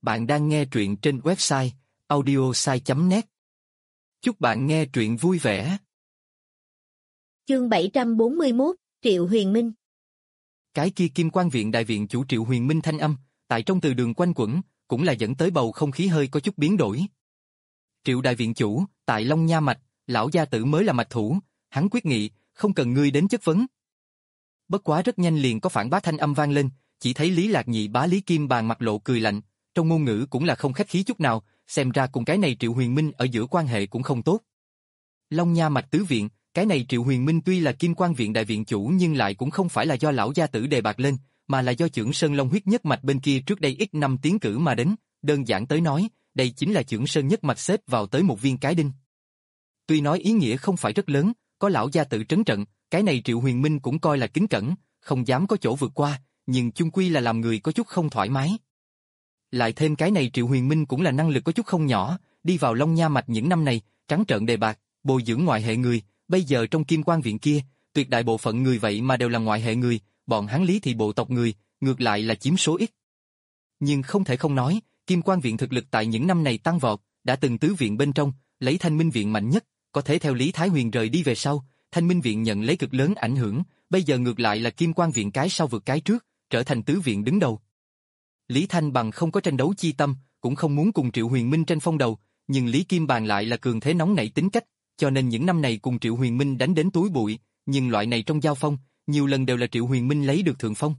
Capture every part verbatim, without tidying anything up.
Bạn đang nghe truyện trên website audiosai chấm net. Chúc bạn nghe truyện vui vẻ. Chương bảy trăm bốn mươi mốt, Triệu Huyền Minh. Cái kia Kim Quan Viện đại viện chủ Triệu Huyền Minh thanh âm, tại trong từ đường quanh quẩn, cũng là dẫn tới bầu không khí hơi có chút biến đổi. Triệu đại viện chủ, tại Long Nha Mạch, lão gia tử mới là mạch thủ, hắn quyết nghị, không cần ngươi đến chất vấn. Bất quá rất nhanh liền có phản bác thanh âm vang lên, chỉ thấy Lý Lạc nhị bá Lý Kim Bàn mặt lộ cười lạnh, trong ngôn ngữ cũng là không khách khí chút nào, xem ra cùng cái này Triệu Huyền Minh ở giữa quan hệ cũng không tốt. Long Nha Mạch tứ viện, cái này Triệu Huyền Minh tuy là Kim Quan Viện đại viện chủ nhưng lại cũng không phải là do lão gia tử đề bạt lên, mà là do Chưởng Sơn Long huyết nhất mạch bên kia trước đây ít năm tiến cử mà đến, đơn giản tới nói, đây chính là Chưởng Sơn nhất mạch xếp vào tới một viên cái đinh. Tuy nói ý nghĩa không phải rất lớn, có lão gia tử trấn trận, cái này Triệu Huyền Minh cũng coi là kính cẩn, không dám có chỗ vượt qua, nhưng chung quy là làm người có chút không thoải mái. Lại thêm cái này Triệu Huyền Minh cũng là năng lực có chút không nhỏ, đi vào Long Nha Mạch những năm này, trắng trợn đề bạt, bồi dưỡng ngoại hệ người, bây giờ trong Kim Quan Viện kia, tuyệt đại bộ phận người vậy mà đều là ngoại hệ người, bọn hắn Lý thị bộ tộc người, ngược lại là chiếm số ít. Nhưng không thể không nói, Kim Quan Viện thực lực tại những năm này tăng vọt, đã từng tứ viện bên trong, lấy Thanh Minh Viện mạnh nhất, có thể theo Lý Thái Huyền rời đi về sau, Thanh Minh Viện nhận lấy cực lớn ảnh hưởng, bây giờ ngược lại là Kim Quan Viện cái sau vượt cái trước, trở thành tứ viện đứng đầu. Lý Thanh Bằng không có tranh đấu chi tâm, cũng không muốn cùng Triệu Huyền Minh tranh phong đầu, nhưng Lý Kim Bàn lại là cường thế nóng nảy tính cách, cho nên những năm này cùng Triệu Huyền Minh đánh đến túi bụi, nhưng loại này trong giao phong, nhiều lần đều là Triệu Huyền Minh lấy được thượng phong.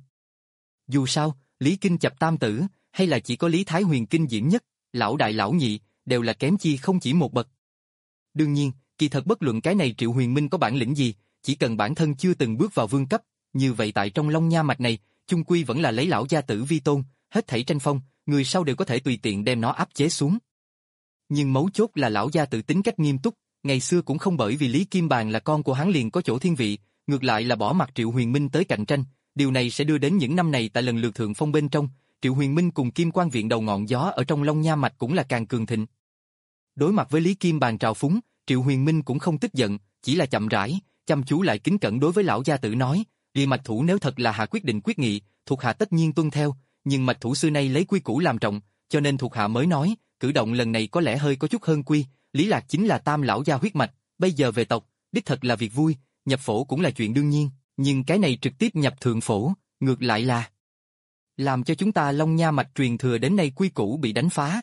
Dù sao, Lý Kinh Chập tam tử, hay là chỉ có Lý Thái Huyền kinh diễm nhất, lão đại lão nhị, đều là kém chi không chỉ một bậc. Đương nhiên, kỳ thật bất luận cái này Triệu Huyền Minh có bản lĩnh gì, chỉ cần bản thân chưa từng bước vào vương cấp, như vậy tại trong Long Nha Mạch này, chung quy vẫn là lấy lão gia tử vi tôn, hết thảy tranh phong, người sau đều có thể tùy tiện đem nó áp chế xuống. Nhưng mấu chốt là lão gia tử tính cách nghiêm túc, ngày xưa cũng không bởi vì Lý Kim Bàn là con của hắn liền có chỗ thiên vị, ngược lại là bỏ mặt Triệu Huyền Minh tới cạnh tranh, điều này sẽ đưa đến những năm này tại lần lượt thượng phong bên trong, Triệu Huyền Minh cùng Kim Quan Viện đầu ngọn gió ở trong Long Nha Mạch cũng là càng cường thịnh. Đối mặt với Lý Kim Bàn trào phúng, Triệu Huyền Minh cũng không tức giận, chỉ là chậm rãi, chăm chú lại kính cẩn đối với lão gia tử nói, vì mạch thủ nếu thật là hạ quyết định quyết nghị, thuộc hạ tất nhiên tuân theo, nhưng mạch thủ xưa nay lấy quy củ làm trọng, cho nên thuộc hạ mới nói, cử động lần này có lẽ hơi có chút hơn quy, Lý Lạc chính là tam lão gia huyết mạch, bây giờ về tộc, đích thật là việc vui, nhập phổ cũng là chuyện đương nhiên, nhưng cái này trực tiếp nhập thượng phổ, ngược lại là làm cho chúng ta Long Nha Mạch truyền thừa đến nay quy củ bị đánh phá.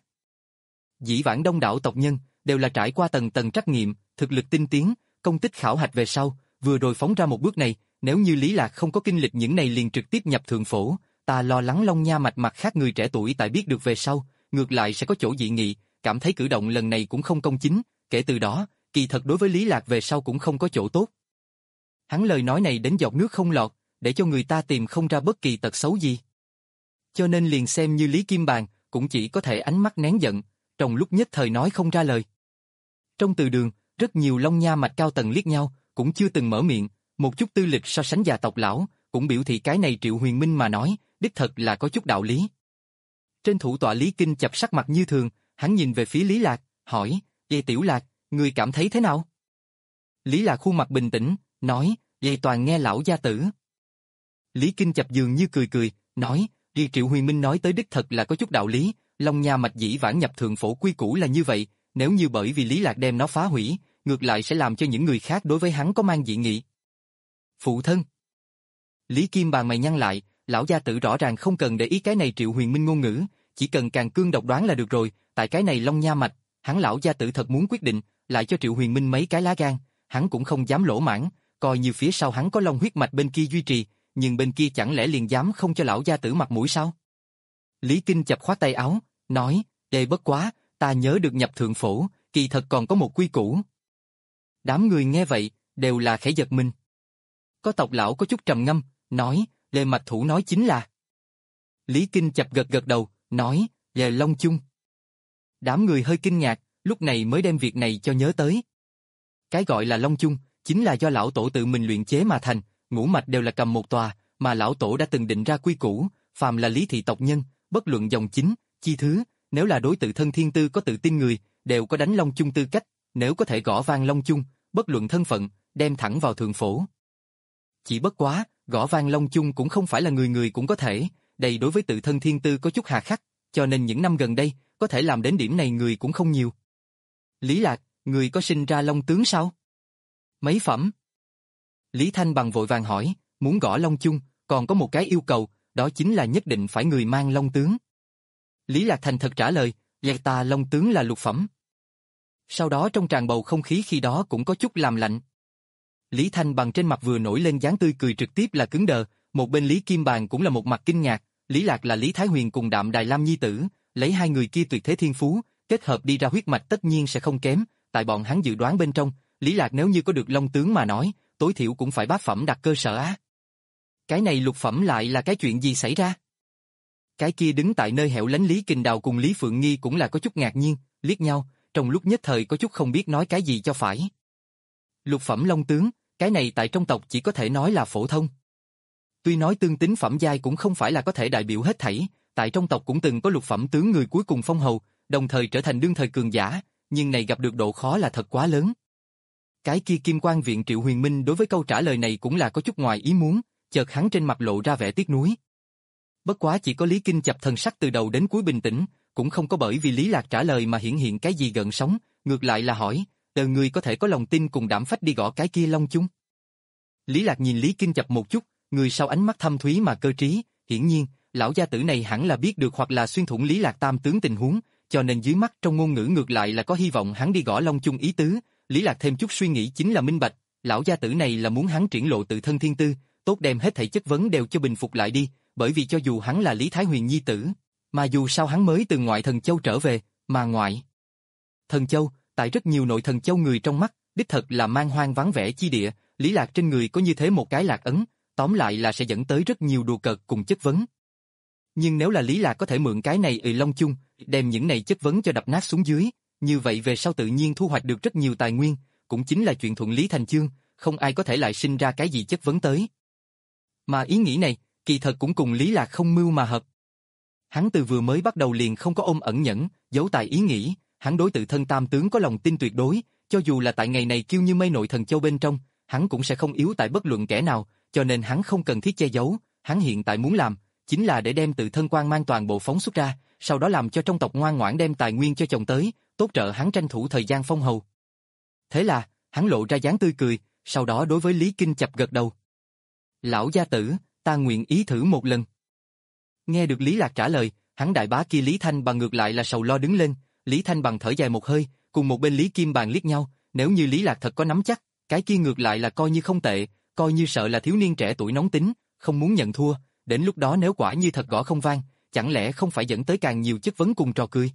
Dĩ vãng đông đảo tộc nhân đều là trải qua tầng tầng trắc nghiệm, thực lực tinh tiến, công tích khảo hạch về sau, vừa rồi phóng ra một bước này, nếu như Lý Lạc không có kinh lịch những này liền trực tiếp nhập thượng phổ, ta lo lắng Long Nha Mạch mặt khác người trẻ tuổi tại biết được về sau, ngược lại sẽ có chỗ dị nghị, cảm thấy cử động lần này cũng không công chính, kể từ đó, kỳ thật đối với Lý Lạc về sau cũng không có chỗ tốt. Hắn lời nói này đến giọt nước không lọt, để cho người ta tìm không ra bất kỳ tật xấu gì. Cho nên liền xem như Lý Kim Bàn, cũng chỉ có thể ánh mắt nén giận, trong lúc nhất thời nói không ra lời. Trong từ đường, rất nhiều Long Nha Mạch cao tầng liếc nhau, cũng chưa từng mở miệng, một chút tư lịch so sánh già tộc lão, cũng biểu thị cái này Triệu Huyền Minh mà nói, đích thật là có chút đạo lý. Trên thủ tọa Lý Kinh Chập sắc mặt như thường, hắn nhìn về phía Lý Lạc, hỏi, "Vậy Tiểu Lạc, ngươi cảm thấy thế nào?" Lý Lạc khuôn mặt bình tĩnh, nói, "Vậy toàn nghe lão gia tử." Lý Kinh Chập dường như cười cười, nói, "Vì Triệu Huyền Minh nói tới đích thật là có chút đạo lý, Long Nha Mạch dĩ vãng nhập thượng phổ quy củ là như vậy, nếu như bởi vì Lý Lạc đem nó phá hủy, ngược lại sẽ làm cho những người khác đối với hắn có mang dị nghị." Phụ thân. Lý Kim Bàn mày nhăn lại, lão gia tử rõ ràng không cần để ý cái này Triệu Huyền Minh ngôn ngữ, chỉ cần càng cương độc đoán là được rồi, tại cái này Long Nha Mạch, hắn lão gia tử thật muốn quyết định, lại cho Triệu Huyền Minh mấy cái lá gan, hắn cũng không dám lỗ mãng, coi như phía sau hắn có Long huyết mạch bên kia duy trì, nhưng bên kia chẳng lẽ liền dám không cho lão gia tử mặt mũi sao? Lý Kinh Chập khoát tay áo, nói, "Đây bất quá, ta nhớ được nhập thượng phổ, kỳ thật còn có một quy củ." Đám người nghe vậy, đều là khẽ giật mình. Có tộc lão có chút trầm ngâm, nói, "Lê mạch thủ nói chính là." Lý Kinh Chập gật gật đầu, nói, "Về Long Chung." Đám người hơi kinh ngạc, lúc này mới đem việc này cho nhớ tới. Cái gọi là Long Chung, chính là do lão tổ tự mình luyện chế mà thành, ngũ mạch đều là cầm một tòa, mà lão tổ đã từng định ra quy củ, phàm là Lý thị tộc nhân, bất luận dòng chính, chi thứ, nếu là đối tự thân thiên tư có tự tin người, đều có đánh Long Chung tư cách, nếu có thể gõ vang Long Chung, bất luận thân phận, đem thẳng vào thượng phổ. Chỉ bất quá, gõ vang Long Chung cũng không phải là người người cũng có thể, đây đối với tự thân thiên tư có chút hà khắc, cho nên những năm gần đây, có thể làm đến điểm này người cũng không nhiều. Lý Lạc, người có sinh ra long tướng sao? Mấy phẩm? Lý Thanh Bằng vội vàng hỏi, muốn gõ long chung, còn có một cái yêu cầu, đó chính là nhất định phải người mang long tướng. Lý Lạc thành thật trả lời, "Dạ ta long tướng là lục phẩm." Sau đó trong tràn bầu không khí khi đó cũng có chút làm lạnh. Lý Thanh Bằng trên mặt vừa nổi lên dáng tươi cười trực tiếp là cứng đờ, một bên Lý Kim Bàn cũng là một mặt kinh ngạc, Lý Lạc là Lý Thái Huyền cùng Đạm Đài Lam nhi tử, lấy hai người kia tuyệt thế thiên phú, kết hợp đi ra huyết mạch tất nhiên sẽ không kém, tại bọn hắn dự đoán bên trong, Lý Lạc nếu như có được long tướng mà nói, tối thiểu cũng phải bát phẩm đặt cơ sở á. Cái này lục phẩm lại là cái chuyện gì xảy ra? Cái kia đứng tại nơi hẻo lánh Lý Kình Đào cùng Lý Phượng Nghi cũng là có chút ngạc nhiên, liếc nhau, trong lúc nhất thời có chút không biết nói cái gì cho phải. Lục phẩm long tướng, cái này tại trong tộc chỉ có thể nói là phổ thông. Tuy nói tương tính phẩm giai cũng không phải là có thể đại biểu hết thảy, tại trong tộc cũng từng có lục phẩm tướng người cuối cùng phong hầu, đồng thời trở thành đương thời cường giả, nhưng này gặp được độ khó là thật quá lớn. Cái kia Kim Quan Viện Triệu Huyền Minh đối với câu trả lời này cũng là có chút ngoài ý muốn, chợt hắn trên mặt lộ ra vẻ tiếc nuối. Bất quá chỉ có Lý Kinh Chập thần sắc từ đầu đến cuối bình tĩnh, cũng không có bởi vì Lý Lạc trả lời mà hiển hiện cái gì gợn sóng, ngược lại là hỏi, "Tờ người có thể có lòng tin cùng đảm phách đi gõ cái kia long chung?" Lý Lạc nhìn Lý Kinh Chập một chút, người sau ánh mắt thâm thúy mà cơ trí, hiển nhiên, lão gia tử này hẳn là biết được hoặc là xuyên thủng Lý Lạc tam tướng tình huống, cho nên dưới mắt trong ngôn ngữ ngược lại là có hy vọng hắn đi gõ long chung ý tứ. Lý Lạc thêm chút suy nghĩ chính là minh bạch, lão gia tử này là muốn hắn triển lộ tự thân thiên tư, tốt đem hết thảy chất vấn đều cho bình phục lại đi, bởi vì cho dù hắn là Lý Thái Huyền nhi tử, mà dù sao hắn mới từ ngoại thần châu trở về, mà ngoại thần châu, tại rất nhiều nội thần châu người trong mắt, đích thật là man hoang vắng vẻ chi địa, Lý Lạc trên người có như thế một cái lạc ấn, tóm lại là sẽ dẫn tới rất nhiều đùa cợt cùng chất vấn. Nhưng nếu là Lý Lạc có thể mượn cái này ỷ long chung, đem những này chất vấn cho đập nát xuống dưới, như vậy về sau tự nhiên thu hoạch được rất nhiều tài nguyên, cũng chính là chuyện thuận lý thành chương, không ai có thể lại sinh ra cái gì chất vấn tới. Mà ý nghĩ này, kỳ thật cũng cùng Lý Lạc không mưu mà hợp. Hắn từ vừa mới bắt đầu liền không có ôm ẩn nhẫn, giấu tài ý nghĩ, hắn đối tự thân tam tướng có lòng tin tuyệt đối, cho dù là tại ngày này kiêu như mây nội thần châu bên trong, hắn cũng sẽ không yếu tại bất luận kẻ nào, cho nên hắn không cần thiết che giấu, hắn hiện tại muốn làm, chính là để đem tự thân quang mang toàn bộ phóng xuất ra, sau đó làm cho trong tộc ngoan ngoãn đem tài nguyên cho chồng tới, tốt trợ hắn tranh thủ thời gian phong hầu. Thế là, hắn lộ ra dáng tươi cười, sau đó đối với Lý Kinh Chập gật đầu. Lão gia tử, ta nguyện ý thử một lần. Nghe được Lý Lạc trả lời, hắn đại bá kia Lý Thanh Bằng ngược lại là sầu lo đứng lên, Lý Thanh Bằng thở dài một hơi, cùng một bên Lý Kim Bàn liếc nhau, nếu như Lý Lạc thật có nắm chắc, cái kia ngược lại là coi như không tệ, coi như sợ là thiếu niên trẻ tuổi nóng tính, không muốn nhận thua, đến lúc đó nếu quả như thật gõ không vang, chẳng lẽ không phải dẫn tới càng nhiều chất vấn cùng trò cười.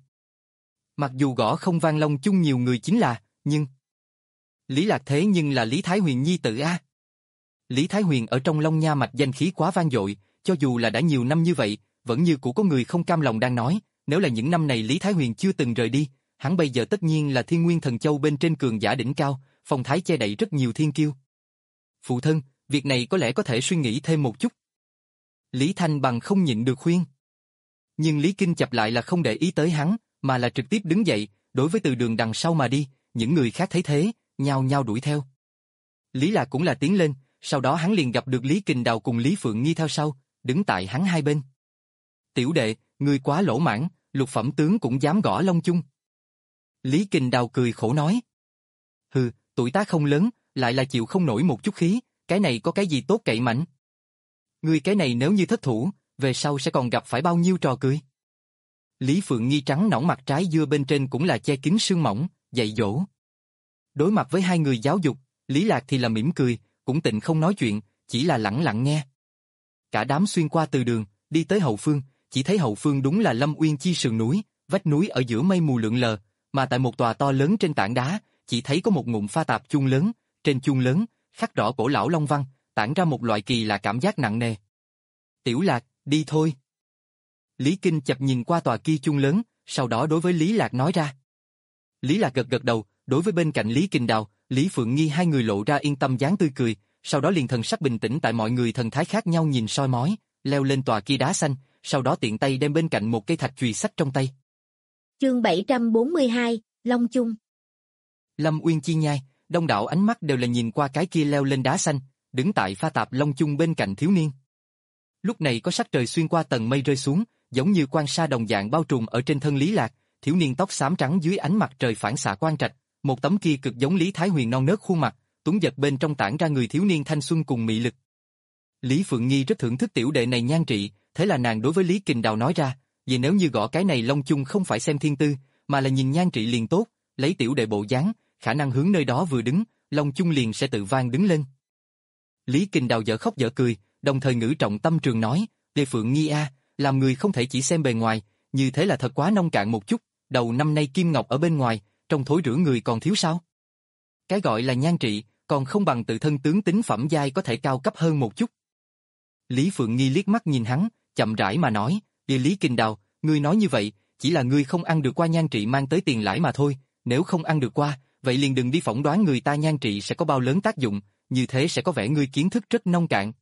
Mặc dù gõ không vang long chung nhiều người chính là, nhưng Lý Lạc thế nhưng là Lý Thái Huyền nhi tử a. Lý Thái Huyền ở trong Long Nha mạch danh khí quá vang dội, cho dù là đã nhiều năm như vậy, vẫn như cũ có người không cam lòng đang nói, nếu là những năm này Lý Thái Huyền chưa từng rời đi, hắn bây giờ tất nhiên là Thiên Nguyên Thần Châu bên trên cường giả đỉnh cao, phong thái che đậy rất nhiều thiên kiêu. Phụ thân, việc này có lẽ có thể suy nghĩ thêm một chút. Lý Thanh Bằng không nhịn được khuyên. Nhưng Lý Kinh Chập lại là không để ý tới hắn, mà là trực tiếp đứng dậy, đối với từ đường đằng sau mà đi, những người khác thấy thế, nhao nhao đuổi theo. Lý Lạc cũng là tiến lên, sau đó hắn liền gặp được Lý Kình Đào cùng Lý Phượng Nghi theo sau, đứng tại hắn hai bên. Tiểu đệ, ngươi quá lỗ mãn, lục phẩm tướng cũng dám gõ long chung. Lý Kình Đào cười khổ nói. Hừ, tuổi tác không lớn, lại là chịu không nổi một chút khí, cái này có cái gì tốt cậy mạnh. Ngươi cái này nếu như thất thủ, về sau sẽ còn gặp phải bao nhiêu trò cười. Lý Phượng Nghi trắng nõn mặt trái dưa bên trên cũng là che kín sương mỏng, dạy dỗ. Đối mặt với hai người giáo dục, Lý Lạc thì là mỉm cười, cũng tịnh không nói chuyện, chỉ là lặng lặng nghe. Cả đám xuyên qua từ đường, đi tới hậu phương, chỉ thấy hậu phương đúng là Lâm Uyên chi sườn núi, vách núi ở giữa mây mù lượn lờ, mà tại một tòa to lớn trên tảng đá, chỉ thấy có một ngụm pha tạp chuông lớn, trên chuông lớn, khắc rõ cổ lão long văn, tản ra một loại kỳ lạ cảm giác nặng nề. Tiểu Lạc, đi thôi. Lý Kinh Chập nhìn qua tòa kia chuông lớn, sau đó đối với Lý Lạc nói ra. Lý Lạc gật gật đầu, đối với bên cạnh Lý Kình Đào, Lý Phượng Nghi hai người lộ ra yên tâm dáng tươi cười, sau đó liền thần sắc bình tĩnh tại mọi người thần thái khác nhau nhìn soi mói, leo lên tòa kia đá xanh, sau đó tiện tay đem bên cạnh một cây thạch chùy sách trong tay. Chương bảy trăm bốn mươi hai, Long Chung. Lâm Uyên chi nhai, đông đảo ánh mắt đều là nhìn qua cái kia leo lên đá xanh, đứng tại pha tạp long chung bên cạnh thiếu niên. Lúc này có sắc trời xuyên qua tầng mây rơi xuống, giống như quang sa đồng dạng bao trùm ở trên thân Lý Lạc, thiếu niên tóc xám trắng dưới ánh mặt trời phản xạ quang trạch, một tấm kia cực giống Lý Thái Huyền non nớt khuôn mặt, tuấn giật bên trong tản ra người thiếu niên thanh xuân cùng mị lực. Lý Phượng Nghi rất thưởng thức tiểu đệ này nhan trị, thế là nàng đối với Lý Kình Đào nói ra, vậy nếu như gõ cái này Long Chung không phải xem thiên tư, mà là nhìn nhan trị liền tốt, lấy tiểu đệ bộ dáng, khả năng hướng nơi đó vừa đứng, Long Chung liền sẽ tự vang đứng lên. Lý Kình Đào dở khóc dở cười, đồng thời ngữ trọng tâm trường nói, Lê Phượng Nghi a, làm người không thể chỉ xem bề ngoài, như thế là thật quá nông cạn một chút, đầu năm nay kim ngọc ở bên ngoài, trong thối rữa người còn thiếu sao? Cái gọi là nhan trị, còn không bằng tự thân tướng tính phẩm giai có thể cao cấp hơn một chút. Lý Phượng Nghi liếc mắt nhìn hắn, chậm rãi mà nói, "Địa Lý Kình Đào, ngươi nói như vậy, chỉ là ngươi không ăn được qua nhan trị mang tới tiền lãi mà thôi, nếu không ăn được qua, vậy liền đừng đi phỏng đoán người ta nhan trị sẽ có bao lớn tác dụng, như thế sẽ có vẻ ngươi kiến thức rất nông cạn."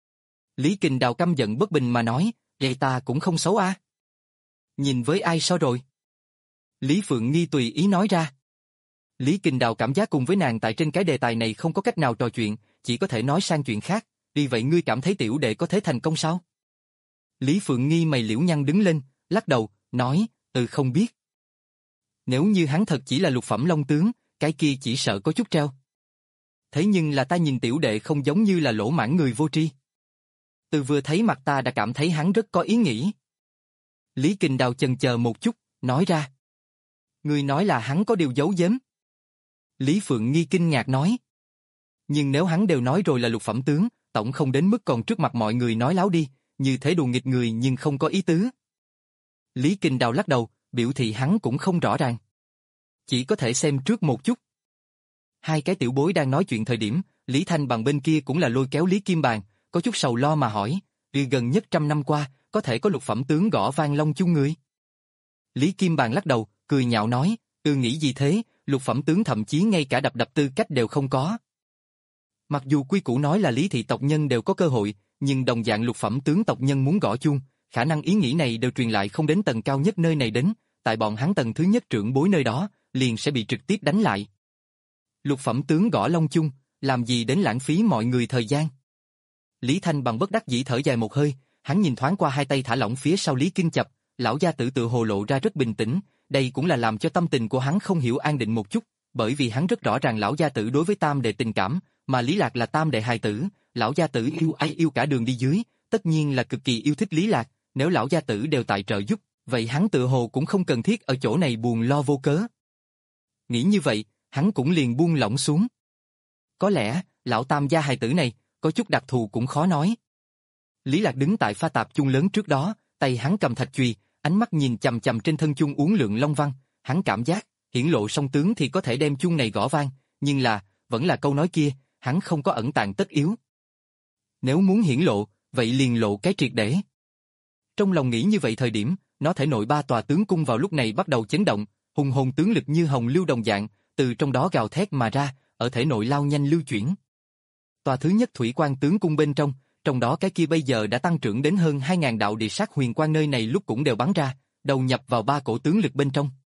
Lý Kình Đào căm giận bất bình mà nói, "Vậy ta cũng không xấu a." "Nhìn với ai so rồi?" Lý Phượng Nghi tùy ý nói ra. Lý Kình Đào cảm giác cùng với nàng tại trên cái đề tài này không có cách nào trò chuyện, chỉ có thể nói sang chuyện khác, "Vì vậy ngươi cảm thấy tiểu đệ có thể thành công sao?" Lý Phượng Nghi mày liễu nhăn đứng lên, lắc đầu, nói, "Ừ không biết." Nếu như hắn thật chỉ là lục phẩm long tướng, cái kia chỉ sợ có chút treo. Thế nhưng là ta nhìn tiểu đệ không giống như là lỗ mãng người vô tri. Từ vừa thấy mặt ta đã cảm thấy hắn rất có ý nghĩ. Lý Kình Đào chần chờ một chút, nói ra. Ngươi nói là hắn có điều giấu giếm. Lý Phượng Nghi kinh ngạc nói. Nhưng nếu hắn đều nói rồi là lục phẩm tướng, tổng không đến mức còn trước mặt mọi người nói láo đi, như thế đùa nghịch người nhưng không có ý tứ. Lý Kình Đào lắc đầu, biểu thị hắn cũng không rõ ràng. Chỉ có thể xem trước một chút. Hai cái tiểu bối đang nói chuyện thời điểm, Lý Thanh Bằng bên kia cũng là lôi kéo Lý Kim Bàn, có chút sầu lo mà hỏi, "Vì gần nhất trăm năm qua, có thể có lục phẩm tướng gõ vang long chung người?" Lý Kim Bàn lắc đầu, cười nhạo nói, "Ừ nghĩ gì thế, lục phẩm tướng thậm chí ngay cả đập đập tư cách đều không có." Mặc dù quy củ nói là Lý thị tộc nhân đều có cơ hội, nhưng đồng dạng lục phẩm tướng tộc nhân muốn gõ chung, khả năng ý nghĩ này đều truyền lại không đến tầng cao nhất nơi này đến, tại bọn hắn tầng thứ nhất trưởng bối nơi đó, liền sẽ bị trực tiếp đánh lại. Lục phẩm tướng gõ long chung, làm gì đến lãng phí mọi người thời gian. Lý Thanh Bằng bất đắc dĩ thở dài một hơi, hắn nhìn thoáng qua hai tay thả lỏng phía sau Lý Kinh Chập, lão gia tử tự hồ lộ ra rất bình tĩnh, đây cũng là làm cho tâm tình của hắn không hiểu an định một chút, bởi vì hắn rất rõ ràng lão gia tử đối với tam đệ tình cảm, mà Lý Lạc là tam đệ hài tử, lão gia tử yêu ai yêu cả đường đi dưới, tất nhiên là cực kỳ yêu thích Lý Lạc, nếu lão gia tử đều tại trợ giúp, vậy hắn tự hồ cũng không cần thiết ở chỗ này buồn lo vô cớ. Nghĩ như vậy, hắn cũng liền buông lỏng xuống. Có lẽ, lão tam gia hài tử này, có chút đặc thù cũng khó nói. Lý Lạc đứng tại pha tạp chung lớn trước đó, tay hắn cầm thạch chùy, ánh mắt nhìn chằm chằm trên thân chung uốn lượn long văn, hắn cảm giác, hiển lộ song tướng thì có thể đem chung này gõ vang, nhưng là, vẫn là câu nói kia, hắn không có ẩn tàng tất yếu. Nếu muốn hiển lộ, vậy liền lộ cái triệt để. Trong lòng nghĩ như vậy thời điểm, nó thể nội ba tòa tướng cung vào lúc này bắt đầu chấn động, hùng hồn tướng lực như hồng lưu đồng dạng, từ trong đó gào thét mà ra, ở thể nội lao nhanh lưu chuyển. Tòa thứ nhất thủy quan tướng cung bên trong, trong đó cái kia bây giờ đã tăng trưởng đến hơn hai nghìn đạo địa sát huyền quang nơi này lúc cũng đều bắn ra, đầu nhập vào ba cổ tướng lực bên trong.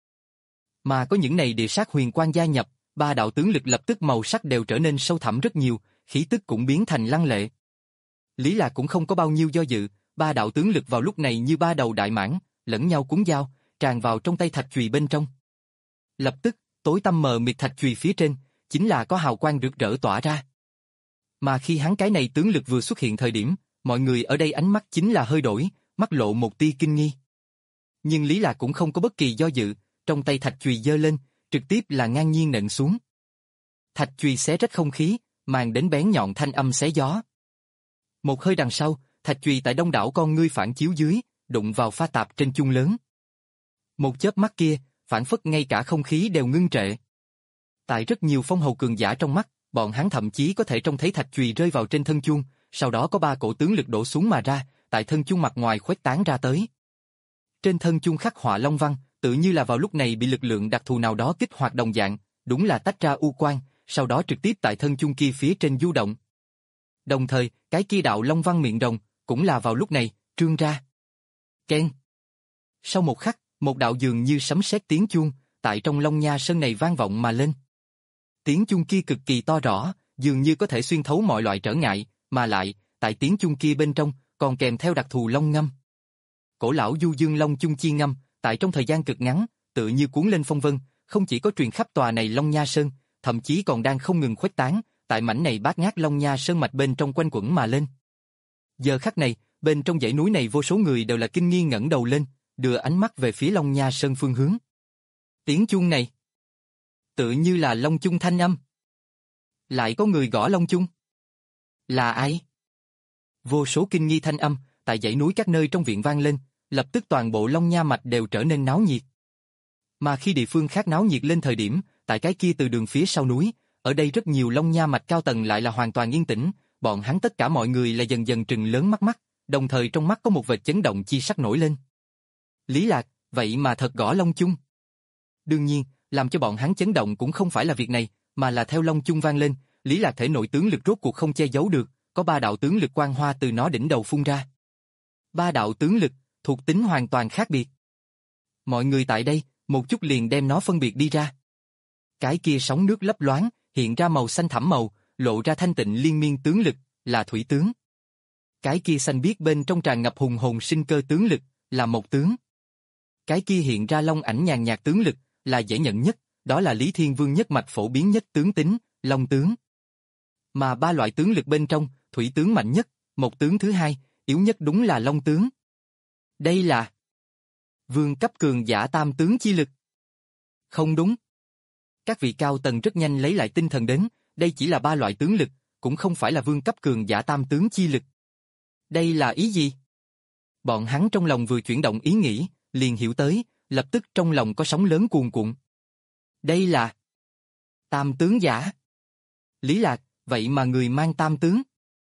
Mà có những này địa sát huyền quang gia nhập, ba đạo tướng lực lập tức màu sắc đều trở nên sâu thẳm rất nhiều, khí tức cũng biến thành lăng lệ. Lý Lạc cũng không có bao nhiêu do dự, ba đạo tướng lực vào lúc này như ba đầu đại mãng, lẫn nhau cuốn dao, tràn vào trong tay thạch chùy bên trong. Lập tức, tối tăm mờ mịt thạch chùy phía trên, chính là có hào quang rực rỡ tỏa ra. Mà khi hắn cái này tướng lực vừa xuất hiện thời điểm, mọi người ở đây ánh mắt chính là hơi đổi, mắt lộ một tia kinh nghi. Nhưng Lý Lạc cũng không có bất kỳ do dự, trong tay thạch chùy giơ lên, trực tiếp là ngang nhiên nện xuống. Thạch chùy xé rách không khí, mang đến bén nhọn thanh âm xé gió. Một hơi đằng sau, thạch chùy tại đông đảo con ngươi phản chiếu dưới, đụng vào pha tạp trên chung lớn. Một chớp mắt kia, phản phất ngay cả không khí đều ngưng trệ. Tại rất nhiều phong hầu cường giả trong mắt, bọn hắn thậm chí có thể trông thấy thạch chùy rơi vào trên thân chuông, sau đó có ba cổ tướng lực đổ xuống mà ra, tại thân chuông mặt ngoài khuếch tán ra tới. Trên thân chuông khắc họa long văn, tự như là vào lúc này bị lực lượng đặc thù nào đó kích hoạt đồng dạng, đúng là tách ra u quang, sau đó trực tiếp tại thân chuông kia phía trên du động. Đồng thời, cái kia đạo long văn miệng rồng, cũng là vào lúc này, trương ra. Keng. Sau một khắc, một đạo dường như sấm sét tiếng chuông, tại trong Long Nha Sơn này vang vọng mà lên. Tiếng chuông kia cực kỳ to rõ, dường như có thể xuyên thấu mọi loại trở ngại, mà lại, tại tiếng chuông kia bên trong, còn kèm theo đặc thù long ngâm. cổ lão du dương long chung chi ngâm, tại trong thời gian cực ngắn, tự như cuốn lên phong vân, không chỉ có truyền khắp tòa này Long Nha Sơn, thậm chí còn đang không ngừng khuếch tán, tại mảnh này bát ngát Long Nha Sơn mạch bên trong quanh quẩn mà lên. Giờ khắc này, bên trong dãy núi này vô số người đều là kinh nghi ngẩng đầu lên, đưa ánh mắt về phía Long Nha Sơn phương hướng. Tiếng chuông này, tự như là long chung thanh âm. Lại có người gõ long chung. Là ai? Vô số kinh nghi thanh âm, tại dãy núi các nơi trong viện vang lên, lập tức toàn bộ Long Nha mạch đều trở nên náo nhiệt. Mà khi địa phương khác náo nhiệt lên thời điểm, tại cái kia từ đường phía sau núi, ở đây rất nhiều Long Nha mạch cao tầng lại là hoàn toàn yên tĩnh, bọn hắn tất cả mọi người là dần dần trừng lớn mắt mắt, đồng thời trong mắt có một vệt chấn động chi sắc nổi lên. Lý Lạc, vậy mà thật gõ long chung. Đương nhiên, làm cho bọn hắn chấn động cũng không phải là việc này, mà là theo long chung vang lên, Lý Lạc thể nội tướng lực rốt cuộc không che giấu được, có ba đạo tướng lực quang hoa từ nó đỉnh đầu phun ra. Ba đạo tướng lực, thuộc tính hoàn toàn khác biệt. Mọi người tại đây, một chút liền đem nó phân biệt đi ra. Cái kia sóng nước lấp loáng, hiện ra màu xanh thẳm màu, lộ ra thanh tịnh liên miên tướng lực, là thủy tướng. Cái kia xanh biếc bên trong tràn ngập hùng hồn sinh cơ tướng lực, là mộc tướng. Cái kia hiện ra long ảnh nhàn nhạt tướng lực, là dễ nhận nhất, đó là Lý Thiên Vương nhất mạch phổ biến nhất tướng tính, long tướng. Mà ba loại tướng lực bên trong, thủy tướng mạnh nhất, mộc tướng thứ hai, yếu nhất đúng là long tướng. Đây là vương cấp cường giả tam tướng chi lực. Không đúng. Các vị cao tầng rất nhanh lấy lại tinh thần đến, đây chỉ là ba loại tướng lực, cũng không phải là vương cấp cường giả tam tướng chi lực. Đây là ý gì? Bọn hắn trong lòng vừa chuyển động ý nghĩ, liền hiểu tới, lập tức trong lòng có sóng lớn cuồn cuộn. Đây là tam tướng giả. Lý Lạc, vậy mà người mang tam tướng.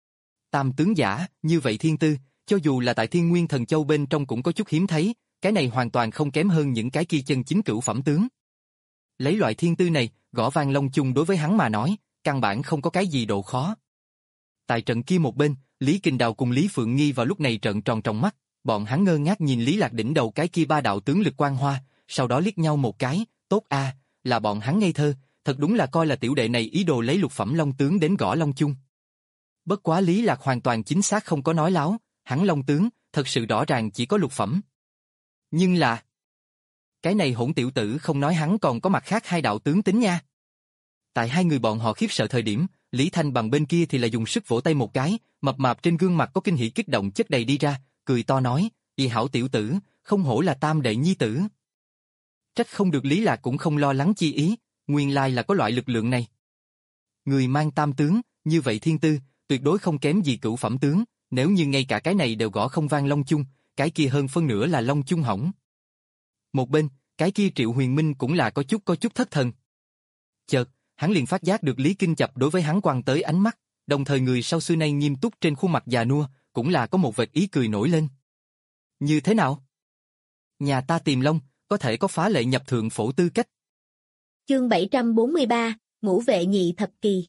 Tam tướng giả, như vậy thiên tư, cho dù là tại Thiên Nguyên Thần Châu bên trong cũng có chút hiếm thấy, cái này hoàn toàn không kém hơn những cái kia chân chính cửu phẩm tướng. Lấy loại thiên tư này, gõ vang long chung đối với hắn mà nói, căn bản không có cái gì độ khó. Tại trận kia một bên, Lý Kình Đào cùng Lý Phượng Nghi vào lúc này trợn tròn trong mắt, bọn hắn ngơ ngác nhìn Lý Lạc đỉnh đầu cái kia ba đạo tướng lực quang hoa, sau đó liếc nhau một cái, tốt a, là bọn hắn ngây thơ, thật đúng là coi là tiểu đệ này ý đồ lấy lục phẩm long tướng đến gõ long chung. Bất quá Lý Lạc hoàn toàn chính xác không có nói láo, hắn long tướng, thật sự rõ ràng chỉ có lục phẩm. Nhưng là, cái này hỗn tiểu tử không nói hắn còn có mặt khác hai đạo tướng tính nha. Tại hai người bọn họ khiếp sợ thời điểm, Lý Thanh Bằng bên kia thì là dùng sức vỗ tay một cái, mập mạp trên gương mặt có kinh hỉ kích động chất đầy đi ra, cười to nói, y hảo tiểu tử, không hổ là tam đệ nhi tử. Trách không được Lý Lạc cũng không lo lắng chi ý, nguyên lai là có loại lực lượng này. Người mang tam tướng, như vậy thiên tư, tuyệt đối không kém gì cửu phẩm tướng, nếu như ngay cả cái này đều gõ không vang long chung, cái kia hơn phân nửa là long chung hỏng. Một bên, cái kia Triệu Huyền Minh cũng là có chút có chút thất thần. Chợt, hắn liền phát giác được Lý Kinh Chập đối với hắn quăng tới ánh mắt, đồng thời người sau xưa nay nghiêm túc trên khuôn mặt già nua, cũng là có một vệt ý cười nổi lên. Như thế nào? Nhà ta tìm long, có thể có phá lệ nhập thượng phổ tư cách. Chương bảy trăm bốn mươi ba, Ngũ Vệ Nhị Thập Kỳ.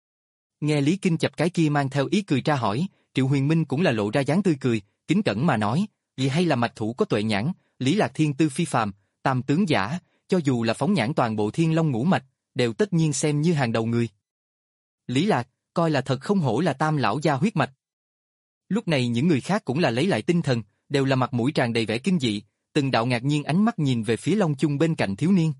Nghe Lý Kinh Chập cái kia mang theo ý cười tra hỏi, Triệu Huyền Minh cũng là lộ ra dáng tươi cười, kính cẩn mà nói, vì hay là mạch thủ có tuệ nhãn, Lý Lạc thiên tư phi phàm, tam tướng giả, cho dù là phóng nhãn toàn bộ thiên long ngũ mạch, đều tất nhiên xem như hàng đầu người. Lý Lạc, coi là thật không hổ là tam lão gia huyết mạch. Lúc này những người khác cũng là lấy lại tinh thần, đều là mặt mũi tràn đầy vẻ kinh dị, từng đạo ngạc nhiên ánh mắt nhìn về phía Long Chung bên cạnh thiếu niên.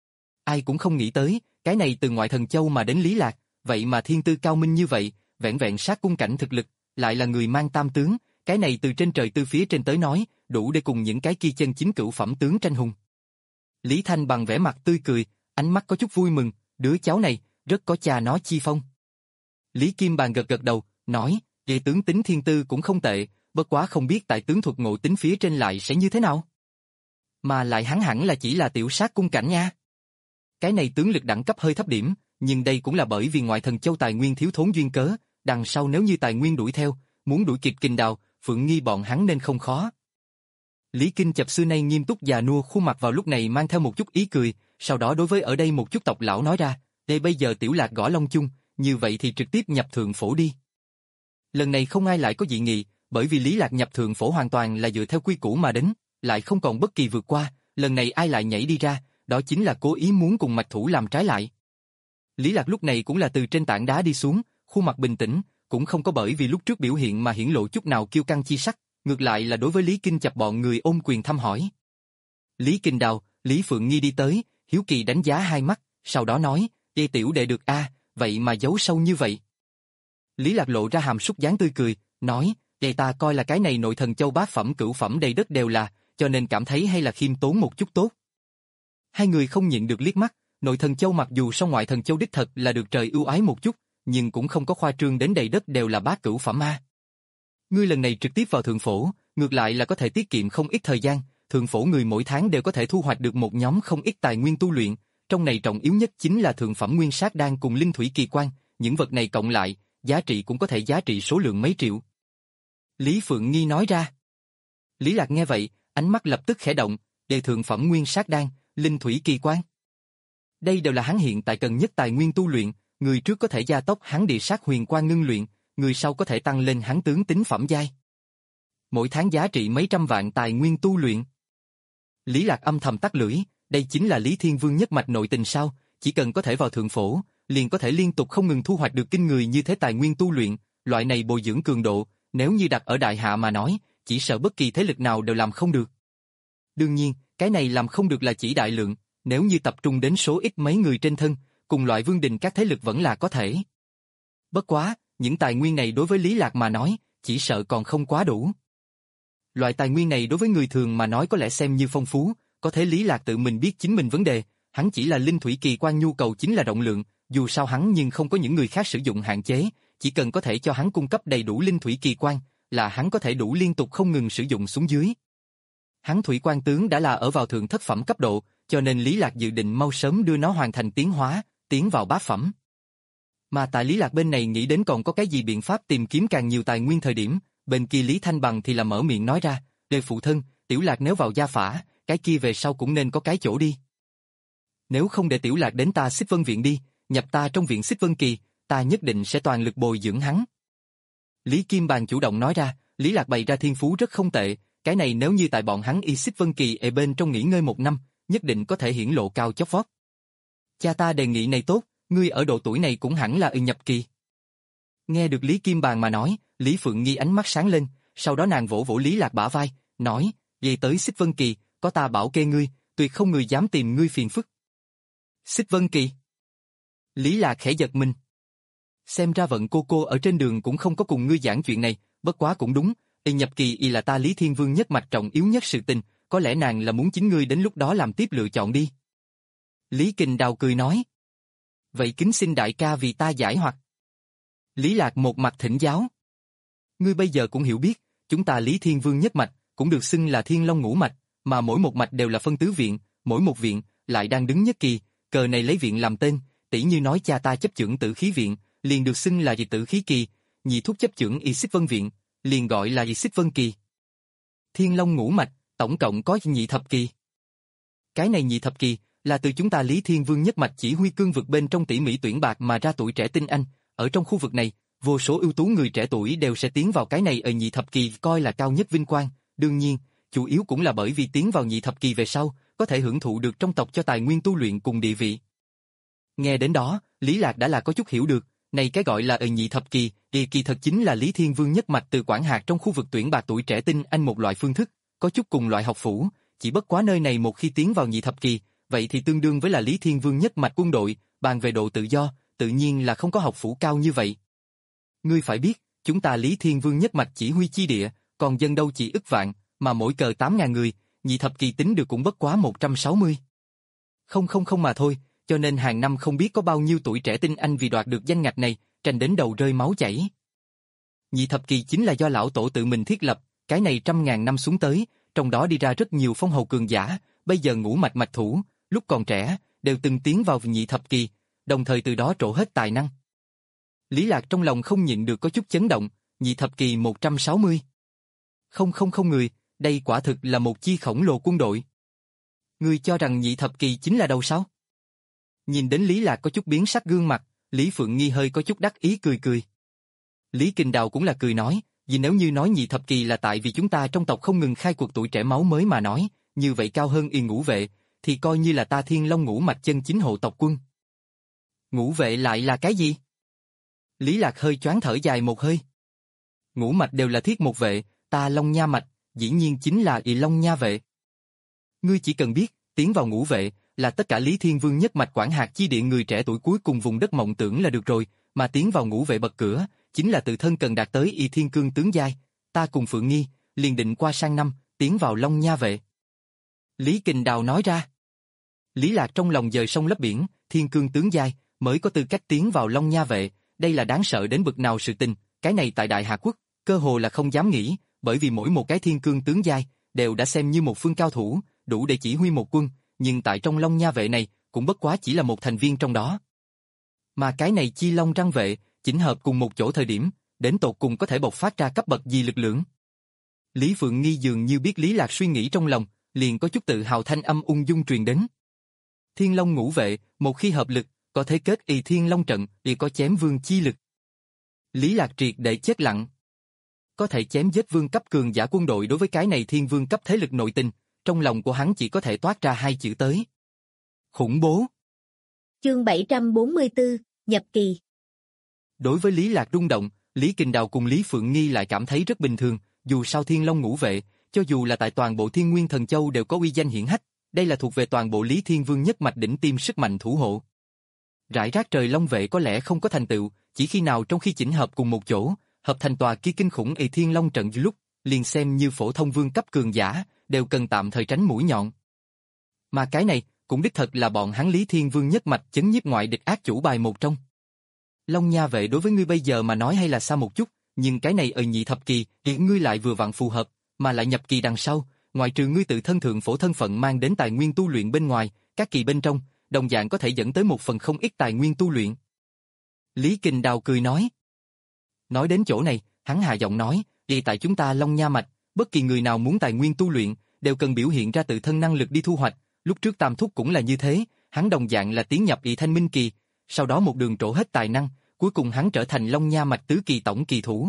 Ai cũng không nghĩ tới, cái này từ ngoại thần châu mà đến Lý Lạc, vậy mà thiên tư cao minh như vậy, vẹn vẹn sát cung cảnh thực lực, lại là người mang tam tướng, cái này từ trên trời từ phía trên tới nói, đủ để cùng những cái kia chân chính cửu phẩm tướng tranh hùng. Lý Thanh bằng vẻ mặt tươi cười, ánh mắt có chút vui mừng, đứa cháu này, rất có cha nó chi phong. Lý Kim Bàn gật gật đầu, nói, về tướng tính thiên tư cũng không tệ, bất quá không biết tại tướng thuật ngộ tính phía trên lại sẽ như thế nào. Mà lại hắn hẳn là chỉ là tiểu sát cung cảnh nha. Cái này tướng lực đẳng cấp hơi thấp điểm, nhưng đây cũng là bởi vì ngoại thần châu tài nguyên thiếu thốn duyên cớ, đằng sau nếu như tài nguyên đuổi theo, muốn đuổi kịp Kình Đào, Phượng Nghi bọn hắn nên không khó. Lý Kinh Chập xưa nay nghiêm túc già nua khuôn mặt vào lúc này mang theo một chút ý cười, sau đó đối với ở đây một chút tộc lão nói ra, đây bây giờ tiểu Lạc gõ long chung, như vậy thì trực tiếp nhập thượng phổ đi. Lần này không ai lại có dị nghị, bởi vì Lý Lạc nhập thượng phổ hoàn toàn là dựa theo quy củ mà đến, lại không còn bất kỳ vượt qua, lần này ai lại nhảy đi ra, đó chính là cố ý muốn cùng mạch thủ làm trái lại. Lý Lạc lúc này cũng là từ trên tảng đá đi xuống, khuôn mặt bình tĩnh, cũng không có bởi vì lúc trước biểu hiện mà hiển lộ chút nào kiêu căng chi sắc, ngược lại là đối với Lý Kinh Chập bọn người ôm quyền thăm hỏi. Lý Kinh Đào, Lý Phượng Nghi đi tới, hiếu kỳ đánh giá hai mắt, sau đó nói, "Ê tiểu đệ được a, vậy mà giấu sâu như vậy." Lý Lạc lộ ra hàm súc dáng tươi cười, nói, "Ê ta coi là cái này nội thần châu bát phẩm cửu phẩm đầy đất đều là, cho nên cảm thấy hay là khiêm tốn một chút tốt." Hai người không nhịn được liếc mắt, nội thần châu mặc dù so ngoại thần châu đích thật là được trời ưu ái một chút, nhưng cũng không có khoa trương đến đầy đất đều là bát cửu phẩm a. Ngươi lần này trực tiếp vào thượng phổ, ngược lại là có thể tiết kiệm không ít thời gian, thượng phổ người mỗi tháng đều có thể thu hoạch được một nhóm không ít tài nguyên tu luyện, trong này trọng yếu nhất chính là thượng phẩm nguyên sát đan cùng linh thủy kỳ quan, những vật này cộng lại, giá trị cũng có thể giá trị số lượng mấy triệu. Lý Phượng Nghi nói ra. Lý Lạc nghe vậy, ánh mắt lập tức khẽ động, đề thượng phẩm nguyên sát đan, linh thủy kỳ quan. Đây đều là hắn hiện tại cần nhất tài nguyên tu luyện, người trước có thể gia tốc hắn địa sát huyền quan ngưng luyện, người sau có thể tăng lên hắn tướng tính phẩm giai. Mỗi tháng giá trị mấy trăm vạn tài nguyên tu luyện. Lý Lạc âm thầm tắt lưỡi, đây chính là Lý Thiên Vương nhất mạch nội tình sao, chỉ cần có thể vào thượng phổ, liền có thể liên tục không ngừng thu hoạch được kinh người như thế tài nguyên tu luyện, loại này bồi dưỡng cường độ, nếu như đặt ở đại hạ mà nói, chỉ sợ bất kỳ thế lực nào đều làm không được. Đương nhiên, cái này làm không được là chỉ đại lượng, nếu như tập trung đến số ít mấy người trên thân, cùng loại vương đình các thế lực vẫn là có thể. Bất quá, những tài nguyên này đối với Lý Lạc mà nói, chỉ sợ còn không quá đủ. Loại tài nguyên này đối với người thường mà nói có lẽ xem như phong phú, có thể Lý Lạc tự mình biết chính mình vấn đề, hắn chỉ là linh thủy kỳ quan nhu cầu chính là rộng lượng, dù sao hắn nhưng không có những người khác sử dụng hạn chế, chỉ cần có thể cho hắn cung cấp đầy đủ linh thủy kỳ quan, là hắn có thể đủ liên tục không ngừng sử dụng xuống dưới. Hắn thủy quan tướng đã là ở vào thượng thất phẩm cấp độ, cho nên Lý Lạc dự định mau sớm đưa nó hoàn thành tiến hóa, tiến vào bát phẩm. Mà tại Lý Lạc bên này nghĩ đến còn có cái gì biện pháp tìm kiếm càng nhiều tài nguyên thời điểm, bên kia Lý Thanh Bằng thì là mở miệng nói ra, "Đề phụ thân, Tiểu Lạc nếu vào gia phả, cái kia về sau cũng nên có cái chỗ đi. Nếu không để Tiểu Lạc đến ta Xích Vân Viện đi, nhập ta trong viện Xích Vân Kỳ, ta nhất định sẽ toàn lực bồi dưỡng hắn." Lý Kim Bàn chủ động nói ra, Lý Lạc bày ra thiên phú rất không tệ, cái này nếu như tại bọn hắn y Xích Vân Kỳ ở bên trong nghỉ ngơi một năm, nhất định có thể hiển lộ cao chót vót. Cha ta đề nghị này tốt, ngươi ở độ tuổi này cũng hẳn là y nhập kỳ. Nghe được Lý Kim Bàn mà nói, Lý Phượng Nghi ánh mắt sáng lên, sau đó nàng vỗ vỗ Lý Lạc bả vai, nói, về tới Xích Vân Kỳ, có ta bảo kê ngươi, tuyệt không người dám tìm ngươi phiền phức. Xích Vân Kỳ. Lý Lạc khẽ giật mình. Xem ra vận cô cô ở trên đường cũng không có cùng ngươi giảng chuyện này, bất quá cũng đúng, y nhập kỳ y là ta Lý Thiên Vương nhất mạch trọng yếu nhất sự tình, có lẽ nàng là muốn chính ngươi đến lúc đó làm tiếp lựa chọn đi. Lý Kình Đào cười nói. Vậy kính xin đại ca vì ta giải hoặc. Lý Lạc một mặt thỉnh giáo. Ngươi bây giờ cũng hiểu biết, chúng ta Lý Thiên Vương nhất mạch, cũng được xưng là Thiên Long ngũ mạch, mà mỗi một mạch đều là phân tứ viện, mỗi một viện lại đang đứng nhất kỳ, cờ này lấy viện làm tên, tỷ như nói cha ta chấp chưởng Tử Khí viện, liền được xưng là gì Tử Khí kỳ, nhị thúc chấp chưởng Y Xích Vân viện, liền gọi là gì Xích Vân kỳ. Thiên Long ngũ mạch, tổng cộng có nhị thập kỳ. Cái này nhị thập kỳ là từ chúng ta Lý Thiên Vương nhất mạch chỉ huy cương vực bên trong tỉ mỉ tuyển bạc mà ra tuổi trẻ tinh anh, ở trong khu vực này, vô số ưu tú người trẻ tuổi đều sẽ tiến vào cái này ở nhị thập kỳ coi là cao nhất vinh quang, đương nhiên, chủ yếu cũng là bởi vì tiến vào nhị thập kỳ về sau, có thể hưởng thụ được trong tộc cho tài nguyên tu luyện cùng địa vị. Nghe đến đó, Lý Lạc đã là có chút hiểu được, này cái gọi là ở nhị thập kỳ, kỳ kỳ thật chính là Lý Thiên Vương nhất mạch từ quản hạt trong khu vực tuyển bạc tuổi trẻ tinh anh một loại phương thức, có chút cùng loại học phủ, chỉ bất quá nơi này một khi tiến vào nhị thập kỳ, vậy thì tương đương với là Lý Thiên Vương nhất mạch quân đội, bàn về độ tự do, tự nhiên là không có học phủ cao như vậy. Ngươi phải biết, chúng ta Lý Thiên Vương nhất mạch chỉ huy chi địa, còn dân đâu chỉ ức vạn, mà mỗi cờ tám ngàn người, nhị thập kỳ tính được cũng bất quá một trăm sáu mươi. Không không không mà thôi, cho nên hàng năm không biết có bao nhiêu tuổi trẻ tinh anh vì đoạt được danh ngạch này, tranh đến đầu rơi máu chảy. Nhị thập kỳ chính là do lão tổ tự mình thiết lập, cái này trăm ngàn năm xuống tới, trong đó đi ra rất nhiều phong hầu cường giả, bây giờ ngũ mạch mạch thủ, lúc còn trẻ, đều từng tiến vào nhị thập kỳ, đồng thời từ đó trổ hết tài năng. Lý Lạc trong lòng không nhịn được có chút chấn động, nhị thập kỳ một trăm sáu mươi. Không không không người, đây quả thực là một chi khổng lồ quân đội. Ngươi cho rằng nhị thập kỳ chính là đâu sao? Nhìn đến Lý Lạc có chút biến sắc gương mặt, Lý Phượng Nghi hơi có chút đắc ý cười cười. Lý Kình Đào cũng là cười nói, vì nếu như nói nhị thập kỳ là tại vì chúng ta trong tộc không ngừng khai cuộc tuổi trẻ máu mới mà nói, như vậy cao hơn y ngũ vệ, thì coi như là ta Thiên Long ngũ mạch chân chính hộ tộc quân. Ngũ vệ lại là cái gì? Lý Lạc hơi choáng thở dài một hơi. Ngũ mạch đều là thiết một vệ, ta Long Nha mạch, dĩ nhiên chính là ỷ Long Nha vệ. Ngươi chỉ cần biết, tiến vào ngũ vệ, là tất cả Lý Thiên Vương nhất mạch quản hạt chi địa người trẻ tuổi cuối cùng vùng đất mộng tưởng là được rồi, mà tiến vào ngũ vệ bậc cửa, chính là tự thân cần đạt tới y thiên cương tướng giai. Ta cùng Phượng Nghi, liền định qua sang năm, tiến vào Long Nha vệ. Lý Kình Đào nói ra. Lý Lạc trong lòng dời sông lấp biển, thiên cương tướng giai, mới có tư cách tiến vào Long Nha vệ, đây là đáng sợ đến bực nào sự tình, cái này tại Đại Hà Quốc, cơ hồ là không dám nghĩ, bởi vì mỗi một cái thiên cương tướng giai, đều đã xem như một phương cao thủ, đủ để chỉ huy một quân, nhưng tại trong Long Nha vệ này, cũng bất quá chỉ là một thành viên trong đó. Mà cái này Chi Long Răng vệ, chỉnh hợp cùng một chỗ thời điểm, đến tột cùng có thể bộc phát ra cấp bậc gì lực lượng. Lý Phượng Nghi dường như biết Lý Lạc suy nghĩ trong lòng, liền có chút tự hào thanh âm ung dung truyền đến. Thiên Long ngũ vệ, một khi hợp lực, có thể kết y Thiên Long trận, thì có chém vương chi lực. Lý Lạc triệt để chết lặng. Có thể chém giết vương cấp cường giả quân đội đối với cái này thiên vương cấp thế lực nội tình, trong lòng của hắn chỉ có thể toát ra hai chữ tới. Khủng bố. Chương bảy trăm bốn mươi tư, nhập kỳ. Đối với Lý Lạc rung động, Lý Kình Đào cùng Lý Phượng Nghi lại cảm thấy rất bình thường, dù sao Thiên Long ngũ vệ, cho dù là tại toàn bộ Thiên Nguyên Thần Châu đều có uy danh hiển hách, đây là thuộc về toàn bộ Lý Thiên Vương nhất mạch đỉnh tiêm sức mạnh thủ hộ. Rải rác trời Long vệ có lẽ không có thành tựu, chỉ khi nào trong khi chỉnh hợp cùng một chỗ, hợp thành tòa kia kinh khủng y Thiên Long trận lúc, liền xem như phổ thông vương cấp cường giả, đều cần tạm thời tránh mũi nhọn. Mà cái này, cũng đích thật là bọn hắn Lý Thiên Vương nhất mạch chấn nhiếp ngoại địch ác chủ bài một trong. Long Nha vệ đối với ngươi bây giờ mà nói hay là xa một chút, nhưng cái này ở nhị thập kỳ, hiện ngươi lại vừa vặn phù hợp, mà lại nhập kỳ đằng sau, ngoại trừ ngươi tự thân thượng phổ thân phận mang đến tài nguyên tu luyện bên ngoài, các kỳ bên trong, đồng dạng có thể dẫn tới một phần không ít tài nguyên tu luyện. Lý Kình Đào cười nói. Nói đến chỗ này, hắn hạ giọng nói, vì tại chúng ta Long Nha mạch, bất kỳ người nào muốn tài nguyên tu luyện, đều cần biểu hiện ra tự thân năng lực đi thu hoạch, lúc trước Tam Thúc cũng là như thế, hắn đồng dạng là tiến nhập ỷ Thanh Minh kỳ, sau đó một đường trổ hết tài năng, cuối cùng hắn trở thành Long Nha mạch tứ kỳ tổng kỳ thủ.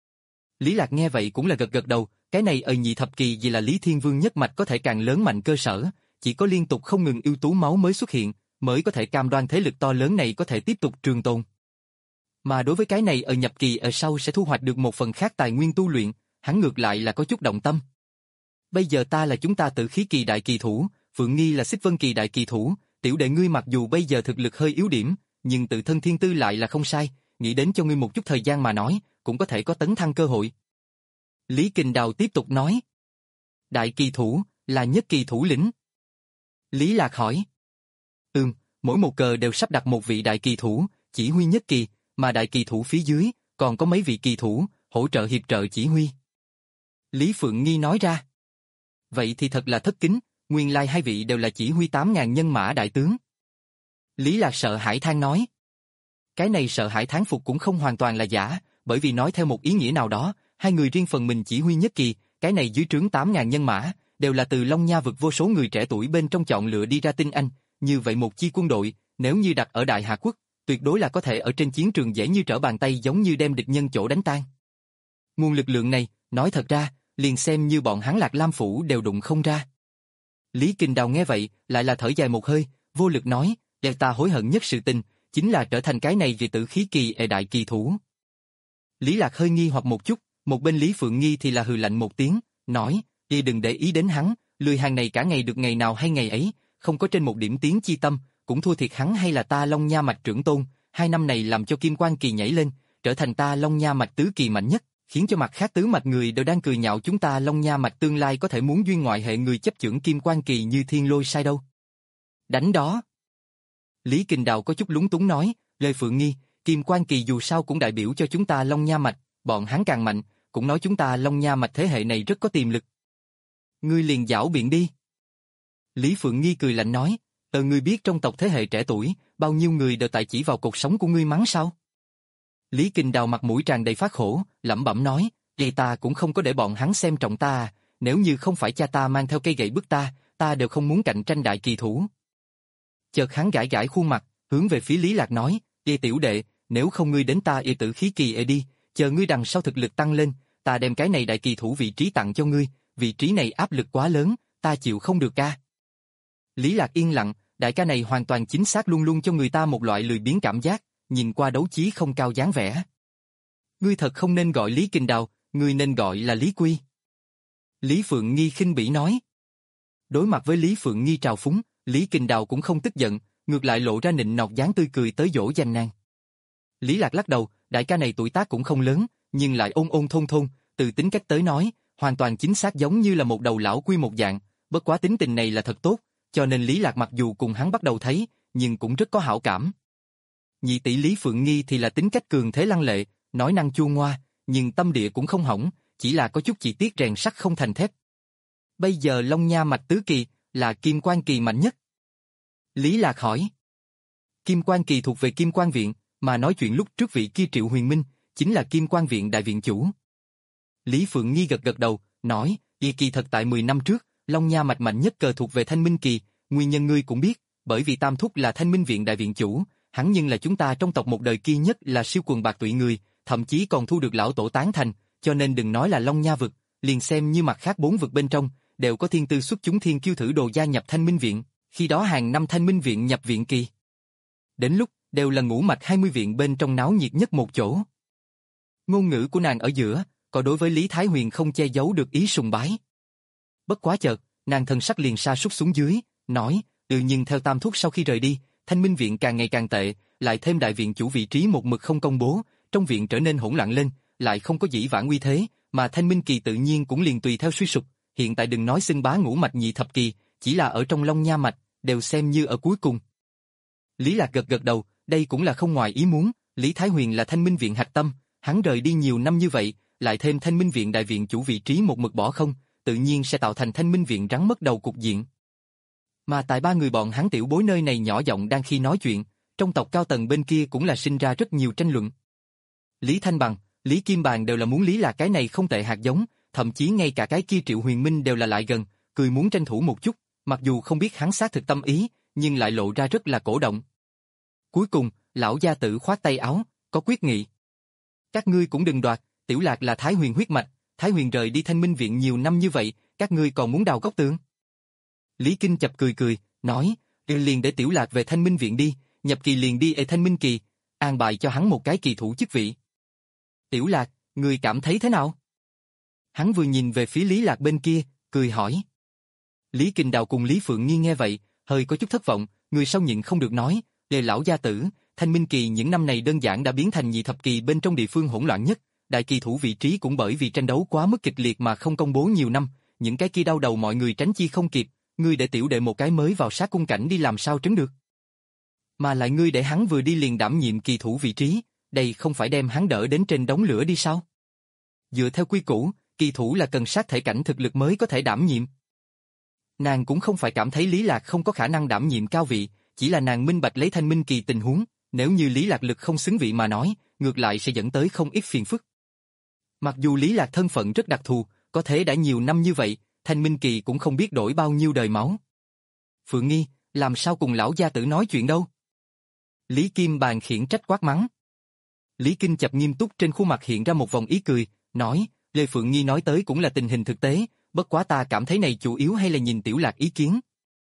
Lý Lạc nghe vậy cũng là gật gật đầu, cái này ở nhị thập kỳ vì là Lý Thiên Vương nhất mạch có thể càng lớn mạnh cơ sở, chỉ có liên tục không ngừng ưu tú máu mới xuất hiện, mới có thể cam đoan thế lực to lớn này có thể tiếp tục trường tồn. Mà đối với cái này ở nhập kỳ ở sau sẽ thu hoạch được một phần khác tài nguyên tu luyện, hắn ngược lại là có chút động tâm. Bây giờ ta là chúng ta Tử Khí kỳ đại kỳ thủ, Phượng Nghi là Xích Vân kỳ đại kỳ thủ, tiểu đệ ngươi mặc dù bây giờ thực lực hơi yếu điểm, nhưng tự thân thiên tư lại là không sai, nghĩ đến cho ngươi một chút thời gian mà nói, cũng có thể có tấn thăng cơ hội. Lý Kình Đào tiếp tục nói. Đại kỳ thủ, là nhất kỳ thủ lĩnh. Lý Lạc hỏi. Ừm, mỗi một cờ đều sắp đặt một vị đại kỳ thủ, chỉ huy nhất kỳ, mà đại kỳ thủ phía dưới, còn có mấy vị kỳ thủ, hỗ trợ hiệp trợ chỉ huy. Lý Phượng Nghi nói ra. Vậy thì thật là thất kính, nguyên lai hai vị đều là chỉ huy tám ngàn nhân mã đại tướng. Lý Lạc sợ hãi than nói. Cái này sợ hãi thán phục cũng không hoàn toàn là giả, bởi vì nói theo một ý nghĩa nào đó, hai người riêng phần mình chỉ huy nhất kỳ, cái này dưới trướng tám ngàn nhân mã, đều là từ Long Nha vực vô số người trẻ tuổi bên trong chọn lựa đi ra tinh anh, như vậy một chi quân đội, nếu như đặt ở Đại Hà Quốc, tuyệt đối là có thể ở trên chiến trường dễ như trở bàn tay giống như đem địch nhân chỗ đánh tan. Nguồn lực lượng này, nói thật ra, liền xem như bọn hắn Lạc Lam phủ đều đụng không ra. Lý Kình Đào nghe vậy, lại là thở dài một hơi, vô lực nói, để ta hối hận nhất sự tình, chính là trở thành cái này vì Tử Khí kỳ e đại kỳ thủ. Lý Lạc hơi nghi hoặc một chút, một bên Lý Phượng Nghi thì là hừ lạnh một tiếng, nói, đi đừng để ý đến hắn, lười hàng này cả ngày được ngày nào hay ngày ấy, không có trên một điểm tiếng chi tâm, cũng thua thiệt hắn hay là ta Long Nha mạch trưởng tôn, hai năm này làm cho Kim Quan kỳ nhảy lên, trở thành ta Long Nha mạch tứ kỳ mạnh nhất, khiến cho mặt khác tứ mạch người đều đang cười nhạo chúng ta Long Nha mạch tương lai có thể muốn duyên ngoại hệ người chấp chưởng Kim Quan kỳ như thiên lôi sai đâu. Đánh đó. Lý Kình Đào có chút lúng túng nói, Lê Phượng Nghi, Kim Quan kỳ dù sao cũng đại biểu cho chúng ta Long Nha mạch, bọn hắn càng mạnh, cũng nói chúng ta Long Nha mạch thế hệ này rất có tiềm lực. Ngươi liền giảo biện đi. Lý Phượng Nghi cười lạnh nói, ờ ngươi biết trong tộc thế hệ trẻ tuổi, bao nhiêu người đều tại chỉ vào cột sống của ngươi mắng sao? Lý Kình Đào mặt mũi tràn đầy phát khổ, lẩm bẩm nói, vậy ta cũng không có để bọn hắn xem trọng ta à, nếu như không phải cha ta mang theo cây gậy bức ta, ta đều không muốn cạnh tranh đại kỳ thủ. Chợt hắn gãi gãi khuôn mặt, hướng về phía Lý Lạc nói, "Ê tiểu đệ, nếu không ngươi đến ta y Tử Khí kỳ ê đi, chờ ngươi đằng sau thực lực tăng lên, ta đem cái này đại kỳ thủ vị trí tặng cho ngươi, vị trí này áp lực quá lớn, ta chịu không được ca." Lý Lạc yên lặng, đại ca này hoàn toàn chính xác luôn luôn cho người ta một loại lười biếng cảm giác, nhìn qua đấu chí không cao dáng vẻ. Ngươi thật không nên gọi Lý Kình Đào, ngươi nên gọi là Lý Quy. Lý Phượng Nghi khinh bỉ nói. Đối mặt với Lý Phượng Nghi trào phúng, Lý Kình Đào cũng không tức giận, ngược lại lộ ra nịnh nọt dáng tươi cười tới dỗ dành nàng. Lý Lạc lắc đầu, đại ca này tuổi tác cũng không lớn, nhưng lại ôn ôn thôn thôn, từ tính cách tới nói, hoàn toàn chính xác giống như là một đầu lão quy một dạng, bất quá tính tình này là thật tốt, cho nên Lý Lạc mặc dù cùng hắn bắt đầu thấy, nhưng cũng rất có hảo cảm. Nhị tỷ Lý Phượng Nghi thì là tính cách cường thế lăng lệ, nói năng chua ngoa, nhưng tâm địa cũng không hỏng, chỉ là có chút chi tiết rèn sắt không thành thép. Bây giờ Long Nha mạch tứ kỳ, là Kim Quan Kỳ mạnh nhất. Lý Lạc hỏi. Kim Quan Kỳ thuộc về Kim Quan Viện, mà nói chuyện lúc trước vị kia Triệu Huyền Minh, chính là Kim Quan Viện đại viện chủ. Lý Phượng Nghi gật gật đầu, nói, y kỳ thật tại mười năm trước, Long Nha mạch mạnh nhất cờ thuộc về Thanh Minh Kỳ, nguyên nhân ngươi cũng biết, bởi vì Tam Thúc là Thanh Minh Viện đại viện chủ, hắn nhưng là chúng ta trong tộc một đời kia nhất là siêu quần bạc tụy người, thậm chí còn thu được lão tổ tán thành, cho nên đừng nói là Long Nha vực, liền xem như mặt khác bốn vực bên trong, đều có thiên tư xuất chúng thiên kiêu thử đồ gia nhập Thanh Minh Viện, khi đó hàng năm Thanh Minh Viện nhập viện kỳ. Đến lúc, đều là ngũ mạch hai mươi viện bên trong náo nhiệt nhất một chỗ. Ngôn ngữ của nàng ở giữa, có đối với Lý Thái Huyền không che giấu được ý sùng bái. Bất quá chợt, nàng thân sắc liền sa sút xuống dưới, nói, ừ nhưng theo Tam Thúc sau khi rời đi, Thanh Minh Viện càng ngày càng tệ, lại thêm đại viện chủ vị trí một mực không công bố, trong viện trở nên hỗn loạn lên, lại không có dĩ vãng uy thế, mà Thanh Minh Kỳ tự nhiên cũng liền tùy theo suy sụp, hiện tại đừng nói xưng bá ngũ mạch nhị thập kỳ, chỉ là ở trong Long Nha mạch, đều xem như ở cuối cùng. Lý Lạc gật gật đầu, đây cũng là không ngoài ý muốn, Lý Thái Huyền là Thanh Minh Viện hạch tâm, hắn rời đi nhiều năm như vậy, lại thêm Thanh Minh Viện đại viện chủ vị trí một mực bỏ không, tự nhiên sẽ tạo thành Thanh Minh Viện rắn mất đầu cục diện. Mà tại ba người bọn hắn tiểu bối nơi này nhỏ giọng đang khi nói chuyện, trong tộc cao tầng bên kia cũng là sinh ra rất nhiều tranh luận. Lý Thanh Bằng, Lý Kim Bàn đều là muốn Lý Lạc cái này không tệ hạt giống, thậm chí ngay cả cái kia Triệu Huyền Minh đều là lại gần, cười muốn tranh thủ một chút, mặc dù không biết hắn xác thực tâm ý, nhưng lại lộ ra rất là cổ động. Cuối cùng, lão gia tử khoát tay áo, có quyết nghị. Các ngươi cũng đừng đoạt, Tiểu Lạc là Thái Huyền huyết mạch, Thái Huyền rời đi Thanh Minh Viện nhiều năm như vậy, các ngươi còn muốn đào góc tường? Lý Kinh Chập cười cười, nói, liền để Tiểu Lạc về Thanh Minh Viện đi, nhập kỳ liền đi ở Thanh Minh Kỳ, an bài cho hắn một cái kỳ thủ chức vị. Tiểu Lạc, ngươi cảm thấy thế nào? Hắn vừa nhìn về phía Lý Lạc bên kia, cười hỏi. Lý Kình Đào cùng Lý Phượng Nghi nghe vậy, hơi có chút thất vọng, người sau nhịn không được nói, đề lão gia tử, Thanh Minh Kỳ những năm này đơn giản đã biến thành nhị thập kỳ bên trong địa phương hỗn loạn nhất, đại kỳ thủ vị trí cũng bởi vì tranh đấu quá mức kịch liệt mà không công bố nhiều năm, những cái kia đau đầu mọi người tránh chi không kịp, ngươi để tiểu đệ một cái mới vào sát cung cảnh đi làm sao trấn được. Mà lại ngươi để hắn vừa đi liền đảm nhiệm kỳ thủ vị trí, đây không phải đem hắn đỡ đến trên đống lửa đi sao? Dựa theo quy củ, kỳ thủ là cần sát thể cảnh thực lực mới có thể đảm nhiệm. Nàng cũng không phải cảm thấy Lý Lạc không có khả năng đảm nhiệm cao vị, chỉ là nàng minh bạch lấy Thanh Minh Kỳ tình huống, nếu như Lý Lạc lực không xứng vị mà nói, ngược lại sẽ dẫn tới không ít phiền phức. Mặc dù Lý Lạc thân phận rất đặc thù, có thể đã nhiều năm như vậy, Thanh Minh Kỳ cũng không biết đổi bao nhiêu đời máu. Phượng Nghi, làm sao cùng lão gia tử nói chuyện đâu? Lý Kim Bàn khiển trách quát mắng. Lý Kinh Chập nghiêm túc trên khuôn mặt hiện ra một vòng ý cười, nói, Lê Phượng Nghi nói tới cũng là tình hình thực tế, bất quá ta cảm thấy này chủ yếu hay là nhìn Tiểu Lạc ý kiến.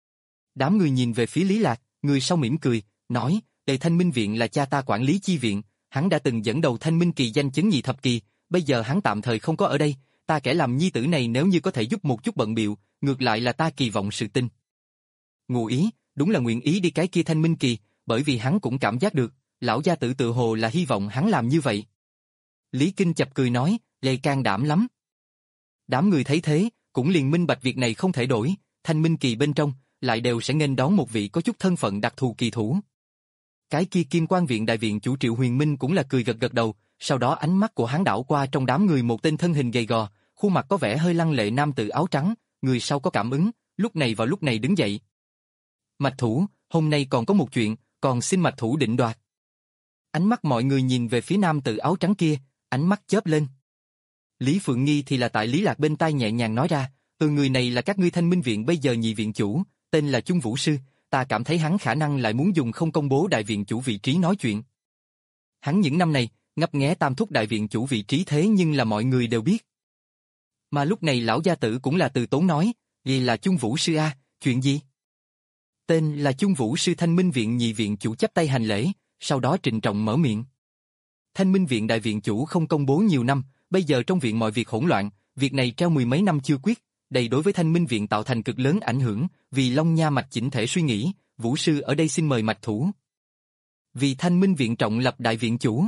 Đám người nhìn về phía Lý Lạc, người sau mỉm cười, nói, Đề Thanh Minh Viện là cha ta quản lý chi viện, hắn đã từng dẫn đầu Thanh Minh Kỳ danh chấn nhị thập kỳ, bây giờ hắn tạm thời không có ở đây, ta kẻ làm nhi tử này nếu như có thể giúp một chút bận biệu, ngược lại là ta kỳ vọng sự tin. Ngụ ý, đúng là nguyện ý đi cái kia Thanh Minh Kỳ, bởi vì hắn cũng cảm giác được, lão gia tử tự hồ là hy vọng hắn làm như vậy. Lý Kinh Chập cười nói, Lê can đảm lắm. Đám người thấy thế, cũng liền minh bạch việc này không thể đổi, Thanh Minh Kỳ bên trong, lại đều sẽ nghênh đón một vị có chút thân phận đặc thù kỳ thủ. Cái kia Kim Quan Viện đại viện chủ Triệu Huyền Minh cũng là cười gật gật đầu, sau đó ánh mắt của hắn đảo qua trong đám người một tên thân hình gầy gò, khuôn mặt có vẻ hơi lăng lệ nam tử áo trắng, người sau có cảm ứng, lúc này vào lúc này đứng dậy. Mạch thủ, hôm nay còn có một chuyện, còn xin mạch thủ định đoạt. Ánh mắt mọi người nhìn về phía nam tử áo trắng kia, ánh mắt chớp lên. Lý Phượng Nghi thì là tại Lý Lạc bên tai nhẹ nhàng nói ra, từ người này là các ngươi Thanh Minh Viện bây giờ nhị viện chủ, tên là Chung Vũ Sư, ta cảm thấy hắn khả năng lại muốn dùng không công bố đại viện chủ vị trí nói chuyện. Hắn những năm này, ngấp nghé Tam Thúc đại viện chủ vị trí thế nhưng là mọi người đều biết. Mà lúc này lão gia tử cũng là từ tốn nói, vì là Chung Vũ Sư a, chuyện gì? Tên là Chung Vũ Sư Thanh Minh Viện nhị viện chủ chắp tay hành lễ, sau đó trịnh trọng mở miệng. Thanh Minh Viện đại viện chủ không công bố nhiều năm, bây giờ trong viện mọi việc hỗn loạn, việc này treo mười mấy năm chưa quyết, đây đối với Thanh Minh Viện tạo thành cực lớn ảnh hưởng, vì Long Nha Mạch chỉnh thể suy nghĩ, Vũ sư ở đây xin mời Mạch Thủ. Vì Thanh Minh Viện trọng lập đại viện chủ.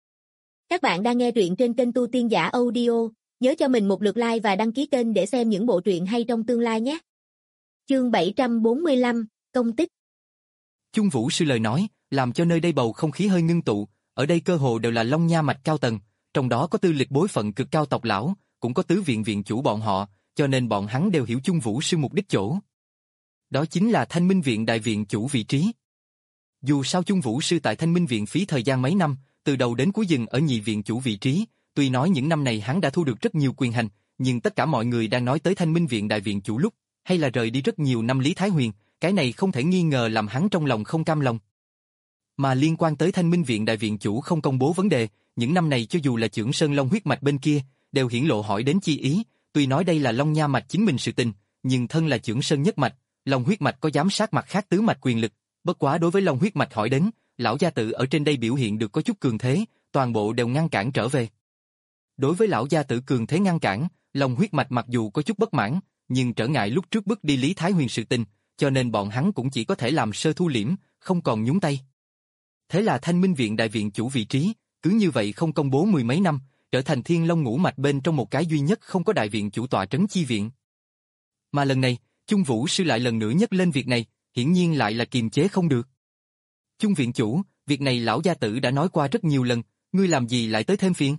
Các bạn đang nghe truyện trên kênh Tu Tiên Giả Audio, nhớ cho mình một lượt like và đăng ký kênh để xem những bộ truyện hay trong tương lai nhé. Chương bảy trăm bốn mươi lăm, Công tích. Chung Vũ sư lời nói, làm cho nơi đây bầu không khí hơi ngưng tụ, ở đây cơ hồ đều là Long Nha Mạch cao tầng, trong đó có tư lịch bối phận cực cao tộc lão, cũng có tứ viện viện chủ bọn họ, cho nên bọn hắn đều hiểu Chung Vũ sư mục đích chỗ. Đó chính là Thanh Minh Viện đại viện chủ vị trí. Dù sao Chung Vũ sư tại Thanh Minh Viện phí thời gian mấy năm, từ đầu đến cuối dừng ở nhị viện chủ vị trí, tuy nói những năm này hắn đã thu được rất nhiều quyền hành, nhưng tất cả mọi người đang nói tới Thanh Minh Viện đại viện chủ lúc, hay là rời đi rất nhiều năm Lý Thái Huyền, cái này không thể nghi ngờ làm hắn trong lòng không cam lòng. Mà liên quan tới Thanh Minh Viện đại viện chủ không công bố vấn đề, những năm này cho dù là Chưởng Sơn Long huyết mạch bên kia, đều hiển lộ hỏi đến chi ý, tuy nói đây là Long Nha Mạch chính mình sự tình, nhưng thân là Chưởng Sơn nhất mạch, Long huyết mạch có giám sát mặt khác tứ mạch quyền lực, bất quá đối với Long huyết mạch hỏi đến, lão gia tự ở trên đây biểu hiện được có chút cường thế, toàn bộ đều ngăn cản trở về. Đối với lão gia tử cường thế ngăn cản, Long huyết mạch mặc dù có chút bất mãn, nhưng trở ngại lúc trước bước đi Lý Thái Huyền sự tình, cho nên bọn hắn cũng chỉ có thể làm sơ thu liễm, không còn nhúng tay. Thế là Thanh Minh Viện đại viện chủ vị trí, cứ như vậy không công bố mười mấy năm, trở thành Thiên Long ngũ mạch bên trong một cái duy nhất không có đại viện chủ tọa trấn chi viện. Mà lần này, Chung Vũ sư lại lần nữa nhắc lên việc này, hiển nhiên lại là kiềm chế không được. Chung viện chủ, việc này lão gia tử đã nói qua rất nhiều lần, ngươi làm gì lại tới thêm phiền?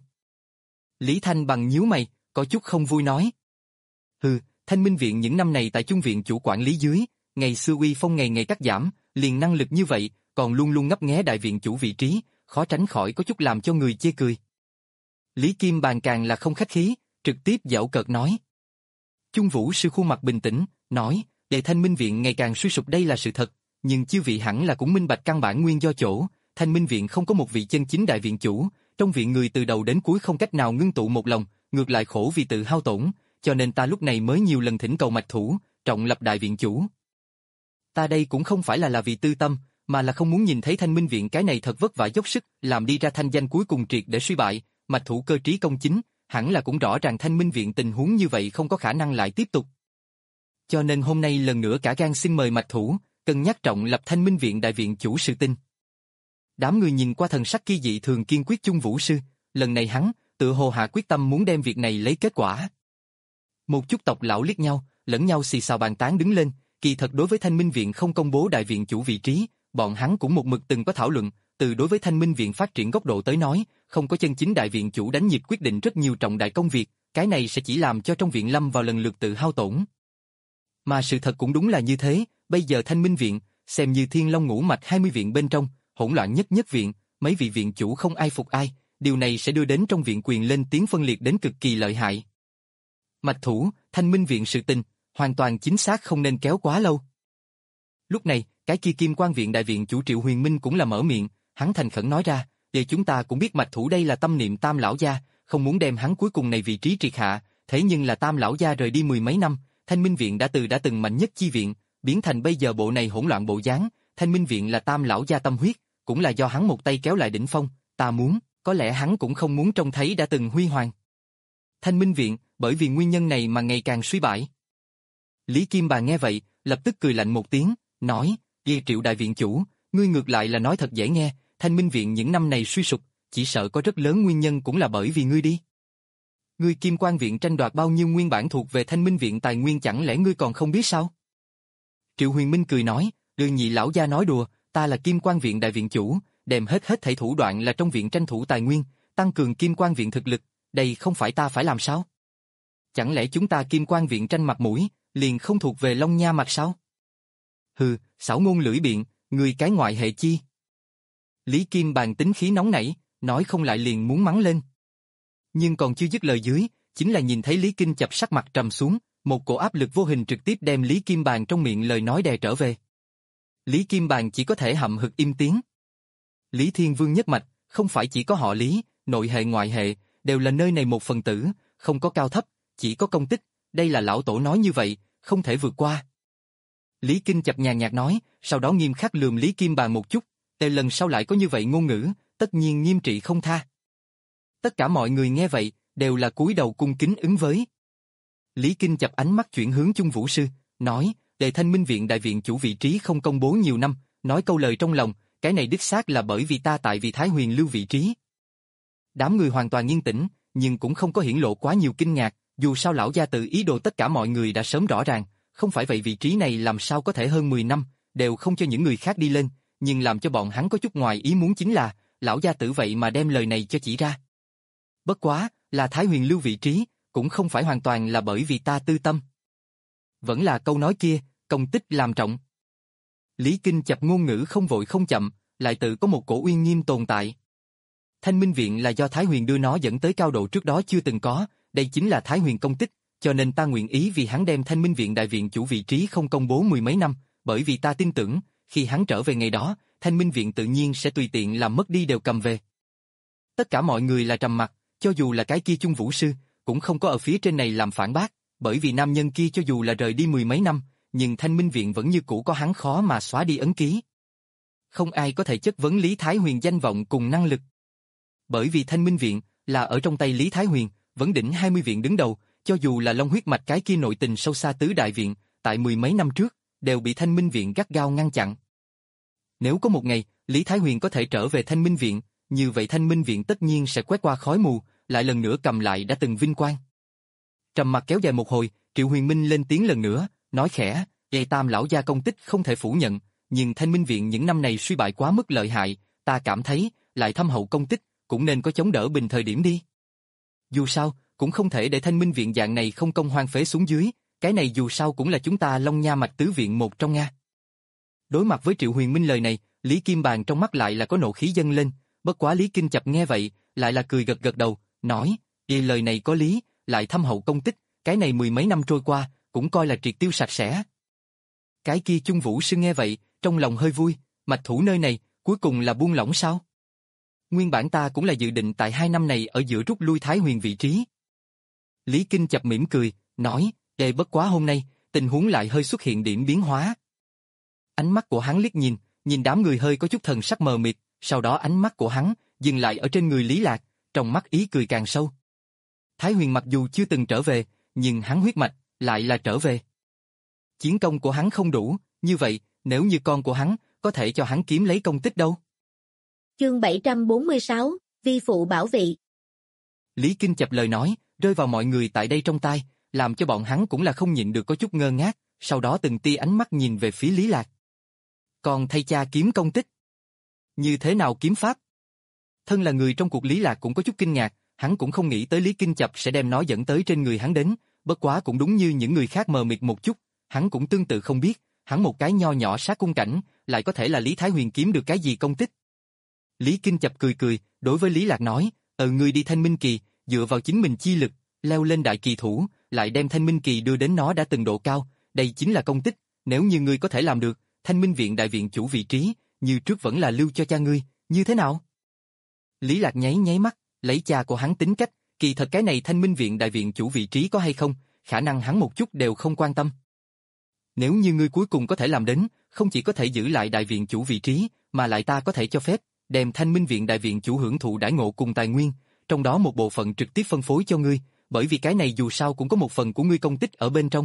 Lý Thanh Bằng nhíu mày, có chút không vui nói. Hừ, Thanh Minh Viện những năm này tại Chung viện chủ quản lý dưới, ngày xưa uy phong ngày ngày cắt giảm, liền năng lực như vậy, còn luôn luôn ngấp nghé đại viện chủ vị trí, khó tránh khỏi có chút làm cho người chê cười. Lý Kim Bàn càng là không khách khí, trực tiếp giễu cợt nói. Chung Vũ sư khuôn mặt bình tĩnh, nói, để Thanh Minh Viện ngày càng suy sụp đây là sự thật, nhưng chư vị hẳn là cũng minh bạch căn bản nguyên do chỗ, Thanh Minh Viện không có một vị chân chính đại viện chủ, trong viện người từ đầu đến cuối không cách nào ngưng tụ một lòng, ngược lại khổ vì tự hao tổn, cho nên ta lúc này mới nhiều lần thỉnh cầu Mạch Thủ, trọng lập đại viện chủ. Ta đây cũng không phải là là vì tư tâm, mà là không muốn nhìn thấy Thanh Minh Viện cái này thật vất vả dốc sức, làm đi ra thanh danh cuối cùng triệt để suy bại, Mạch Thủ cơ trí công chính, hẳn là cũng rõ ràng Thanh Minh Viện tình huống như vậy không có khả năng lại tiếp tục. Cho nên hôm nay lần nữa cả gan xin mời Mạch Thủ, cân nhắc trọng lập Thanh Minh Viện đại viện chủ sự tình. Đám người nhìn qua thần sắc kỳ dị thường kiên quyết Chung Vũ sư, lần này hắn, tự hồ hạ quyết tâm muốn đem việc này lấy kết quả. Một chút tộc lão liếc nhau, lẫn nhau xì xào bàn tán đứng lên, kỳ thật đối với Thanh Minh Viện không công bố đại viện chủ vị trí, bọn hắn cũng một mực từng có thảo luận, từ đối với Thanh Minh Viện phát triển góc độ tới nói, không có chân chính đại viện chủ đánh nhịp quyết định rất nhiều trọng đại công việc, cái này sẽ chỉ làm cho trong viện lâm vào lần lượt tự hao tổn. Mà sự thật cũng đúng là như thế, bây giờ Thanh Minh Viện, xem như Thiên Long ngũ mạch hai mươi viện bên trong, hỗn loạn nhất nhất viện, mấy vị viện chủ không ai phục ai, điều này sẽ đưa đến trong viện quyền lên tiếng phân liệt đến cực kỳ lợi hại. Mạch Thủ, Thanh Minh Viện sự tình, hoàn toàn chính xác không nên kéo quá lâu. Lúc này, cái kia Kim Quan Viện đại viện chủ Triệu Huyền Minh cũng là mở miệng, hắn thành khẩn nói ra, để chúng ta cũng biết Mạch Thủ đây là tâm niệm Tam lão gia, không muốn đem hắn cuối cùng này vị trí triệt hạ, thế nhưng là Tam lão gia rời đi mười mấy năm, Thanh Minh Viện đã từ đã từng mạnh nhất chi viện, biến thành bây giờ bộ này hỗn loạn bộ dáng, Thanh Minh Viện là Tam lão gia tâm huyết, cũng là do hắn một tay kéo lại đỉnh phong, ta muốn, có lẽ hắn cũng không muốn trông thấy đã từng huy hoàng. Thanh Minh Viện, bởi vì nguyên nhân này mà ngày càng suy bại. Lý Kim Bà nghe vậy, lập tức cười lạnh một tiếng, nói, Ghi Triệu đại viện chủ, ngươi ngược lại là nói thật dễ nghe, Thanh Minh Viện những năm này suy sụp, chỉ sợ có rất lớn nguyên nhân cũng là bởi vì ngươi đi. Ngươi Kim Quan Viện tranh đoạt bao nhiêu nguyên bản thuộc về Thanh Minh Viện tài nguyên chẳng lẽ ngươi còn không biết sao? Triệu Huyền Minh cười nói, Đường nhị lão gia nói đùa, ta là Kim Quan Viện đại viện chủ, đem hết hết thảy thủ đoạn là trong viện tranh thủ tài nguyên, tăng cường Kim Quan Viện thực lực, đây không phải ta phải làm sao? Chẳng lẽ chúng ta Kim Quan Viện tranh mặt mũi, liền không thuộc về Long Nha Mạch sao? Hừ, xảo ngôn lưỡi biện, người cái ngoại hệ chi? Lý Kim Bàn tính khí nóng nảy, nói không lại liền muốn mắng lên. Nhưng còn chưa dứt lời dưới, chính là nhìn thấy Lý Kinh Chập sắc mặt trầm xuống, một cổ áp lực vô hình trực tiếp đem Lý Kim Bàn trong miệng lời nói đè trở về. Lý Kim Bàn chỉ có thể hậm hực im tiếng. Lý Thiên Vương nhất mạch, không phải chỉ có họ Lý, nội hệ ngoại hệ, đều là nơi này một phần tử, không có cao thấp, chỉ có công tích, đây là lão tổ nói như vậy, không thể vượt qua. Lý Kinh Chập nhàn nhạt nói, sau đó nghiêm khắc lườm Lý Kim Bàn một chút, để lần sau lại có như vậy ngôn ngữ, tất nhiên nghiêm trị không tha. Tất cả mọi người nghe vậy, đều là cúi đầu cung kính ứng với. Lý Kinh Chập ánh mắt chuyển hướng Chung Vũ Sư, nói, Đề Thanh Minh Viện đại viện chủ vị trí không công bố nhiều năm, nói câu lời trong lòng, cái này đích xác là bởi vì ta tại vì Thái Huyền lưu vị trí. Đám người hoàn toàn yên tĩnh, nhưng cũng không có hiển lộ quá nhiều kinh ngạc, dù sao lão gia tự ý đồ tất cả mọi người đã sớm rõ ràng, không phải vậy vị trí này làm sao có thể hơn mười năm, đều không cho những người khác đi lên, nhưng làm cho bọn hắn có chút ngoài ý muốn chính là, lão gia tử vậy mà đem lời này cho chỉ ra. Bất quá, là Thái Huyền lưu vị trí, cũng không phải hoàn toàn là bởi vì ta tư tâm. Vẫn là câu nói kia, công tích làm trọng. Lý Kinh Chập ngôn ngữ không vội không chậm, lại tự có một cổ uy nghiêm tồn tại. Thanh Minh Viện là do Thái Huyền đưa nó dẫn tới cao độ trước đó chưa từng có, đây chính là Thái Huyền công tích, cho nên ta nguyện ý vì hắn đem Thanh Minh Viện đại viện chủ vị trí không công bố mười mấy năm, bởi vì ta tin tưởng, khi hắn trở về ngày đó, Thanh Minh Viện tự nhiên sẽ tùy tiện làm mất đi đều cầm về. Tất cả mọi người là trầm mặc, cho dù là cái kia Chung Vũ Sư, cũng không có ở phía trên này làm phản bác, bởi vì nam nhân kia cho dù là rời đi mười mấy năm, nhưng Thanh Minh Viện vẫn như cũ có hắn khó mà xóa đi ấn ký. Không ai có thể chất vấn Lý Thái Huyền danh vọng cùng năng lực. Bởi vì Thanh Minh Viện là ở trong tay Lý Thái Huyền, vấn đỉnh hai mươi viện đứng đầu, cho dù là Long huyết mạch cái kia nội tình sâu xa tứ đại viện, tại mười mấy năm trước, đều bị Thanh Minh Viện gắt gao ngăn chặn. Nếu có một ngày, Lý Thái Huyền có thể trở về Thanh Minh Viện, như vậy Thanh Minh Viện tất nhiên sẽ quét qua khói mù, lại lần nữa cầm lại đã từng vinh quang. Trầm mặc kéo dài một hồi, Triệu Huyền Minh lên tiếng lần nữa, nói khẽ, "Dây Tam lão gia công tích không thể phủ nhận, nhưng Thanh Minh Viện những năm này suy bại quá mức lợi hại, ta cảm thấy, lại thâm hậu công tích, cũng nên có chống đỡ bình thời điểm đi. Dù sao, cũng không thể để Thanh Minh Viện dạng này không công hoang phế xuống dưới, cái này dù sao cũng là chúng ta Long Nha mạch tứ viện một trong Nga." Đối mặt với Triệu Huyền Minh lời này, Lý Kim Bàn trong mắt lại là có nộ khí dâng lên, bất quá Lý Kinh Chập nghe vậy, lại là cười gật gật đầu, nói, "Ý lời này có lý, lại thâm hậu công tích, cái này mười mấy năm trôi qua, cũng coi là triệt tiêu sạch sẽ." Cái kia Chung Vũ Sư nghe vậy, trong lòng hơi vui, mạch thủ nơi này, cuối cùng là buông lỏng sao? Nguyên bản ta cũng là dự định tại hai năm này ở giữa rút lui Thái Huyền vị trí. Lý Kinh Chập mỉm cười, nói, "Ê bất quá hôm nay, tình huống lại hơi xuất hiện điểm biến hóa." Ánh mắt của hắn liếc nhìn, nhìn đám người hơi có chút thần sắc mờ mịt, sau đó ánh mắt của hắn dừng lại ở trên người Lý Lạc, trong mắt ý cười càng sâu. Thái Huyền mặc dù chưa từng trở về, nhưng hắn huyết mạch lại là trở về. Chiến công của hắn không đủ, như vậy, nếu như con của hắn, có thể cho hắn kiếm lấy công tích đâu. Chương bảy trăm bốn mươi sáu, Vi phụ bảo vị. Lý Kinh Chập lời nói, rơi vào mọi người tại đây trong tai, làm cho bọn hắn cũng là không nhịn được có chút ngơ ngác, sau đó từng tia ánh mắt nhìn về phía Lý Lạc. Còn thay cha kiếm công tích. Như thế nào kiếm pháp? Thân là người trong cuộc, Lý Lạc cũng có chút kinh ngạc, hắn cũng không nghĩ tới Lý Kinh Chập sẽ đem nó dẫn tới trên người hắn đến, bất quá cũng đúng như những người khác mờ mịt một chút, hắn cũng tương tự không biết, hắn một cái nho nhỏ sát cung cảnh, lại có thể là Lý Thái Huyền kiếm được cái gì công tích. Lý Kinh Chập cười cười, đối với Lý Lạc nói, ờ ngươi đi Thanh Minh Kỳ, dựa vào chính mình chi lực, leo lên đại kỳ thủ, lại đem Thanh Minh Kỳ đưa đến nó đã từng độ cao, đây chính là công tích, nếu như ngươi có thể làm được, Thanh Minh Viện đại viện chủ vị trí, như trước vẫn là lưu cho cha ngươi, như thế nào? Lý Lạc nháy nháy mắt, lấy cha của hắn tính cách, kỳ thật cái này Thanh Minh Viện đại viện chủ vị trí có hay không, khả năng hắn một chút đều không quan tâm. Nếu như ngươi cuối cùng có thể làm đến, không chỉ có thể giữ lại đại viện chủ vị trí, mà lại ta có thể cho phép, đem Thanh Minh Viện đại viện chủ hưởng thụ đãi ngộ cùng tài nguyên, trong đó một bộ phận trực tiếp phân phối cho ngươi, bởi vì cái này dù sao cũng có một phần của ngươi công tích ở bên trong.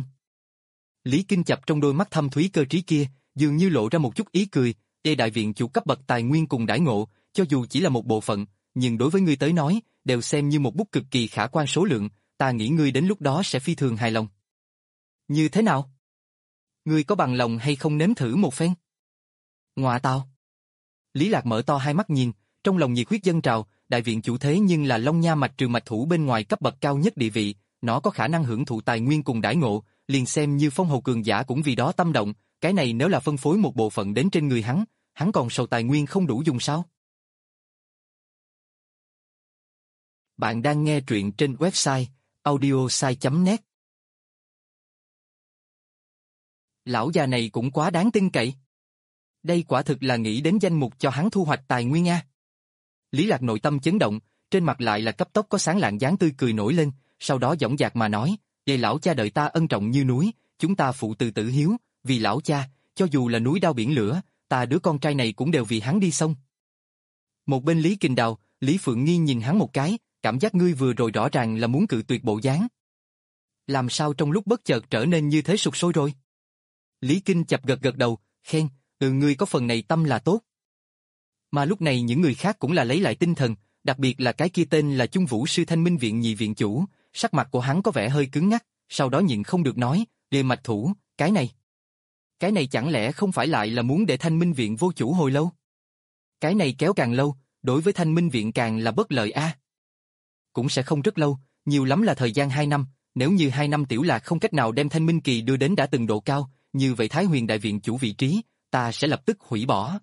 Lý Kinh Chập trong đôi mắt thâm thúy cơ trí kia, dường như lộ ra một chút ý cười, "Ê đại viện chủ cấp bậc tài nguyên cùng đãi ngộ, cho dù chỉ là một bộ phận, nhưng đối với ngươi tới nói, đều xem như một bút cực kỳ khả quan số lượng, ta nghĩ ngươi đến lúc đó sẽ phi thường hài lòng." Như thế nào? Ngươi có bằng lòng hay không nếm thử một phen? Ngoạ tào. Lý Lạc mở to hai mắt nhìn, trong lòng nhiệt huyết dâng trào, đại viện chủ thế nhưng là Long Nha mạch trừ mạch thủ bên ngoài cấp bậc cao nhất địa vị, nó có khả năng hưởng thụ tài nguyên cùng đãi ngộ, liền xem như phong hầu cường giả cũng vì đó tâm động, cái này nếu là phân phối một bộ phận đến trên người hắn, hắn còn sầu tài nguyên không đủ dùng sao? Bạn đang nghe truyện trên website audiosai chấm net. Lão già này cũng quá đáng tin cậy. Đây quả thực là nghĩ đến danh mục cho hắn thu hoạch tài nguyên nha. Lý Lạc nội tâm chấn động, trên mặt lại là cấp tốc có sáng lạng dáng tươi cười nổi lên, sau đó dõng dạc mà nói, "Vậy lão cha đợi ta ân trọng như núi, chúng ta phụ từ tử hiếu, vì lão cha, cho dù là núi đao biển lửa, ta đứa con trai này cũng đều vì hắn đi sông." Một bên Lý Kình Đào, Lý Phượng Nghi nhìn hắn một cái, cảm giác ngươi vừa rồi rõ ràng là muốn cự tuyệt bộ dáng. làm sao trong lúc bất chợt trở nên như thế sụp sôi rồi? Lý Kinh Chập gật gật đầu, khen, ừ ngươi có phần này tâm là tốt. Mà lúc này những người khác cũng là lấy lại tinh thần, đặc biệt là cái kia tên là Chung Vũ Sư Thanh Minh Viện nhị viện chủ, sắc mặt của hắn có vẻ hơi cứng ngắc, sau đó nhịn không được nói, Lê Mạch Thủ, cái này. Cái này chẳng lẽ không phải lại là muốn để Thanh Minh Viện vô chủ hồi lâu? Cái này kéo càng lâu, đối với Thanh Minh Viện càng là bất lợi a. À. Cũng sẽ không rất lâu, nhiều lắm là thời gian hai năm, nếu như hai năm Tiểu Lạc không cách nào đem Thanh Minh Kỳ đưa đến đã từng độ cao, như vậy Thái Huyền Đại Viện chủ vị trí, ta sẽ lập tức hủy bỏ.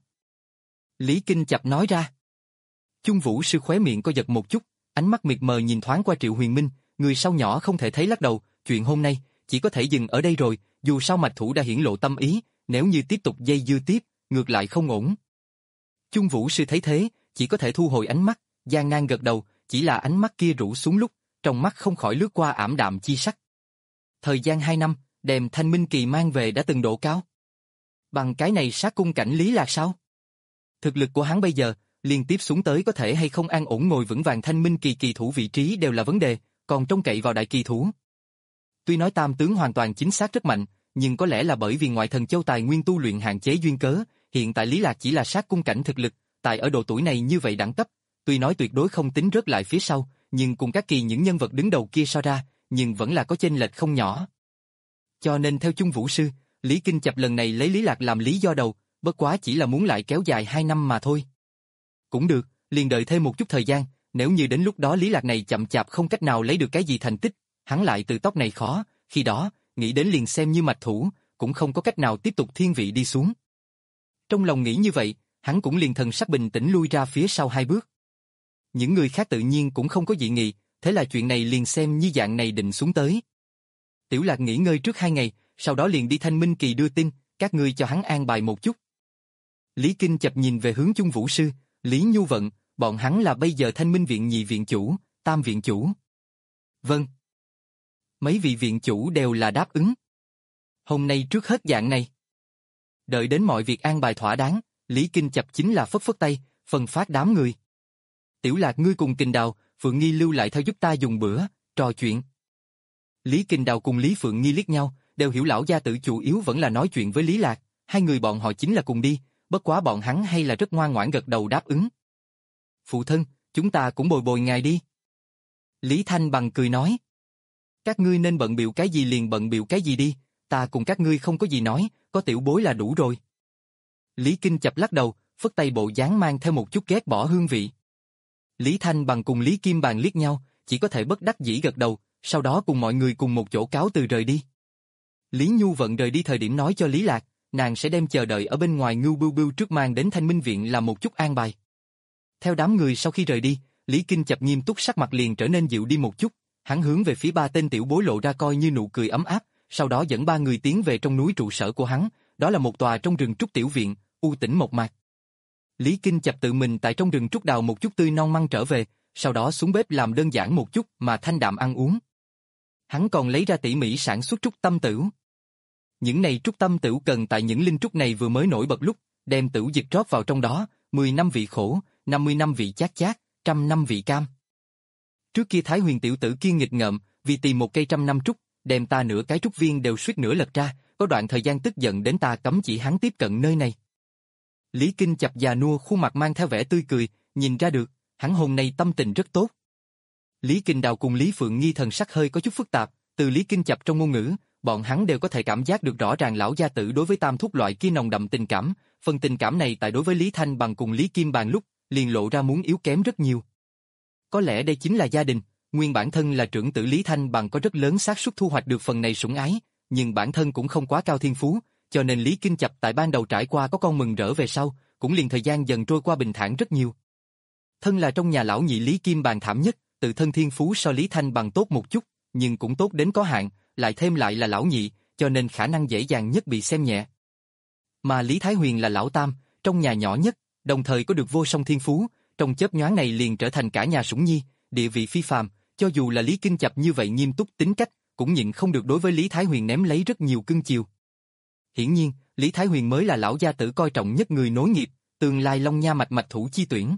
Lý Kinh Chập nói ra. Chung Vũ Sư khóe miệng co giật một chút, ánh mắt miệt mờ nhìn thoáng qua Triệu Huyền Minh, người sau nhỏ không thể thấy lắc đầu, chuyện hôm nay chỉ có thể dừng ở đây rồi, dù sao Mạch Thủ đã hiển lộ tâm ý, nếu như tiếp tục dây dưa tiếp, ngược lại không ổn. Chung Vũ Sư thấy thế, chỉ có thể thu hồi ánh mắt, gian nan gật đầu, chỉ là ánh mắt kia rũ xuống lúc, trong mắt không khỏi lướt qua ảm đạm chi sắc. Thời gian hai năm, đem Thanh Minh Kỳ mang về đã từng độ cao. Bằng cái này sát cung cảnh Lý Lạc sao? Thực lực của hắn bây giờ, liên tiếp xuống tới có thể hay không an ổn ngồi vững vàng Thanh Minh Kỳ kỳ thủ vị trí đều là vấn đề, còn trông cậy vào đại kỳ thủ. Tuy nói tam tướng hoàn toàn chính xác rất mạnh, nhưng có lẽ là bởi vì ngoại thần châu tài nguyên tu luyện hạn chế duyên cớ, hiện tại Lý Lạc chỉ là sát cung cảnh thực lực, tại ở độ tuổi này như vậy đẳng cấp, tuy nói tuyệt đối không tính rớt lại phía sau, nhưng cùng các kỳ những nhân vật đứng đầu kia so ra, nhưng vẫn là có chênh lệch không nhỏ. Cho nên theo Chung Vũ Sư, Lý Kinh Chập lần này lấy Lý Lạc làm lý do đầu, bất quá chỉ là muốn lại kéo dài hai năm mà thôi. Cũng được, liền đợi thêm một chút thời gian, nếu như đến lúc đó Lý Lạc này chậm chạp không cách nào lấy được cái gì thành tích, hắn lại từ tóc này khó, khi đó, nghĩ đến liền xem như Mạch Thủ, cũng không có cách nào tiếp tục thiên vị đi xuống. Trong lòng nghĩ như vậy, hắn cũng liền thần sắc bình tĩnh lui ra phía sau hai bước. Những người khác tự nhiên cũng không có dị nghị, thế là chuyện này liền xem như dạng này định xuống tới. Tiểu Lạc nghỉ ngơi trước hai ngày, sau đó liền đi Thanh Minh Kỳ đưa tin, các ngươi cho hắn an bài một chút. Lý Kinh Chập nhìn về hướng Chung Vũ Sư, Lý Nhu Vận, bọn hắn là bây giờ Thanh Minh Viện nhị viện chủ, tam viện chủ. Vâng. Mấy vị viện chủ đều là đáp ứng. Hôm nay trước hết dạng này. Đợi đến mọi việc an bài thỏa đáng, Lý Kinh Chập chính là phất phất tay, phân phát đám người. Tiểu Lạc ngươi cùng Kình Đào, Phượng Nghi lưu lại theo giúp ta dùng bữa, trò chuyện. Lý Kình Đào cùng Lý Phượng Nghi liếc nhau, đều hiểu lão gia tử chủ yếu vẫn là nói chuyện với Lý Lạc, hai người bọn họ chính là cùng đi, bất quá bọn hắn hay là rất ngoan ngoãn gật đầu đáp ứng. Phụ thân, chúng ta cũng bồi bồi ngài đi. Lý Thanh Bằng cười nói. Các ngươi nên bận bịu cái gì liền bận bịu cái gì đi, ta cùng các ngươi không có gì nói, có tiểu bối là đủ rồi. Lý Kinh Chập lắc đầu, phất tay bộ dáng mang theo một chút ghét bỏ hương vị. Lý Thanh Bằng cùng Lý Kim Bàn liếc nhau, chỉ có thể bất đắc dĩ gật đầu, sau đó cùng mọi người cùng một chỗ cáo từ rời đi. Lý Nhu Vận rời đi thời điểm nói cho Lý Lạc, nàng sẽ đem chờ đợi ở bên ngoài Ngưu Bưu Bưu trước mang đến Thanh Minh Viện làm một chút an bài. Theo đám người sau khi rời đi, Lý Kinh Chập nghiêm túc sắc mặt liền trở nên dịu đi một chút, hắn hướng về phía ba tên tiểu bối lộ ra coi như nụ cười ấm áp, sau đó dẫn ba người tiến về trong núi trụ sở của hắn, đó là một tòa trong rừng trúc tiểu viện, u tĩnh mộc mạc. Lý Kinh Chập tự mình tại trong rừng trúc đào một chút tươi non măng trở về, sau đó xuống bếp làm đơn giản một chút mà thanh đạm ăn uống. Hắn còn lấy ra tỉ mỉ sản xuất trúc tâm tửu. Những này trúc tâm tửu cần tại những linh trúc này vừa mới nổi bật lúc, đem tửu dịch rót vào trong đó, mười năm vị khổ, năm mươi năm vị chát chát, trăm năm vị cam. Trước kia Thái Huyền tiểu tử kia nghịch ngợm, vì tìm một cây trăm năm trúc, đem ta nửa cái trúc viên đều suýt nửa lật ra, có đoạn thời gian tức giận đến ta cấm chỉ hắn tiếp cận nơi này. Lý Kinh Chập già nua khuôn mặt mang theo vẻ tươi cười, nhìn ra được, hắn hôm nay tâm tình rất tốt. Lý Kinh Đào cùng Lý Phượng Nghi thần sắc hơi có chút phức tạp, từ Lý Kinh Chập trong ngôn ngữ, bọn hắn đều có thể cảm giác được rõ ràng lão gia tử đối với tam thúc loại kia nồng đậm tình cảm, phần tình cảm này tại đối với Lý Thanh Bằng cùng Lý Kim Bàn lúc, liền lộ ra muốn yếu kém rất nhiều. Có lẽ đây chính là gia đình, nguyên bản thân là trưởng tử Lý Thanh Bằng có rất lớn xác suất thu hoạch được phần này sủng ái, nhưng bản thân cũng không quá cao thiên phú, cho nên Lý Kinh Chập tại ban đầu trải qua có con mừng rỡ về sau, cũng liền thời gian dần trôi qua bình thản rất nhiều. Thân là trong nhà lão nhị Lý Kim Bàn thảm nhất, tự thân thiên phú so Lý Thanh Bằng tốt một chút, nhưng cũng tốt đến có hạn, lại thêm lại là lão nhị, cho nên khả năng dễ dàng nhất bị xem nhẹ. Mà Lý Thái Huyền là lão tam, trong nhà nhỏ nhất, đồng thời có được vô song thiên phú, trong chớp nhoáng này liền trở thành cả nhà sủng nhi, địa vị phi phàm, cho dù là Lý Kinh Chập như vậy nghiêm túc tính cách, cũng nhịn không được đối với Lý Thái Huyền ném lấy rất nhiều cưng chiều. Hiển nhiên, Lý Thái Huyền mới là lão gia tử coi trọng nhất người nối nghiệp, tương lai Long Nha mạch mạch thủ chi tuyển.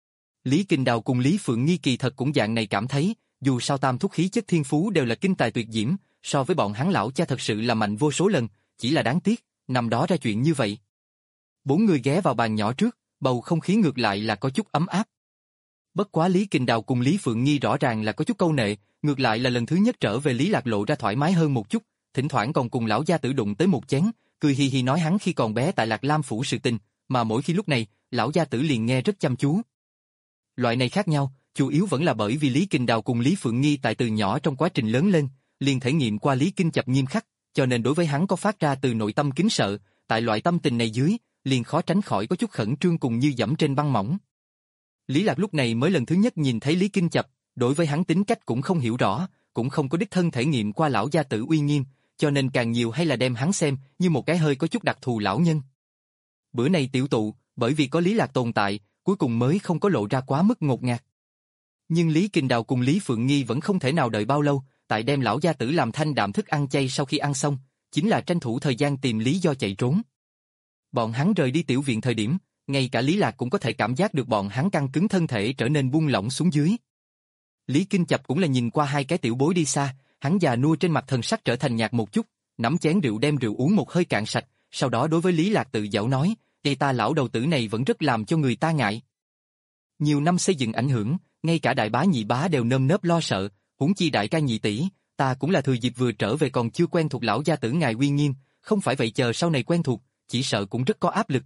Lý Kinh Đào cùng Lý Phượng Nghi kỳ thật cũng dạng này cảm thấy, dù sao tam thúc khí chất thiên phú đều là kinh tài tuyệt diễm, so với bọn hắn lão cha thật sự là mạnh vô số lần, chỉ là đáng tiếc, năm đó ra chuyện như vậy. Bốn người ghé vào bàn nhỏ trước, bầu không khí ngược lại là có chút ấm áp. Bất quá Lý Kình Đào cùng Lý Phượng Nghi rõ ràng là có chút câu nệ, ngược lại là lần thứ nhất trở về Lý Lạc lộ ra thoải mái hơn một chút, thỉnh thoảng còn cùng lão gia tử đụng tới một chén, cười hi hi nói hắn khi còn bé tại Lạc Lam phủ sự tình, mà mỗi khi lúc này, lão gia tử liền nghe rất chăm chú. Loại này khác nhau, chủ yếu vẫn là bởi vì Lý Kình Đào cùng Lý Phượng Nghi tại từ nhỏ trong quá trình lớn lên, liền thể nghiệm qua Lý Kinh Chập nghiêm khắc, cho nên đối với hắn có phát ra từ nội tâm kính sợ, tại loại tâm tình này dưới, liền khó tránh khỏi có chút khẩn trương cùng như dẫm trên băng mỏng. Lý Lạc lúc này mới lần thứ nhất nhìn thấy Lý Kinh Chập, đối với hắn tính cách cũng không hiểu rõ, cũng không có đích thân thể nghiệm qua lão gia tử uy nghiêm, cho nên càng nhiều hay là đem hắn xem như một cái hơi có chút đặc thù lão nhân. Bữa này tiểu tụ, bởi vì có Lý Lạc tồn tại, cuối cùng mới không có lộ ra quá mức ngột ngạt. Nhưng Lý Kình Đào cùng Lý Phượng Nghi vẫn không thể nào đợi bao lâu, tại đem lão gia tử làm thanh đạm thức ăn chay sau khi ăn xong, chính là tranh thủ thời gian tìm lý do chạy trốn. Bọn hắn rời đi tiểu viện thời điểm, ngay cả Lý Lạc cũng có thể cảm giác được bọn hắn căng cứng thân thể trở nên buông lỏng xuống dưới. Lý Kinh Chập cũng là nhìn qua hai cái tiểu bối đi xa, hắn già nua trên mặt thần sắc trở thành nhạt một chút, nắm chén rượu đem rượu uống một hơi cạn sạch, sau đó đối với Lý Lạc tự giễu nói, "Ê ta lão đầu tử này vẫn rất làm cho người ta ngại. Nhiều năm xây dựng ảnh hưởng, ngay cả đại bá nhị bá đều nơm nớp lo sợ, huống chi đại ca nhị tỷ, ta cũng là thừa dịp vừa trở về còn chưa quen thuộc lão gia tử ngài uy nghiêm, không phải vậy chờ sau này quen thuộc, chỉ sợ cũng rất có áp lực."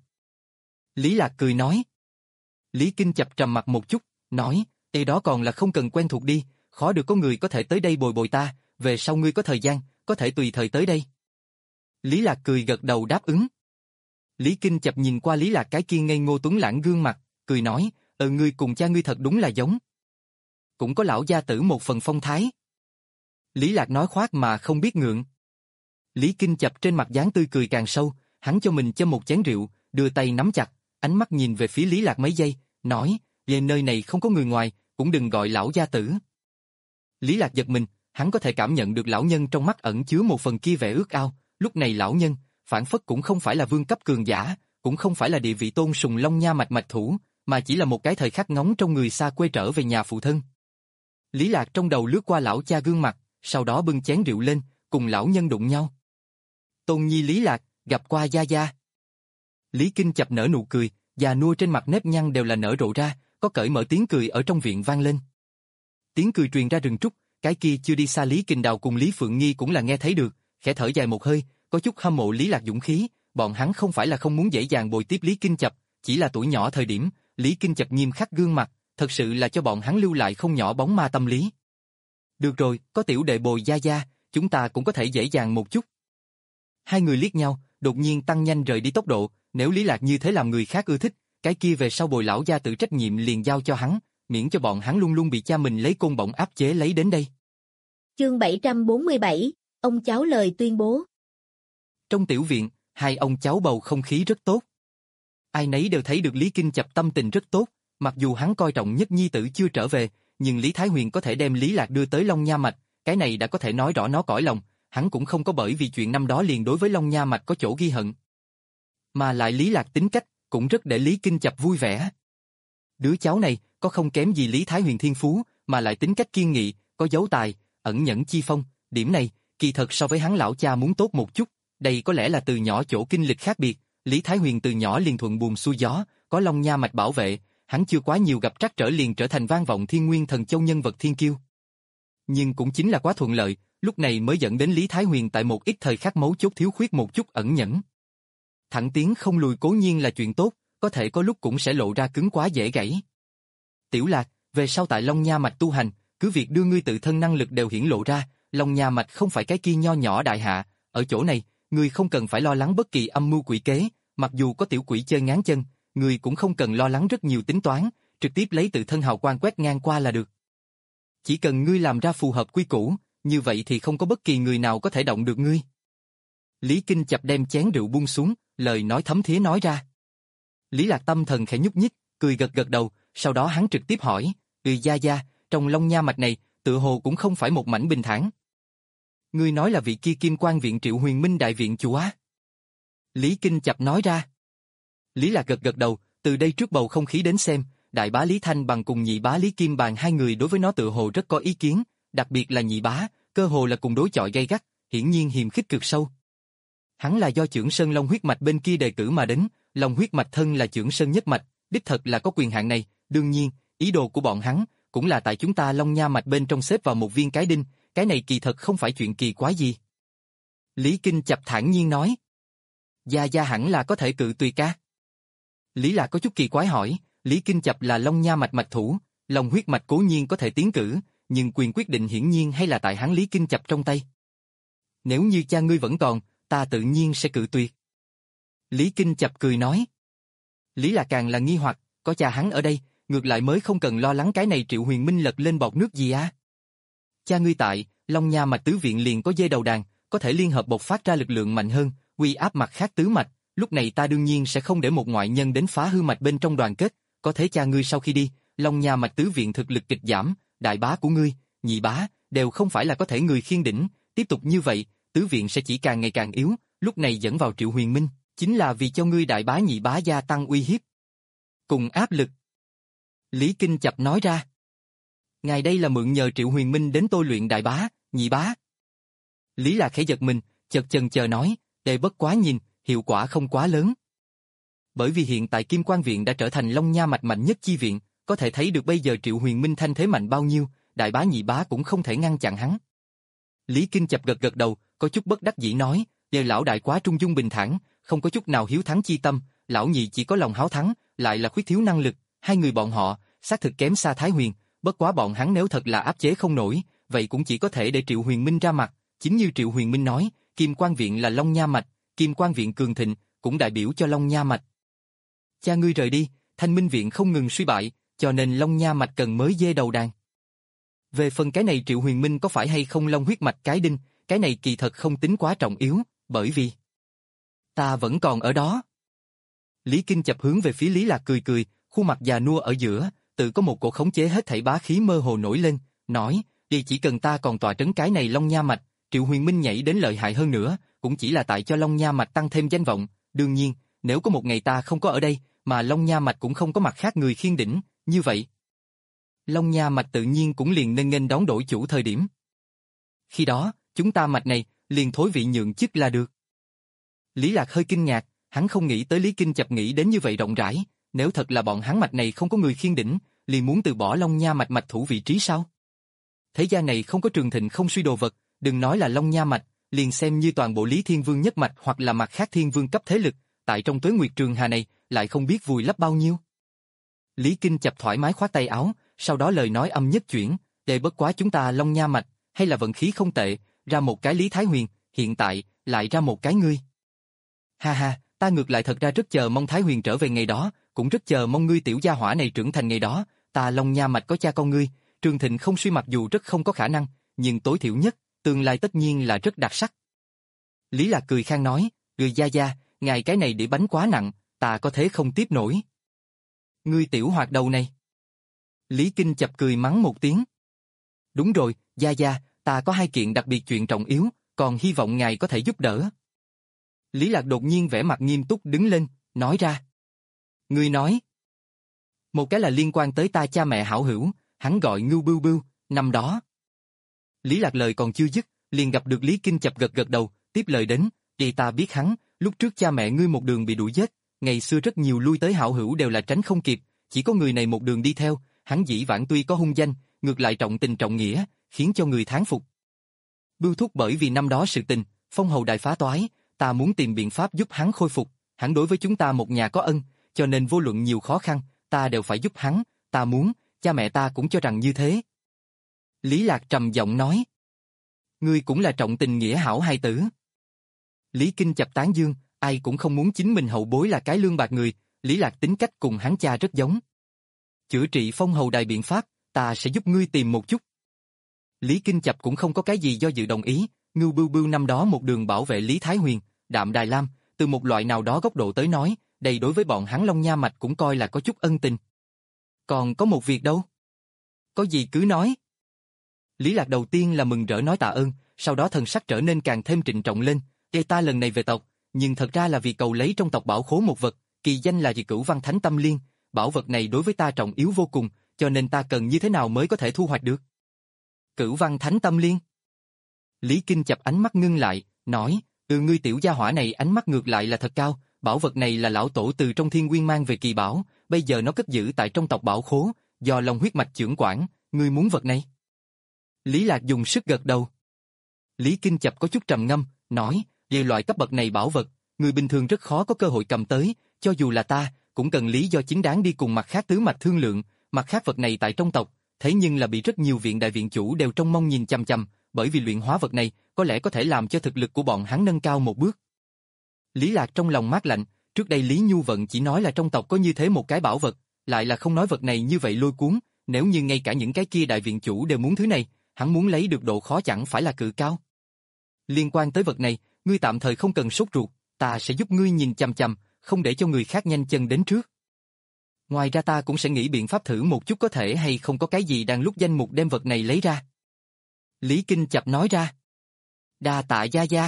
Lý Lạc cười nói. Lý Kinh Chập trầm mặt một chút, nói, "Ê đó còn là không cần quen thuộc đi, khó được có người có thể tới đây bồi bồi ta, về sau ngươi có thời gian, có thể tùy thời tới đây." Lý Lạc cười gật đầu đáp ứng. Lý Kinh Chập nhìn qua Lý Lạc cái kia ngây ngô tuấn lãng gương mặt, cười nói, "Ờ ngươi cùng cha ngươi thật đúng là giống. Cũng có lão gia tử một phần phong thái." Lý Lạc nói khoác mà không biết ngượng. Lý Kinh Chập trên mặt dáng tươi cười càng sâu, hắn cho mình châm một chén rượu, đưa tay nắm chặt, ánh mắt nhìn về phía Lý Lạc mấy giây, nói, "Về nơi này không có người ngoài, cũng đừng gọi lão gia tử." Lý Lạc giật mình, hắn có thể cảm nhận được lão nhân trong mắt ẩn chứa một phần kia vẻ ước ao, lúc này lão nhân, phản phất cũng không phải là vương cấp cường giả, cũng không phải là địa vị tôn sùng Long Nha mạch mạch thủ, mà chỉ là một cái thời khắc ngóng trong người xa quê trở về nhà phụ thân. Lý Lạc trong đầu lướt qua lão cha gương mặt, sau đó bưng chén rượu lên, cùng lão nhân đụng nhau. "Tôn nhi Lý Lạc, gặp qua gia gia." Lý Kinh Chập nở nụ cười, già nua trên mặt nếp nhăn đều là nở rộ ra, có cởi mở tiếng cười ở trong viện vang lên. Tiếng cười truyền ra rừng trúc, cái kia chưa đi xa Lý Kình Đào cùng Lý Phượng Nghi cũng là nghe thấy được, khẽ thở dài một hơi, có chút hâm mộ Lý Lạc dũng khí, bọn hắn không phải là không muốn dễ dàng bồi tiếp Lý Kinh Chập, chỉ là tuổi nhỏ thời điểm, Lý Kinh Chập nghiêm khắc gương mặt, thật sự là cho bọn hắn lưu lại không nhỏ bóng ma tâm lý. "Được rồi, có tiểu đệ bồi gia gia, chúng ta cũng có thể dễ dàng một chút." Hai người liếc nhau, đột nhiên tăng nhanh rời đi tốc độ, nếu Lý Lạc như thế làm người khác ưa thích, cái kia về sau bồi lão gia tự trách nhiệm liền giao cho hắn, miễn cho bọn hắn luôn luôn bị cha mình lấy côn bổng áp chế lấy đến đây. Chương bảy trăm bốn mươi bảy, ông cháu lời tuyên bố. Trong tiểu viện, hai ông cháu bầu không khí rất tốt. Ai nấy đều thấy được Lý Kinh Chập tâm tình rất tốt, mặc dù hắn coi trọng nhất nhi tử chưa trở về, nhưng Lý Thái Huyền có thể đem Lý Lạc đưa tới Long Nha mạch, cái này đã có thể nói rõ nó cõi lòng, hắn cũng không có bởi vì chuyện năm đó liền đối với Long Nha mạch có chỗ ghi hận. Mà lại Lý Lạc tính cách, cũng rất để Lý Kinh Chập vui vẻ. Đứa cháu này, có không kém gì Lý Thái Huyền thiên phú, mà lại tính cách kiên nghị, có dấu tài, ẩn nhẫn chi phong, điểm này, kỳ thật so với hắn lão cha muốn tốt một chút, đây có lẽ là từ nhỏ chỗ kinh lịch khác biệt, Lý Thái Huyền từ nhỏ liền thuận buồm xuôi gió, có Long Nha mạch bảo vệ, hắn chưa quá nhiều gặp trắc trở liền trở thành vang vọng thiên nguyên thần châu nhân vật thiên kiêu. Nhưng cũng chính là quá thuận lợi, lúc này mới dẫn đến Lý Thái Huyền tại một ít thời khắc mấu chốt thiếu khuyết một chút ẩn nhẫn. Thẳng tiến không lùi cố nhiên là chuyện tốt, có thể có lúc cũng sẽ lộ ra cứng quá dễ gãy. Tiểu Lạc, về sau tại Long Nha mạch tu hành, cứ việc đưa ngươi tự thân năng lực đều hiển lộ ra, Long Nha mạch không phải cái kia nho nhỏ đại hạ, ở chỗ này, ngươi không cần phải lo lắng bất kỳ âm mưu quỷ kế, mặc dù có tiểu quỷ chơi ngáng chân, ngươi cũng không cần lo lắng rất nhiều tính toán, trực tiếp lấy tự thân hào quang quét ngang qua là được. Chỉ cần ngươi làm ra phù hợp quy củ, như vậy thì không có bất kỳ người nào có thể động được ngươi. Lý Kinh Chập đem chén rượu buông xuống, lời nói thấm thía nói ra. Lý Lạc tâm thần khẽ nhúc nhích, cười gật gật đầu, sau đó hắn trực tiếp hỏi, "Ừ gia gia, trong Long Nha mạch này, tựa hồ cũng không phải một mảnh bình thản. Ngươi nói là vị kia Kim Quan viện Triệu Huyền Minh đại viện chủ á?" Lý Kinh Chập nói ra. Lý Lạc gật gật đầu, từ đây trước bầu không khí đến xem, đại bá Lý Thanh Bằng cùng nhị bá Lý Kim Bàn hai người đối với nó tựa hồ rất có ý kiến, đặc biệt là nhị bá, cơ hồ là cùng đối chọi gay gắt, hiển nhiên hiềm khích cực sâu. Hắn là do Chưởng Sơn Long huyết mạch bên kia đề cử mà đến, Long huyết mạch thân là Chưởng Sơn nhất mạch, đích thật là có quyền hạn này, đương nhiên, ý đồ của bọn hắn cũng là tại chúng ta Long Nha mạch bên trong xếp vào một viên cái đinh, cái này kỳ thật không phải chuyện kỳ quái gì. Lý Kinh Chập thản nhiên nói. Gia Gia hẳn là có thể cự tùy ca. Lý Lạc có chút kỳ quái hỏi, Lý Kinh Chập là Long Nha mạch mạch thủ, Long huyết mạch cố nhiên có thể tiến cử, nhưng quyền quyết định hiển nhiên hay là tại hắn Lý Kinh Chập trong tay. Nếu như cha ngươi vẫn còn, ta tự nhiên sẽ cự tuyệt. Lý Kinh Chập cười nói. Lý Lạc càng là nghi hoặc, có cha hắn ở đây, ngược lại mới không cần lo lắng cái này Triệu Huyền Minh lật lên bọt nước gì á. Cha ngươi tại, Long Nha mạch tứ viện liền có dê đầu đàn, có thể liên hợp bộc phát ra lực lượng mạnh hơn, uy áp mặt khác tứ mạch, lúc này ta đương nhiên sẽ không để một ngoại nhân đến phá hư mạch bên trong đoàn kết, có thế cha ngươi sau khi đi, Long Nha mạch tứ viện thực lực kịch giảm, đại bá của ngươi, nhị bá, đều không phải là có thể người khiên đỉnh, tiếp tục như vậy, tứ viện sẽ chỉ càng ngày càng yếu, lúc này dẫn vào Triệu Huyền Minh, chính là vì cho ngươi đại bá nhị bá gia tăng uy hiếp. Cùng áp lực. Lý Kinh Chập nói ra. Ngài đây là mượn nhờ Triệu Huyền Minh đến tôi luyện đại bá, nhị bá. Lý Lạc khẽ giật mình, chợt chần chờ nói, để bất quá nhìn, hiệu quả không quá lớn. Bởi vì hiện tại Kim Quan Viện đã trở thành Long Nha mạch mạnh nhất chi viện, có thể thấy được bây giờ Triệu Huyền Minh thanh thế mạnh bao nhiêu, đại bá nhị bá cũng không thể ngăn chặn hắn. Lý Kinh Chập gật gật đầu, có chút bất đắc dĩ nói, đều lão đại quá trung dung bình thản, không có chút nào hiếu thắng chi tâm, lão nhị chỉ có lòng háo thắng, lại là khuyết thiếu năng lực, hai người bọn họ, xác thực kém xa Thái Huyền, bất quá bọn hắn nếu thật là áp chế không nổi, vậy cũng chỉ có thể để Triệu Huyền Minh ra mặt, chính như Triệu Huyền Minh nói, Kim Quan Viện là Long Nha mạch, Kim Quan Viện cường thịnh, cũng đại biểu cho Long Nha mạch. Cha ngươi rời đi, Thanh Minh Viện không ngừng suy bại, cho nên Long Nha mạch cần mới dê đầu đàn. Về phần cái này Triệu Huyền Minh có phải hay không Long huyết mạch cái đinh, cái này kỳ thật không tính quá trọng yếu, bởi vì ta vẫn còn ở đó. Lý Kinh Chập hướng về phía Lý Lạc cười cười, khuôn mặt già nua ở giữa, tự có một cổ khống chế hết thảy bá khí mơ hồ nổi lên, nói, đi chỉ cần ta còn tọa trấn cái này Long Nha mạch, Triệu Huyền Minh nhảy đến lợi hại hơn nữa, cũng chỉ là tại cho Long Nha mạch tăng thêm danh vọng, đương nhiên, nếu có một ngày ta không có ở đây, mà Long Nha mạch cũng không có mặt khác người khiên đỉnh, như vậy, Long Nha mạch tự nhiên cũng liền nên nghênh đón đổi chủ thời điểm. Khi đó, chúng ta mạch này, liền thối vị nhượng chức là được. Lý Lạc hơi kinh ngạc, hắn không nghĩ tới Lý Kinh Chập nghĩ đến như vậy rộng rãi, nếu thật là bọn hắn mạch này không có người khiên đỉnh, liền muốn từ bỏ Long Nha mạch mạch thủ vị trí sao? Thế gian này không có trường thịnh không suy đồ vật, đừng nói là Long Nha mạch, liền xem như toàn bộ Lý Thiên Vương nhất mạch hoặc là mặt khác Thiên Vương cấp thế lực, tại trong Tuế Nguyệt Trường Hà này, lại không biết vùi lấp bao nhiêu. Lý Kinh Chập thoải mái khoát tay áo, sau đó lời nói âm nhất chuyển, để bất quá chúng ta Long Nha mạch, hay là vận khí không tệ, ra một cái Lý Thái Huyền, hiện tại, lại ra một cái ngươi. Ha ha, ta ngược lại thật ra rất chờ mong Thái Huyền trở về ngày đó, cũng rất chờ mong ngươi tiểu gia hỏa này trưởng thành ngày đó, ta Long Nha mạch có cha con ngươi, Trường thịnh không suy mặc dù rất không có khả năng, nhưng tối thiểu nhất, tương lai tất nhiên là rất đặc sắc. Lý Lạc cười khang nói, người gia gia, ngài cái này đĩa bánh quá nặng, ta có thế không tiếp nổi. Ngươi tiểu hoạt đầu này. Lý Kinh Chập cười mắng một tiếng. Đúng rồi, gia gia, ta có hai kiện đặc biệt chuyện trọng yếu, còn hy vọng ngài có thể giúp đỡ. Lý Lạc đột nhiên vẻ mặt nghiêm túc đứng lên, nói ra. Ngươi nói. Một cái là liên quan tới ta cha mẹ hảo hữu, hắn gọi Ngưu Bưu Bưu, năm đó. Lý Lạc lời còn chưa dứt, liền gặp được Lý Kinh Chập gật gật đầu, tiếp lời đến, thì ta biết hắn, lúc trước cha mẹ ngươi một đường bị đuổi giết, ngày xưa rất nhiều lui tới hảo hữu đều là tránh không kịp, chỉ có người này một đường đi theo, hắn dĩ vãng tuy có hung danh, ngược lại trọng tình trọng nghĩa, khiến cho người thán phục. Bưu thúc bởi vì năm đó sự tình, phong hầu đại phá toái, ta muốn tìm biện pháp giúp hắn khôi phục, hắn đối với chúng ta một nhà có ân, cho nên vô luận nhiều khó khăn, ta đều phải giúp hắn, ta muốn, cha mẹ ta cũng cho rằng như thế. Lý Lạc trầm giọng nói. Ngươi cũng là trọng tình nghĩa hảo hài tử. Lý Kinh Chập tán dương, ai cũng không muốn chính mình hậu bối là cái lương bạc người, Lý Lạc tính cách cùng hắn cha rất giống. Chữa trị phong hầu đài biện pháp, ta sẽ giúp ngươi tìm một chút. Lý Kinh Chập cũng không có cái gì do dự đồng ý, Ngưu Bưu Bưu năm đó một đường bảo vệ Lý Thái Huyền, Đạm Đài Lam, từ một loại nào đó góc độ tới nói, đây đối với bọn hắn Long Nha mạch cũng coi là có chút ân tình. Còn có một việc đâu? Có gì cứ nói. Lý Lạc đầu tiên là mừng rỡ nói tạ ơn, sau đó thần sắc trở nên càng thêm trịnh trọng lên, "Ê ta lần này về tộc, nhưng thật ra là vì cầu lấy trong tộc bảo khố một vật, kỳ danh là gì Cửu Văn Thánh Tâm Liên, bảo vật này đối với ta trọng yếu vô cùng, cho nên ta cần như thế nào mới có thể thu hoạch được?" Cửu Văn Thánh Tâm Liên. Lý Kinh Chập ánh mắt ngưng lại, nói, ừ ngươi tiểu gia hỏa này ánh mắt ngược lại là thật cao, bảo vật này là lão tổ từ trong thiên nguyên mang về kỳ bảo, bây giờ nó cất giữ tại trong tộc bảo khố, do lòng huyết mạch trưởng quản, ngươi muốn vật này? Lý Lạc dùng sức gật đầu. Lý Kinh Chập có chút trầm ngâm, nói, về loại cấp bậc này bảo vật, người bình thường rất khó có cơ hội cầm tới, cho dù là ta, cũng cần lý do chính đáng đi cùng mặt khác tứ mạch thương lượng, mặt khác vật này tại trong tộc, thế nhưng là bị rất nhiều viện đại viện chủ đều trông mong nhìn chằm chằm, bởi vì luyện hóa vật này, có lẽ có thể làm cho thực lực của bọn hắn nâng cao một bước. Lý Lạc trong lòng mát lạnh, trước đây Lý Nhu Vận chỉ nói là trong tộc có như thế một cái bảo vật, lại là không nói vật này như vậy lôi cuốn, nếu như ngay cả những cái kia đại viện chủ đều muốn thứ này, hắn muốn lấy được độ khó chẳng phải là cự cao. Liên quan tới vật này, ngươi tạm thời không cần sốt ruột, ta sẽ giúp ngươi nhìn chằm chằm, không để cho người khác nhanh chân đến trước. Ngoài ra ta cũng sẽ nghĩ biện pháp thử một chút có thể hay không có cái gì đang lúc danh mục đem vật này lấy ra. Lý Kinh Chập nói ra. Đa tạ gia gia.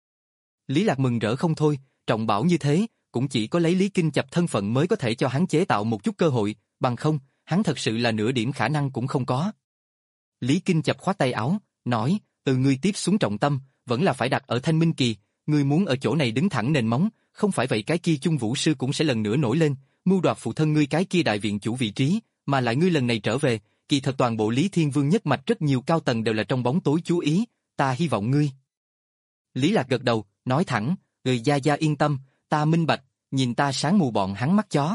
Lý Lạc mừng rỡ không thôi, trọng bảo như thế, cũng chỉ có lấy Lý Kinh Chập thân phận mới có thể cho hắn chế tạo một chút cơ hội, bằng không, hắn thật sự là nửa điểm khả năng cũng không có. Lý Kinh Chập khoát tay áo, nói, từ ngươi tiếp xuống trọng tâm, vẫn là phải đặt ở Thanh Minh Kỳ, ngươi muốn ở chỗ này đứng thẳng nền móng, không phải vậy cái kia Chung Vũ Sư cũng sẽ lần nữa nổi lên, mưu đoạt phụ thân ngươi cái kia đại viện chủ vị trí, mà lại ngươi lần này trở về, kỳ thật toàn bộ Lý Thiên Vương nhất mạch rất nhiều cao tầng đều là trong bóng tối chú ý, ta hy vọng ngươi. Lý Lạc gật đầu, nói thẳng, người gia gia yên tâm, ta minh bạch, nhìn ta sáng mù bọn hắn mắt chó.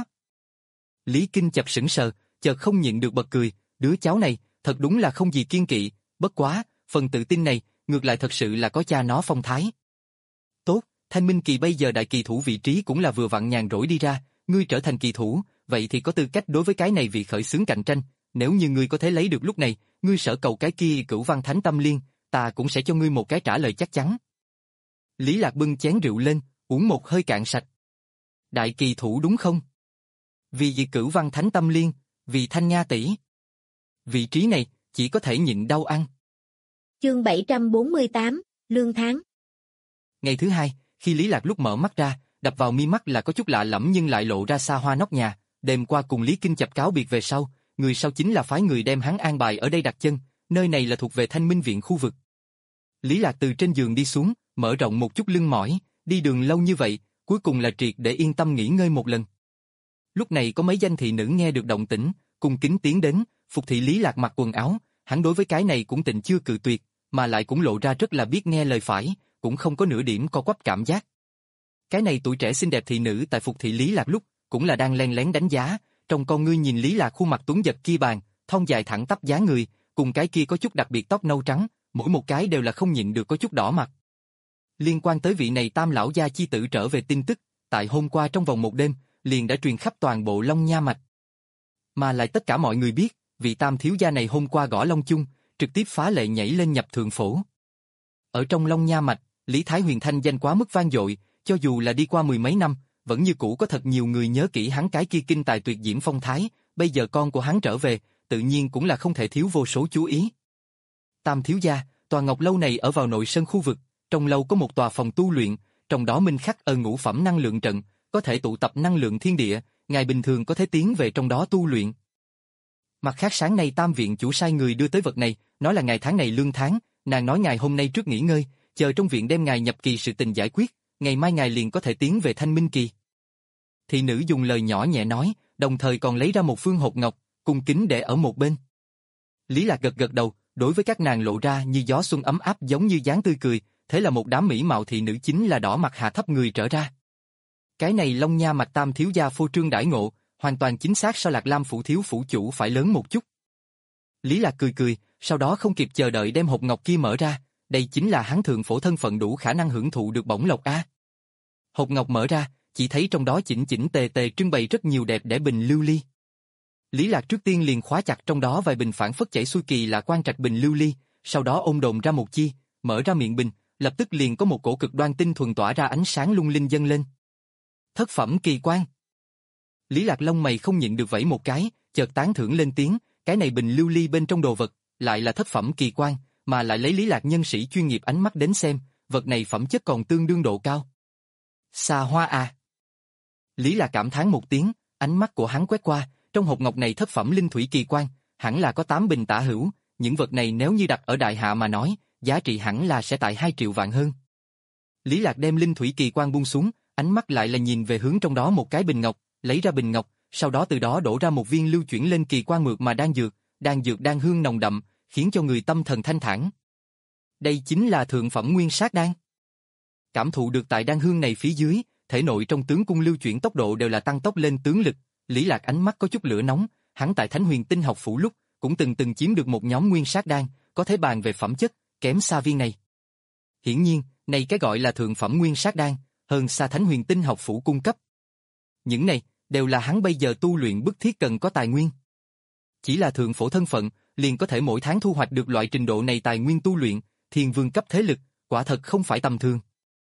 Lý Kinh Chập sững sờ, chợt không nhịn được bật cười, đứa cháu này, thật đúng là không gì kiên kỵ, bất quá, phần tự tin này, ngược lại thật sự là có cha nó phong thái. Tốt, Thanh Minh Kỳ bây giờ đại kỳ thủ vị trí cũng là vừa vặn nhàn rỗi đi ra, ngươi trở thành kỳ thủ, vậy thì có tư cách đối với cái này vì khởi xướng cạnh tranh, nếu như ngươi có thể lấy được lúc này, ngươi sở cầu cái kia Cửu Văn Thánh Tâm Liên, ta cũng sẽ cho ngươi một cái trả lời chắc chắn. Lý Lạc bưng chén rượu lên, uống một hơi cạn sạch. Đại kỳ thủ đúng không? Vì gì Cửu Văn Thánh Tâm Liên, vì Thanh Nga tỷ. Vị trí này, chỉ có thể nhịn đau ăn. Chương bảy trăm bốn mươi tám, Lương tháng. Ngày thứ hai, khi Lý Lạc lúc mở mắt ra, đập vào mi mắt là có chút lạ lẫm nhưng lại lộ ra xa hoa nóc nhà, đêm qua cùng Lý Kinh Chập cáo biệt về sau, người sau chính là phái người đem hắn an bài ở đây đặt chân, nơi này là thuộc về Thanh Minh Viện khu vực. Lý Lạc từ trên giường đi xuống, mở rộng một chút lưng mỏi, đi đường lâu như vậy, cuối cùng là triệt để yên tâm nghỉ ngơi một lần. Lúc này có mấy danh thị nữ nghe được động tĩnh, cùng kính tiến đến, phục thị Lý Lạc mặc quần áo, hắn đối với cái này cũng tịnh chưa cự tuyệt, mà lại cũng lộ ra rất là biết nghe lời phải, cũng không có nửa điểm co quắp cảm giác. Cái này tuổi trẻ xinh đẹp thị nữ tại phục thị Lý Lạc lúc, cũng là đang len lén đánh giá, trong con ngươi nhìn Lý Lạc khuôn mặt tuấn giật kia bàn, thon dài thẳng tắp dáng người, cùng cái kia có chút đặc biệt tóc nâu trắng, mỗi một cái đều là không nhịn được có chút đỏ mặt. Liên quan tới vị này Tam lão gia chi tử trở về tin tức, tại hôm qua trong vòng một đêm, liền đã truyền khắp toàn bộ Long Nha mạch. Mà lại tất cả mọi người biết, vị Tam thiếu gia này hôm qua gõ Long Chung, trực tiếp phá lệ nhảy lên nhập thượng phổ. Ở trong Long Nha mạch, Lý Thái Huyền thanh danh quá mức vang dội, cho dù là đi qua mười mấy năm, vẫn như cũ có thật nhiều người nhớ kỹ hắn cái kia kinh tài tuyệt diễm phong thái, bây giờ con của hắn trở về, tự nhiên cũng là không thể thiếu vô số chú ý. Tam thiếu gia, tòa Ngọc lâu này ở vào nội sân khu vực, trong lâu có một tòa phòng tu luyện, trong đó minh khắc ở ngũ phẩm năng lượng trận, có thể tụ tập năng lượng thiên địa, ngài bình thường có thể tiến về trong đó tu luyện. Mặt khác sáng nay Tam viện chủ sai người đưa tới vật này, nói là ngày tháng này lương tháng, nàng nói ngài hôm nay trước nghỉ ngơi, chờ trong viện đem ngài nhập kỳ sự tình giải quyết, ngày mai ngài liền có thể tiến về Thanh Minh Kỳ. Thị nữ dùng lời nhỏ nhẹ nói, đồng thời còn lấy ra một phương hộp ngọc, cung kính để ở một bên. Lý Lạc gật gật đầu, đối với các nàng lộ ra như gió xuân ấm áp giống như dáng tươi cười, thế là một đám mỹ mạo thị nữ chính là đỏ mặt hạ thấp người trở ra. Cái này Long Nha mạch Tam thiếu gia phô trương đãi ngộ, hoàn toàn chính xác so Lạc Lam phủ thiếu phủ chủ phải lớn một chút. Lý Lạc cười cười, sau đó không kịp chờ đợi đem hộp ngọc kia mở ra, đây chính là hắn thượng phổ thân phận đủ khả năng hưởng thụ được bổng lộc a. Hộp ngọc mở ra, chỉ thấy trong đó chỉnh chỉnh tề tề trưng bày rất nhiều đẹp đẽ bình lưu ly. Lý Lạc trước tiên liền khóa chặt trong đó vài bình phản phất chảy xuôi kỳ lạ quan trạch bình lưu ly, sau đó ôm đồm ra một chi, mở ra miệng bình, lập tức liền có một cổ cực đoan tinh thuần tỏa ra ánh sáng lung linh dâng lên. Thất phẩm kỳ quan. Lý Lạc lông mày không nhịn được vẫy một cái, chợt tán thưởng lên tiếng, cái này bình lưu ly bên trong đồ vật, lại là thất phẩm kỳ quan, mà lại lấy Lý Lạc nhân sĩ chuyên nghiệp ánh mắt đến xem, vật này phẩm chất còn tương đương độ cao. Xa hoa à. Lý Lạc cảm thán một tiếng, ánh mắt của hắn quét qua, trong hộp ngọc này thất phẩm linh thủy kỳ quan, hẳn là có tám bình tả hữu, những vật này nếu như đặt ở đại hạ mà nói, giá trị hẳn là sẽ tại hai triệu vạn hơn. Lý Lạc đem linh thủy kỳ quan buông xuống, ánh mắt lại là nhìn về hướng trong đó một cái bình ngọc, lấy ra bình ngọc, sau đó từ đó đổ ra một viên lưu chuyển lên kỳ quan mượt mà đan dược, đan dược đan hương nồng đậm, khiến cho người tâm thần thanh thản. Đây chính là thượng phẩm nguyên sát đan. Cảm thụ được tại đan hương này phía dưới, thể nội trong tướng cung lưu chuyển tốc độ đều là tăng tốc lên tướng lực, Lý Lạc ánh mắt có chút lửa nóng, hắn tại Thánh Huyền Tinh học phủ lúc cũng từng từng chiếm được một nhóm nguyên sát đan, có thể bàn về phẩm chất, kém xa viên này. Hiển nhiên, này cái gọi là thượng phẩm nguyên sát đan, hơn xa Thánh Huyền Tinh học phủ cung cấp. Những này đều là hắn bây giờ tu luyện bức thiết cần có tài nguyên. Chỉ là thượng phổ thân phận, liền có thể mỗi tháng thu hoạch được loại trình độ này tài nguyên tu luyện, thiên vương cấp thế lực, quả thật không phải tầm thường.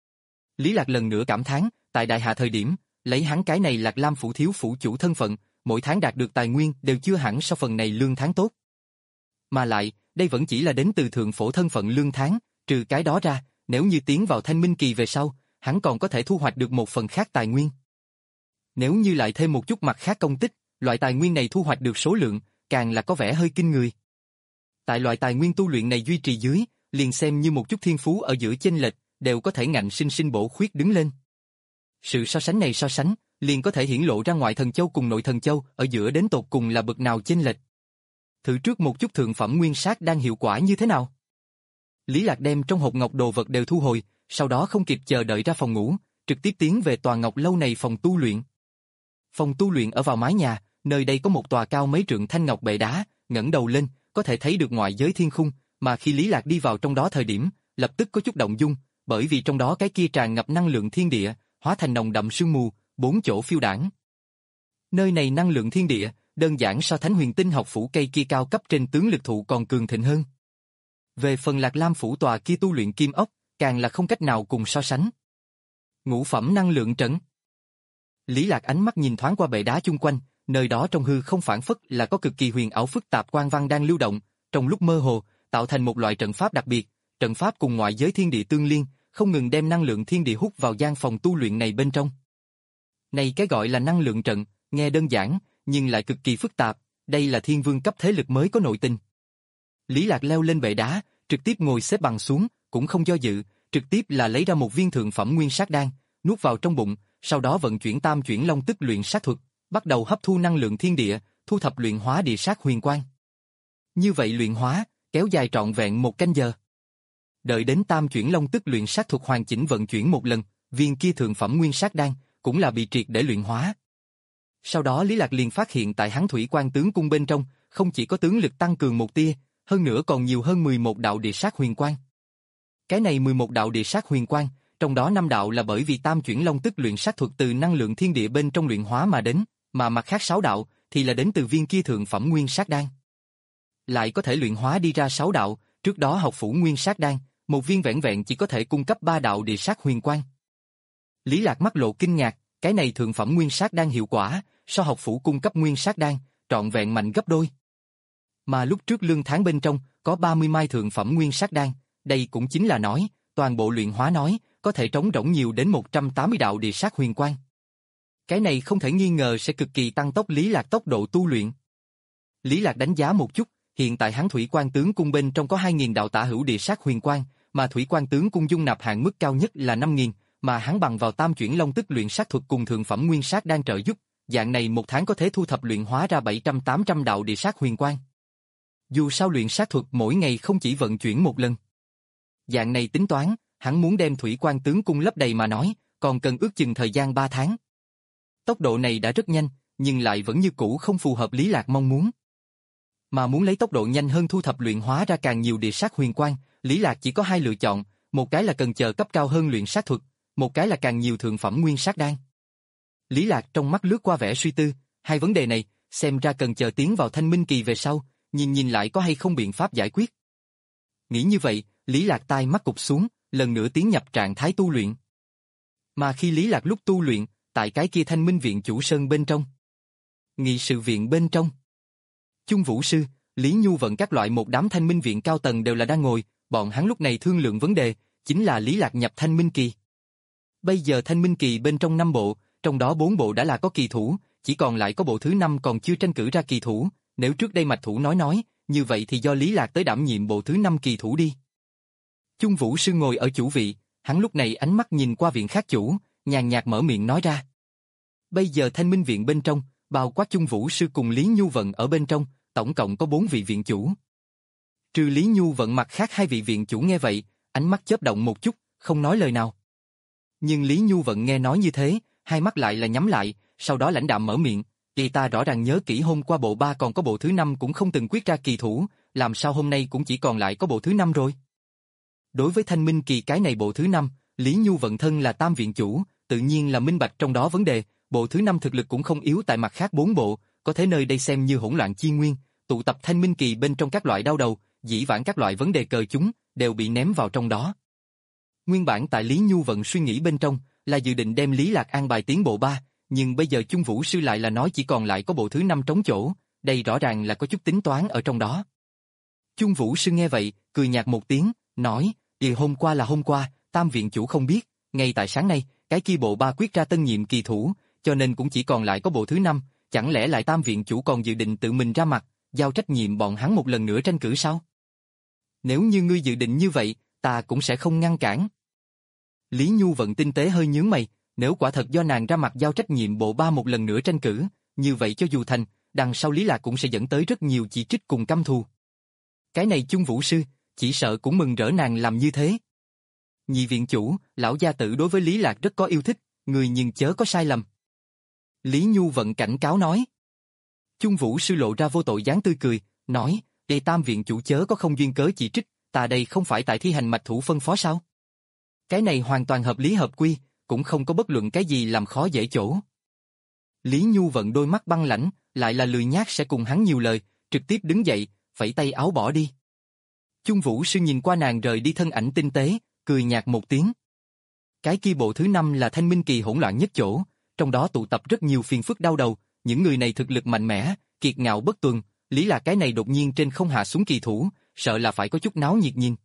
Lý Lạc lần nữa cảm thán, tại đại hạ thời điểm, lấy hắn cái này Lạc Lam phủ thiếu phủ chủ thân phận, mỗi tháng đạt được tài nguyên đều chưa hẳn so phần này lương tháng tốt. Mà lại, đây vẫn chỉ là đến từ thượng phổ thân phận lương tháng, trừ cái đó ra, nếu như tiến vào thanh minh kỳ về sau, hắn còn có thể thu hoạch được một phần khác tài nguyên. Nếu như lại thêm một chút mặt khác công tích, loại tài nguyên này thu hoạch được số lượng, càng là có vẻ hơi kinh người. Tại loại tài nguyên tu luyện này duy trì dưới, liền xem như một chút thiên phú ở giữa chênh lệch, đều có thể ngạnh sinh sinh bổ khuyết đứng lên. Sự so sánh này so sánh, liền có thể hiển lộ ra ngoại thần châu cùng nội thần châu ở giữa đến tột cùng là bậc nào chênh lệch. Thử trước một chút thượng phẩm nguyên sát đang hiệu quả như thế nào. Lý Lạc đem trong hộp ngọc đồ vật đều thu hồi, sau đó không kịp chờ đợi ra phòng ngủ, trực tiếp tiến về tòa ngọc lâu này phòng tu luyện. Phòng tu luyện ở vào mái nhà, nơi đây có một tòa cao mấy trượng thanh ngọc bệ đá, ngẩng đầu lên, có thể thấy được ngoại giới thiên khung, mà khi Lý Lạc đi vào trong đó thời điểm, lập tức có chút động dung, bởi vì trong đó cái kia tràn ngập năng lượng thiên địa, hóa thành nồng đậm sương mù, bốn chỗ phiêu đãng. Nơi này năng lượng thiên địa, đơn giản so Thánh Huyền Tinh học phủ cây kia cao cấp trên tướng lực thụ còn cường thịnh hơn. Về phần Lạc Lam phủ tòa kia tu luyện kim ốc, càng là không cách nào cùng so sánh. Ngũ phẩm năng lượng trận. Lý Lạc ánh mắt nhìn thoáng qua bệ đá chung quanh, nơi đó trong hư không phản phất là có cực kỳ huyền ảo phức tạp quang văn đang lưu động, trong lúc mơ hồ, tạo thành một loại trận pháp đặc biệt, trận pháp cùng ngoại giới thiên địa tương liên, không ngừng đem năng lượng thiên địa hút vào gian phòng tu luyện này bên trong. Này cái gọi là năng lượng trận, nghe đơn giản, nhưng lại cực kỳ phức tạp, đây là thiên vương cấp thế lực mới có nội tình. Lý Lạc leo lên bệ đá, trực tiếp ngồi xếp bằng xuống, cũng không do dự, trực tiếp là lấy ra một viên thượng phẩm nguyên sát đan, nuốt vào trong bụng, sau đó vận chuyển tam chuyển long tức luyện sát thuật, bắt đầu hấp thu năng lượng thiên địa, thu thập luyện hóa địa sát huyền quang. Như vậy luyện hóa, kéo dài trọn vẹn một canh giờ. Đợi đến tam chuyển long tức luyện sát thuật hoàn chỉnh vận chuyển một lần, viên kia thượng phẩm nguyên sát đan cũng là bị triệt để luyện hóa. Sau đó Lý Lạc liền phát hiện tại hắn thủy quan tướng cung bên trong, không chỉ có tướng lực tăng cường một tia, hơn nữa còn nhiều hơn mười một đạo địa sát huyền quang. Cái này mười một đạo địa sát huyền quang, trong đó năm đạo là bởi vì tam chuyển long tức luyện sát thuật từ năng lượng thiên địa bên trong luyện hóa mà đến, mà mặt khác sáu đạo thì là đến từ viên kia thượng phẩm nguyên sát đan. Lại có thể luyện hóa đi ra sáu đạo, trước đó học phủ nguyên sát đan, một viên vẹn vẹn chỉ có thể cung cấp ba đạo địa sát huyền quang. Lý Lạc mắt lộ kinh ngạc, cái này thượng phẩm nguyên sát đan hiệu quả, so học phủ cung cấp nguyên sát đan, trọn vẹn mạnh gấp đôi. Mà lúc trước lương tháng bên trong, có ba mươi mai thượng phẩm nguyên sát đan, đây cũng chính là nói, toàn bộ luyện hóa nói, có thể trống rỗng nhiều đến một trăm tám mươi đạo địa sát huyền quang. Cái này không thể nghi ngờ sẽ cực kỳ tăng tốc Lý Lạc tốc độ tu luyện. Lý Lạc đánh giá một chút, hiện tại hắn thủy quan tướng cung bên trong có hai nghìn đạo tả hữu địa sát huyền quang, mà thủy quan tướng cung dung nạp hạn mức cao nhất là năm nghìn, mà hắn bằng vào tam chuyển long tức luyện sát thuật cùng thượng phẩm nguyên sát đang trợ giúp, dạng này một tháng có thể thu thập luyện hóa ra bảy trăm tám trăm đạo địa sát huyền quang. Dù sao luyện sát thuật mỗi ngày không chỉ vận chuyển một lần. Dạng này tính toán, hắn muốn đem thủy quan tướng cung lấp đầy mà nói, còn cần ước chừng thời gian ba tháng. Tốc độ này đã rất nhanh, nhưng lại vẫn như cũ không phù hợp Lý Lạc mong muốn. Mà muốn lấy tốc độ nhanh hơn thu thập luyện hóa ra càng nhiều địa sát huyền quang, Lý Lạc chỉ có hai lựa chọn, một cái là cần chờ cấp cao hơn luyện sát thuật, một cái là càng nhiều thượng phẩm nguyên sát đan. Lý Lạc trong mắt lướt qua vẻ suy tư, hai vấn đề này, xem ra cần chờ tiến vào thanh minh kỳ về sau, nhìn nhìn lại có hay không biện pháp giải quyết. Nghĩ như vậy, Lý Lạc tai mắt cụp xuống, lần nữa tiến nhập trạng thái tu luyện. Mà khi Lý Lạc lúc tu luyện, tại cái kia thanh minh viện chủ sơn bên trong, nghị sự viện bên trong, Chung Vũ Sư, Lý Nhu Vận các loại một đám thanh minh viện cao tầng đều là đang ngồi, bọn hắn lúc này thương lượng vấn đề, chính là Lý Lạc nhập thanh minh kỳ. Bây giờ thanh minh kỳ bên trong năm bộ, trong đó bốn bộ đã là có kỳ thủ, chỉ còn lại có bộ thứ năm còn chưa tranh cử ra kỳ thủ, nếu trước đây mạch thủ nói nói, như vậy thì do Lý Lạc tới đảm nhiệm bộ thứ năm kỳ thủ đi. Chung Vũ Sư ngồi ở chủ vị, hắn lúc này ánh mắt nhìn qua viện khác chủ, nhàn nhạt mở miệng nói ra. Bây giờ Thanh Minh viện bên trong, bao quát Chung Vũ Sư cùng Lý Nhu Vận ở bên trong, tổng cộng có bốn vị viện chủ. Trừ Lý Nhu Vận mặt khác hai vị viện chủ nghe vậy, ánh mắt chớp động một chút, không nói lời nào. Nhưng Lý Nhu Vận nghe nói như thế, hai mắt lại là nhắm lại, sau đó lãnh đạm mở miệng, thì ta rõ ràng nhớ kỹ hôm qua bộ ba còn có bộ thứ năm cũng không từng quyết ra kỳ thủ, làm sao hôm nay cũng chỉ còn lại có bộ thứ năm rồi. Đối với Thanh Minh kỳ cái này bộ thứ năm, Lý Nhu Vận thân là tam viện chủ, tự nhiên là minh bạch trong đó vấn đề, bộ thứ năm thực lực cũng không yếu tại mặt khác bốn bộ, có thể nơi đây xem như hỗn loạn chi nguyên, tụ tập Thanh Minh kỳ bên trong các loại đau đầu, dĩ vãng các loại vấn đề cờ chúng, đều bị ném vào trong đó. Nguyên bản tại Lý Nhu Vận suy nghĩ bên trong, là dự định đem Lý Lạc an bài tiến bộ ba, nhưng bây giờ Chung Vũ Sư lại là nói chỉ còn lại có bộ thứ năm trống chỗ, đây rõ ràng là có chút tính toán ở trong đó. Chung Vũ Sư nghe vậy, cười nhạt một tiếng, nói, thì hôm qua là hôm qua, tam viện chủ không biết, ngay tại sáng nay, cái kia bộ ba quyết ra tân nhiệm kỳ thủ, cho nên cũng chỉ còn lại có bộ thứ năm, chẳng lẽ lại tam viện chủ còn dự định tự mình ra mặt, giao trách nhiệm bọn hắn một lần nữa tranh cử sao? Nếu như ngươi dự định như vậy, ta cũng sẽ không ngăn cản. Lý Nhu Vận tinh tế hơi nhướng mày, nếu quả thật do nàng ra mặt giao trách nhiệm bộ ba một lần nữa tranh cử, như vậy cho dù thành, đằng sau Lý Lạc cũng sẽ dẫn tới rất nhiều chỉ trích cùng căm thù. Cái này Chung Vũ Sư, chỉ sợ cũng mừng rỡ nàng làm như thế. Nhị viện chủ, lão gia tử đối với Lý Lạc rất có yêu thích, người nhưng chớ có sai lầm. Lý Nhu Vận cảnh cáo nói. Chung Vũ Sư lộ ra vô tội dáng tươi cười, nói, để tam viện chủ chớ có không duyên cớ chỉ trích, ta đây không phải tại thi hành mạch thủ phân phó sao? Cái này hoàn toàn hợp lý hợp quy, cũng không có bất luận cái gì làm khó dễ chỗ. Lý Nhu Vận đôi mắt băng lãnh, lại là lười nhác sẽ cùng hắn nhiều lời, trực tiếp đứng dậy, phẩy tay áo bỏ đi. Chung Vũ Sư nhìn qua nàng rời đi thân ảnh tinh tế, cười nhạt một tiếng. Cái kia bộ thứ năm là Thanh Minh kỳ hỗn loạn nhất chỗ, trong đó tụ tập rất nhiều phiền phức đau đầu, những người này thực lực mạnh mẽ, kiệt ngạo bất tuần, Lý là cái này đột nhiên trên không hạ xuống kỳ thủ, sợ là phải có chút náo nhiệt nhìn.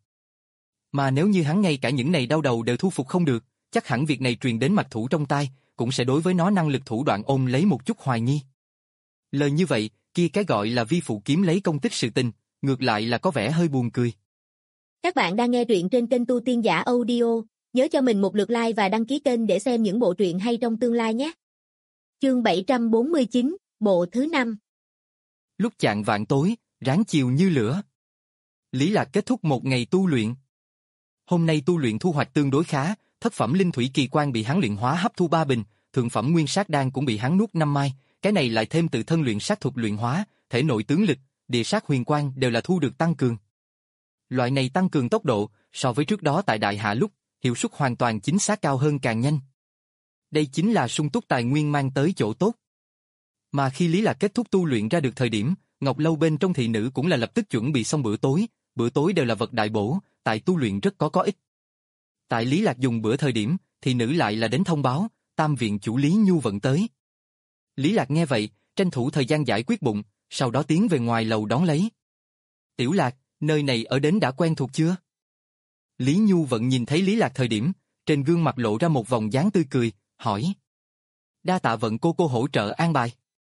Mà nếu như hắn ngay cả những này đau đầu đều thu phục không được, chắc hẳn việc này truyền đến mạch thủ trong tai, cũng sẽ đối với nó năng lực thủ đoạn ôm lấy một chút hoài nghi. Lời như vậy, kia cái gọi là vi phụ kiếm lấy công tích sự tình, ngược lại là có vẻ hơi buồn cười. Các bạn đang nghe truyện trên kênh Tu Tiên Giả Audio, nhớ cho mình một lượt like và đăng ký kênh để xem những bộ truyện hay trong tương lai nhé. Chương bảy trăm bốn mươi chín, bộ thứ năm. Lúc chạng vạn tối, ráng chiều như lửa. Lý Lạc kết thúc một ngày tu luyện. Hôm nay tu luyện thu hoạch tương đối khá, thất phẩm linh thủy kỳ quan bị hắn luyện hóa hấp thu ba bình, thượng phẩm nguyên sát đan cũng bị hắn nuốt năm mai, cái này lại thêm tự thân luyện sát thuật luyện hóa, thể nội tướng lực, địa sát huyền quang đều là thu được tăng cường. Loại này tăng cường tốc độ, so với trước đó tại đại hạ lúc, hiệu suất hoàn toàn chính xác cao hơn càng nhanh. Đây chính là sung túc tài nguyên mang tới chỗ tốt. Mà khi Lý Lạc kết thúc tu luyện ra được thời điểm, Ngọc Lâu bên trong thị nữ cũng là lập tức chuẩn bị xong bữa tối, bữa tối đều là vật đại bổ, tại tu luyện rất có có ích. Tại Lý Lạc dùng bữa thời điểm, thị nữ lại là đến thông báo, tam viện chủ Lý Nhu Vận tới. Lý Lạc nghe vậy, tranh thủ thời gian giải quyết bụng, sau đó tiến về ngoài lầu đón lấy. Tiểu Lạc, nơi này ở đến đã quen thuộc chưa? Lý Nhu Vận nhìn thấy Lý Lạc thời điểm, trên gương mặt lộ ra một vòng dáng tươi cười, hỏi. Đa tạ Vận cô cô hỗ trợ an bài.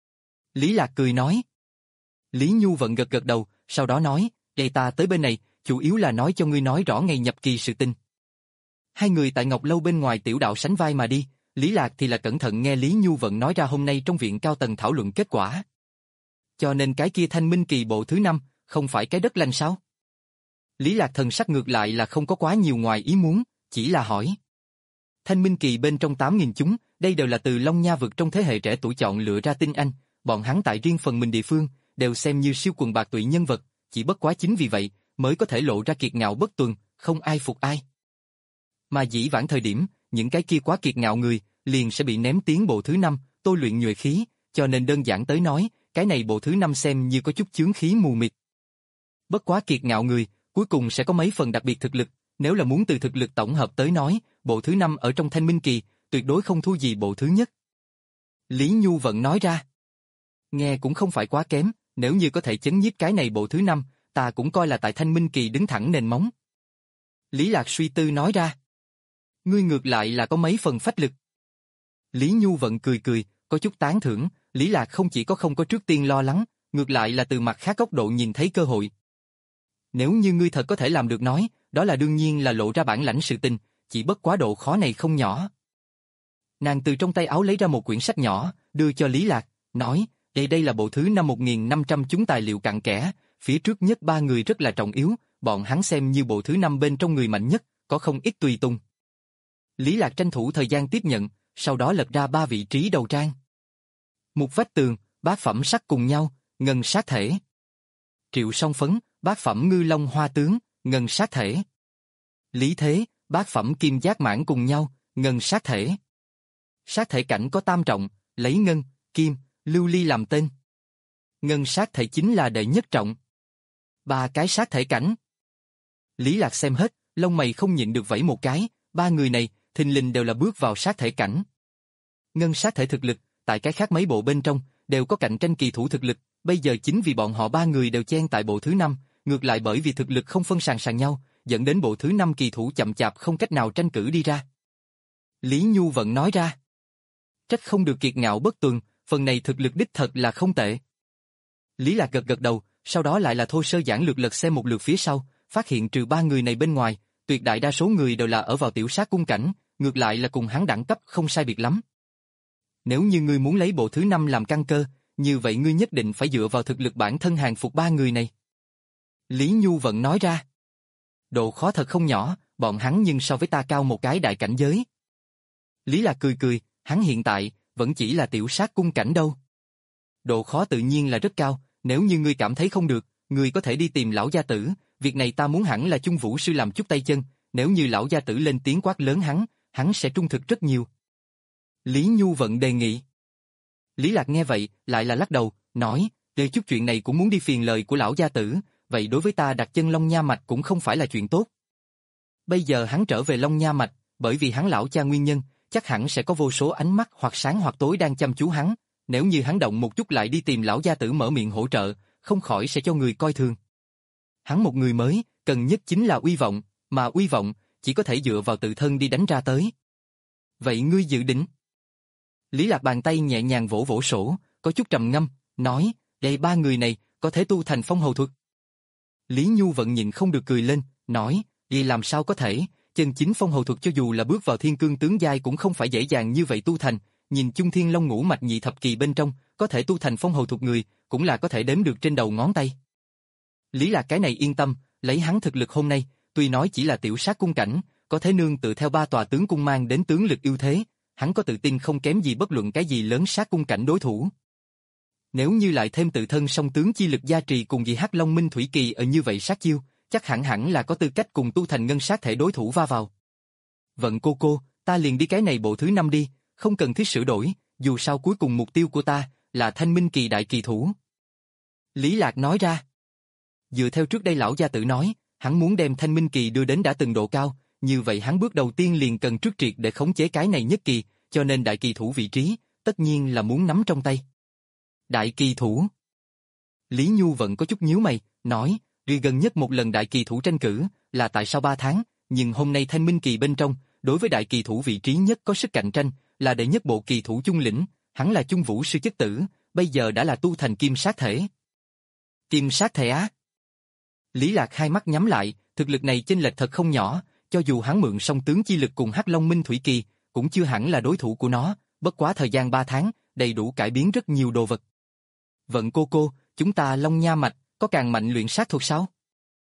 Lý Lạc cười nói. Lý Nhu Vận gật gật đầu, sau đó nói, để ta tới bên này, chủ yếu là nói cho ngươi nói rõ ngày nhập kỳ sự tình. Hai người tại Ngọc Lâu bên ngoài tiểu đạo sánh vai mà đi, Lý Lạc thì là cẩn thận nghe Lý Nhu Vận nói ra hôm nay trong viện cao tầng thảo luận kết quả. Cho nên cái kia Thanh Minh kỳ bộ thứ năm, không phải cái đất lành sao? Lý Lạc thần sắc ngược lại là không có quá nhiều ngoài ý muốn, chỉ là hỏi. Thanh Minh kỳ bên trong tám nghìn chúng, đây đều là từ Long Nha vực trong thế hệ trẻ tuổi chọn lựa ra tinh anh, bọn hắn tại riêng phần mình địa phương, đều xem như siêu quần bạc tụy nhân vật, chỉ bất quá chính vì vậy, mới có thể lộ ra kiệt ngạo bất tuần, không ai phục ai. Mà dĩ vãng thời điểm, những cái kia quá kiệt ngạo người, liền sẽ bị ném tiến bộ thứ năm, tôi luyện nhuệ khí, cho nên đơn giản tới nói, cái này bộ thứ năm xem như có chút chướng khí mù mịt. Bất quá kiệt ngạo người, cuối cùng sẽ có mấy phần đặc biệt thực lực, nếu là muốn từ thực lực tổng hợp tới nói, bộ thứ năm ở trong Thanh Minh kỳ, tuyệt đối không thua gì bộ thứ nhất. Lý Nhu Vận nói ra. Nghe cũng không phải quá kém, nếu như có thể chấn nhiếp cái này bộ thứ năm, ta cũng coi là tại Thanh Minh kỳ đứng thẳng nền móng. Lý Lạc suy tư nói ra. Ngươi ngược lại là có mấy phần phách lực. Lý Nhu Vận cười cười, có chút tán thưởng, Lý Lạc không chỉ có không có trước tiên lo lắng, ngược lại là từ mặt khác góc độ nhìn thấy cơ hội. Nếu như ngươi thật có thể làm được nói, đó là đương nhiên là lộ ra bản lãnh sự tình, chỉ bất quá độ khó này không nhỏ. Nàng từ trong tay áo lấy ra một quyển sách nhỏ, đưa cho Lý Lạc, nói, đây đây là bộ thứ năm một nghìn năm trăm chúng tài liệu cặn kẽ, phía trước nhất ba người rất là trọng yếu, bọn hắn xem như bộ thứ năm bên trong người mạnh nhất, có không ít tùy tùng. Lý Lạc tranh thủ thời gian tiếp nhận, sau đó lật ra ba vị trí đầu trang. Một vách tường, bát phẩm sắt cùng nhau, ngân sát thể. Triệu song phấn, bát phẩm ngư long hoa tướng, ngân sát thể. Lý thế, bát phẩm kim giác mãn cùng nhau, ngân sát thể. Sát thể cảnh có tam trọng, lấy ngân, kim, lưu ly làm tên. Ngân sát thể chính là đệ nhất trọng. Ba cái sát thể cảnh. Lý Lạc xem hết, lông mày không nhịn được vẫy một cái, ba người này, thình lình đều là bước vào sát thể cảnh. Ngân sát thể thực lực, tại cái khác mấy bộ bên trong, đều có cạnh tranh kỳ thủ thực lực, bây giờ chính vì bọn họ ba người đều chen tại bộ thứ năm, ngược lại bởi vì thực lực không phân sàn sàn nhau, dẫn đến bộ thứ năm kỳ thủ chậm chạp không cách nào tranh cử đi ra. Lý Nhu Vận nói ra. Trách không được kiệt ngạo bất tuần, phần này thực lực đích thật là không tệ. Lý Lạc gật gật đầu, sau đó lại là thô sơ giản lược lật xem một lượt phía sau, phát hiện trừ ba người này bên ngoài, tuyệt đại đa số người đều là ở vào tiểu sát cung cảnh, ngược lại là cùng hắn đẳng cấp không sai biệt lắm. Nếu như ngươi muốn lấy bộ thứ năm làm căn cơ, như vậy ngươi nhất định phải dựa vào thực lực bản thân hàng phục ba người này. Lý Nhu Vận nói ra. Độ khó thật không nhỏ, bọn hắn nhưng so với ta cao một cái đại cảnh giới. Lý Lạc cười cười, hắn hiện tại, vẫn chỉ là tiểu sát cung cảnh đâu. Độ khó tự nhiên là rất cao, nếu như ngươi cảm thấy không được, ngươi có thể đi tìm lão gia tử, việc này ta muốn hẳn là Chung Vũ sư làm chút tay chân, nếu như lão gia tử lên tiếng quát lớn hắn, hắn sẽ trung thực rất nhiều. Lý Nhu Vận đề nghị. Lý Lạc nghe vậy, lại là lắc đầu, nói, để chút chuyện này cũng muốn đi phiền lời của lão gia tử, vậy đối với ta đặt chân Long Nha Mạch cũng không phải là chuyện tốt. Bây giờ hắn trở về Long Nha Mạch, bởi vì hắn lão cha nguyên nhân, chắc hẳn sẽ có vô số ánh mắt hoặc sáng hoặc tối đang chăm chú hắn, nếu như hắn động một chút lại đi tìm lão gia tử mở miệng hỗ trợ, không khỏi sẽ cho người coi thường. Hắn một người mới, cần nhất chính là uy vọng, mà uy vọng, chỉ có thể dựa vào tự thân đi đánh ra tới. Vậy ngươi dự định? Lý Lạc bàn tay nhẹ nhàng vỗ vỗ sổ, có chút trầm ngâm, nói, đây ba người này, có thể tu thành phong hầu thuật. Lý Nhu Vận nhịn không được cười lên, nói, vì làm sao có thể, chân chính phong hầu thuật cho dù là bước vào thiên cương tướng giai cũng không phải dễ dàng như vậy tu thành, nhìn chung thiên long ngũ mạch nhị thập kỳ bên trong, có thể tu thành phong hầu thuật người, cũng là có thể đếm được trên đầu ngón tay. Lý Lạc cái này yên tâm, lấy hắn thực lực hôm nay, tuy nói chỉ là tiểu sát cung cảnh, có thể nương tự theo ba tòa tướng cung mang đến tướng lực ưu thế, hắn có tự tin không kém gì bất luận cái gì lớn sát cung cảnh đối thủ. Nếu như lại thêm tự thân song tướng chi lực gia trì cùng dị Hắc Long Minh Thủy Kỳ ở như vậy sát chiêu, chắc hẳn hẳn là có tư cách cùng tu thành ngân sát thể đối thủ va vào. Vận cô cô, ta liền đi cái này bộ thứ năm đi, không cần thiết sửa đổi, dù sao cuối cùng mục tiêu của ta là Thanh Minh Kỳ đại kỳ thủ. Lý Lạc nói ra. Dựa theo trước đây lão gia tử nói, hắn muốn đem Thanh Minh Kỳ đưa đến đã từng độ cao, như vậy hắn bước đầu tiên liền cần trước triệt để khống chế cái này nhất kỳ, cho nên đại kỳ thủ vị trí, tất nhiên là muốn nắm trong tay. Đại kỳ thủ. Lý Nhu vẫn có chút nhíu mày, nói, vì gần nhất một lần đại kỳ thủ tranh cử, là tại sau ba tháng, nhưng hôm nay Thanh Minh Kỳ bên trong, đối với đại kỳ thủ vị trí nhất có sức cạnh tranh, là đệ nhất bộ kỳ thủ Chung lĩnh, hắn là Chung Vũ sư chất tử, bây giờ đã là tu thành kim sát thể. Kim sát thể á? Lý Lạc hai mắt nhắm lại, thực lực này chênh lệch thật không nhỏ, cho dù hắn mượn song tướng chi lực cùng Hắc Long Minh Thủy Kỳ, cũng chưa hẳn là đối thủ của nó, bất quá thời gian ba tháng, đầy đủ cải biến rất nhiều đồ vật. Vận cô cô, chúng ta Long Nha Mạch, có càng mạnh luyện sát thuật sao?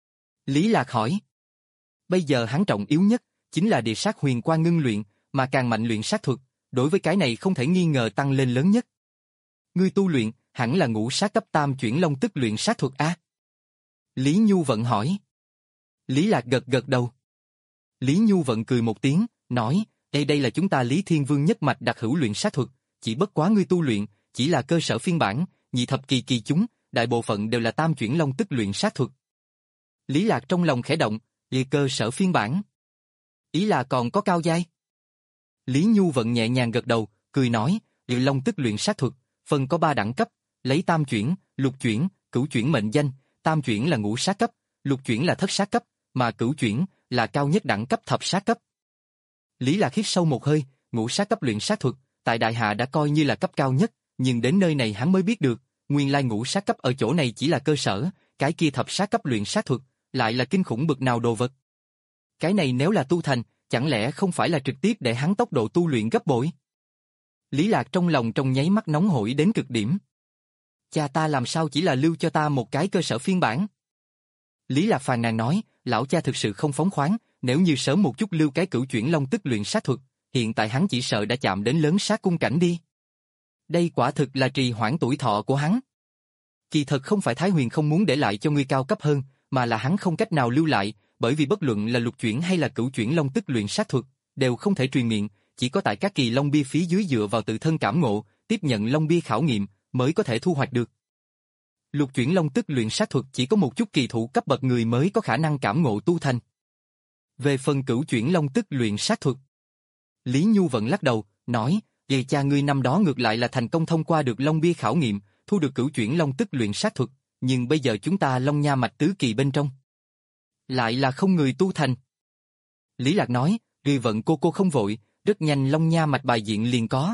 Lý Lạc hỏi. Bây giờ hắn trọng yếu nhất, chính là địa sát huyền quang ngưng luyện, mà càng mạnh luyện sát thuật, đối với cái này không thể nghi ngờ tăng lên lớn nhất. Ngươi tu luyện, hẳn là ngũ sát cấp tam chuyển long tức luyện sát thuật a? Lý Nhu Vận hỏi. Lý Lạc gật gật đầu. Lý Nhu Vận cười một tiếng, nói, đây đây là chúng ta Lý Thiên Vương nhất mạch đặc hữu luyện sát thuật, chỉ bất quá ngươi tu luyện, chỉ là cơ sở phiên bản, nhị thập kỳ kỳ chúng, đại bộ phận đều là tam chuyển long tức luyện sát thuật. Lý Lạc trong lòng khẽ động, vì cơ sở phiên bản. Ý là còn có cao giai. Lý Nhu Vận nhẹ nhàng gật đầu, cười nói, liệu long tức luyện sát thuật, phần có ba đẳng cấp, lấy tam chuyển, lục chuyển, cửu chuyển mệnh danh, tam chuyển là ngũ sát cấp, lục chuyển là thất sát cấp, mà cửu chuyển là cao nhất đẳng cấp thập sát cấp. Lý Lạc hít sâu một hơi, ngũ sát cấp luyện sát thuật, tại đại hạ đã coi như là cấp cao nhất, nhưng đến nơi này hắn mới biết được, nguyên lai ngũ sát cấp ở chỗ này chỉ là cơ sở, cái kia thập sát cấp luyện sát thuật, lại là kinh khủng bực nào đồ vật. Cái này nếu là tu thành, chẳng lẽ không phải là trực tiếp để hắn tốc độ tu luyện gấp bội? Lý Lạc trong lòng trong nháy mắt nóng hổi đến cực điểm. Cha ta làm sao chỉ là lưu cho ta một cái cơ sở phiên bản? Lý Lạc phàn nàn nói, lão cha thực sự không phóng khoáng, nếu như sớm một chút lưu cái cửu chuyển long tức luyện sát thuật, hiện tại hắn chỉ sợ đã chạm đến lớn sát cung cảnh đi. Đây quả thực là trì hoãn tuổi thọ của hắn. Kỳ thật không phải Thái Huyền không muốn để lại cho ngươi cao cấp hơn, mà là hắn không cách nào lưu lại, bởi vì bất luận là lục chuyển hay là cửu chuyển long tức luyện sát thuật, đều không thể truyền miệng, chỉ có tại các kỳ long bia phía dưới dựa vào tự thân cảm ngộ, tiếp nhận long bia khảo nghiệm, mới có thể thu hoạch được. Lục chuyển long tức luyện sát thuật chỉ có một chút kỳ thủ cấp bậc người mới có khả năng cảm ngộ tu thành. Về phần cửu chuyển long tức luyện sát thuật, Lý Nhu vẫn lắc đầu, nói, vậy cha ngươi năm đó ngược lại là thành công thông qua được long bia khảo nghiệm, thu được cửu chuyển long tức luyện sát thuật, nhưng bây giờ chúng ta long nha mạch tứ kỳ bên trong lại là không người tu thành. Lý Lạc nói, ngươi vận cô cô không vội, rất nhanh long nha mạch bài diện liền có.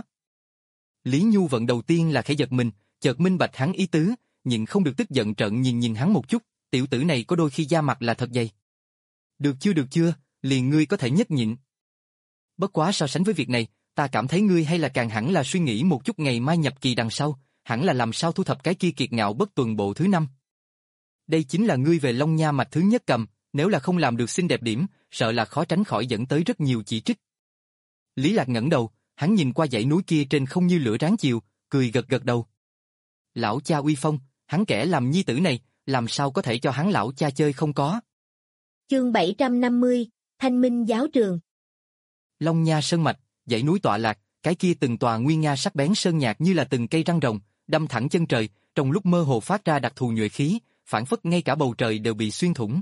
Lý Nhu vận đầu tiên là khẽ giật mình, chợt minh bạch hắn ý tứ, nhưng không được tức giận trợn nhìn nhìn hắn một chút, tiểu tử này có đôi khi da mặt là thật dày. Được chưa được chưa, liền ngươi có thể nhất nhịn. Bất quá so sánh với việc này, ta cảm thấy ngươi hay là càng hẳn là suy nghĩ một chút ngày mai nhập kỳ đằng sau, hẳn là làm sao thu thập cái kia kiệt ngạo bất tuần bộ thứ năm. Đây chính là ngươi về long nha mạch thứ nhất cầm, nếu là không làm được xinh đẹp điểm, sợ là khó tránh khỏi dẫn tới rất nhiều chỉ trích. Lý Lạc ngẩng đầu, hắn nhìn qua dãy núi kia trên không như lửa ráng chiều, cười gật gật đầu. Lão cha uy phong, hắn kẻ làm nhi tử này, làm sao có thể cho hắn lão cha chơi không có. Chương bảy trăm năm mươi, Thanh Minh giáo trường. Long Nha sơn mạch, dãy núi tọa lạc, cái kia từng tòa nguy nga sắc bén sơn nhạc như là từng cây răng rồng, đâm thẳng chân trời, trong lúc mơ hồ phát ra đặc thù nhuệ khí, phản phất ngay cả bầu trời đều bị xuyên thủng.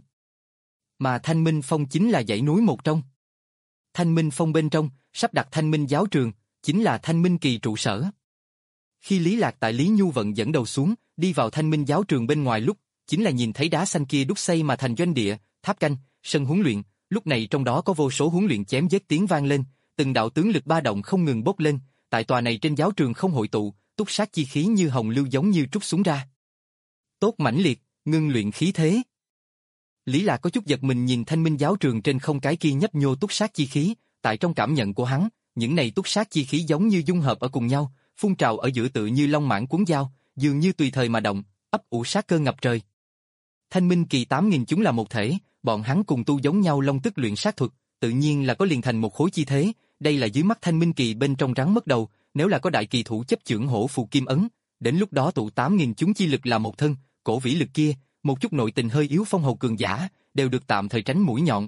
Mà Thanh Minh Phong chính là dãy núi một trong. Thanh Minh Phong bên trong, sắp đặt Thanh Minh giáo trường, chính là Thanh Minh kỳ trụ sở. Khi Lý Lạc tại Lý Nhu vận dẫn đầu xuống, đi vào Thanh Minh giáo trường bên ngoài lúc, chính là nhìn thấy đá xanh kia đúc xây mà thành doanh địa, tháp canh, sân huấn luyện, lúc này trong đó có vô số huấn luyện chém giết tiếng vang lên, từng đạo tướng lực ba động không ngừng bốc lên, tại tòa này trên giáo trường không hội tụ, túc sát chi khí như hồng lưu giống như trút xuống ra. Tốt mãnh liệt, ngưng luyện khí thế. Lý Lạc có chút giật mình nhìn Thanh Minh giáo trường trên không cái kia nhấp nhô túc sát chi khí, tại trong cảm nhận của hắn, những này túc sát chi khí giống như dung hợp ở cùng nhau, phun trào ở giữa tự như long mãng cuốn dao, dường như tùy thời mà động, ấp ủ sát cơ ngập trời. Thanh Minh kỳ tám nghìn chúng là một thể, bọn hắn cùng tu giống nhau long tức luyện sát thuật, tự nhiên là có liền thành một khối chi thế, đây là dưới mắt Thanh Minh kỳ bên trong rắn mất đầu, nếu là có đại kỳ thủ chấp chưởng hổ phù kim ấn, đến lúc đó tụ tám nghìn chúng chi lực là một thân, cổ vĩ lực kia, một chút nội tình hơi yếu phong hầu cường giả, đều được tạm thời tránh mũi nhọn.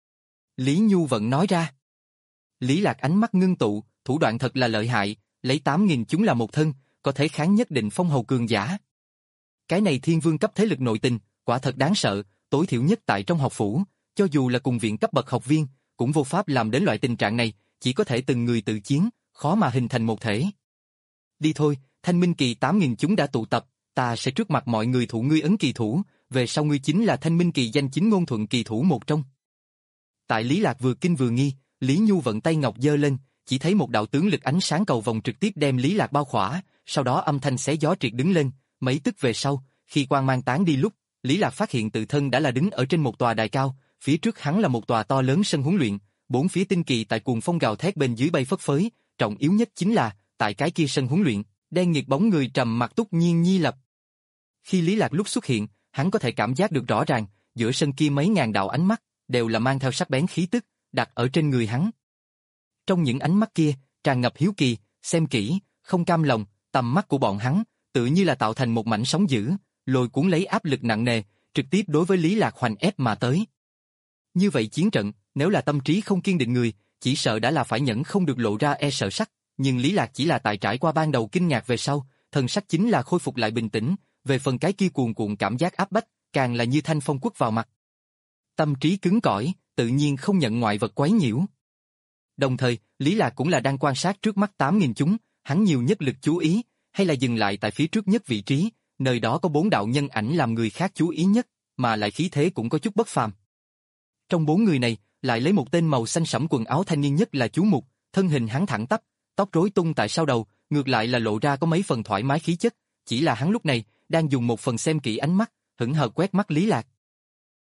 Lý Nhu vẫn nói ra. Lý Lạc ánh mắt ngưng tụ, thủ đoạn thật là lợi hại, lấy tám nghìn chúng là một thân, có thể kháng nhất định phong hầu cường giả. Cái này thiên vương cấp thế lực nội tình, quả thật đáng sợ, tối thiểu nhất tại trong học phủ, cho dù là cùng viện cấp bậc học viên, cũng vô pháp làm đến loại tình trạng này, chỉ có thể từng người tự chiến, khó mà hình thành một thể. Đi thôi, Thanh Minh kỳ tám nghìn chúng đã tụ tập, ta sẽ trước mặt mọi người thụ ngươi ấn kỳ thủ, về sau ngươi chính là Thanh Minh kỳ danh chính ngôn thuận kỳ thủ một trong. Tại Lý Lạc vừa kinh vừa nghi, Lý Nhu vận tay ngọc giơ lên, chỉ thấy một đạo tướng lực ánh sáng cầu vòng trực tiếp đem Lý Lạc bao khỏa, sau đó âm thanh xé gió triệt đứng lên, mấy tức về sau, khi quang mang tán đi lúc, Lý Lạc phát hiện tự thân đã là đứng ở trên một tòa đài cao, phía trước hắn là một tòa to lớn sân huấn luyện, bốn phía tinh kỳ tại cuồng phong gào thét bên dưới bay phất phới, trọng yếu nhất chính là, tại cái kia sân huấn luyện, đen nghiệt bóng người trầm mặc túc nhiên nhi lập. Khi Lý Lạc lúc xuất hiện, hắn có thể cảm giác được rõ ràng, giữa sân kia mấy ngàn đạo ánh mắt, đều là mang theo sắc bén khí tức, đặt ở trên người hắn. Trong những ánh mắt kia, tràn ngập hiếu kỳ, xem kỹ, không cam lòng, tầm mắt của bọn hắn, tự như là tạo thành một mảnh sóng dữ, lôi cuốn lấy áp lực nặng nề, trực tiếp đối với Lý Lạc hoành ép mà tới. Như vậy chiến trận, nếu là tâm trí không kiên định người, chỉ sợ đã là phải nhẫn không được lộ ra e sợ sắc, nhưng Lý Lạc chỉ là tại trải qua ban đầu kinh ngạc về sau, thần sắc chính là khôi phục lại bình tĩnh, về phần cái kia cuồn cuộn cảm giác áp bách, càng là như thanh phong quất vào mặt. Tâm trí cứng cỏi, tự nhiên không nhận ngoại vật quấy nhiễu. Đồng thời, Lý Lạc cũng là đang quan sát trước mắt tám nghìn chúng, hắn nhiều nhất lực chú ý, hay là dừng lại tại phía trước nhất vị trí, nơi đó có bốn đạo nhân ảnh làm người khác chú ý nhất, mà lại khí thế cũng có chút bất phàm. Trong bốn người này, lại lấy một tên màu xanh sẫm quần áo thanh niên nhất là chú Mục, thân hình hắn thẳng tắp, tóc rối tung tại sau đầu, ngược lại là lộ ra có mấy phần thoải mái khí chất, chỉ là hắn lúc này đang dùng một phần xem kỹ ánh mắt, hững hờ quét mắt Lý Lạc.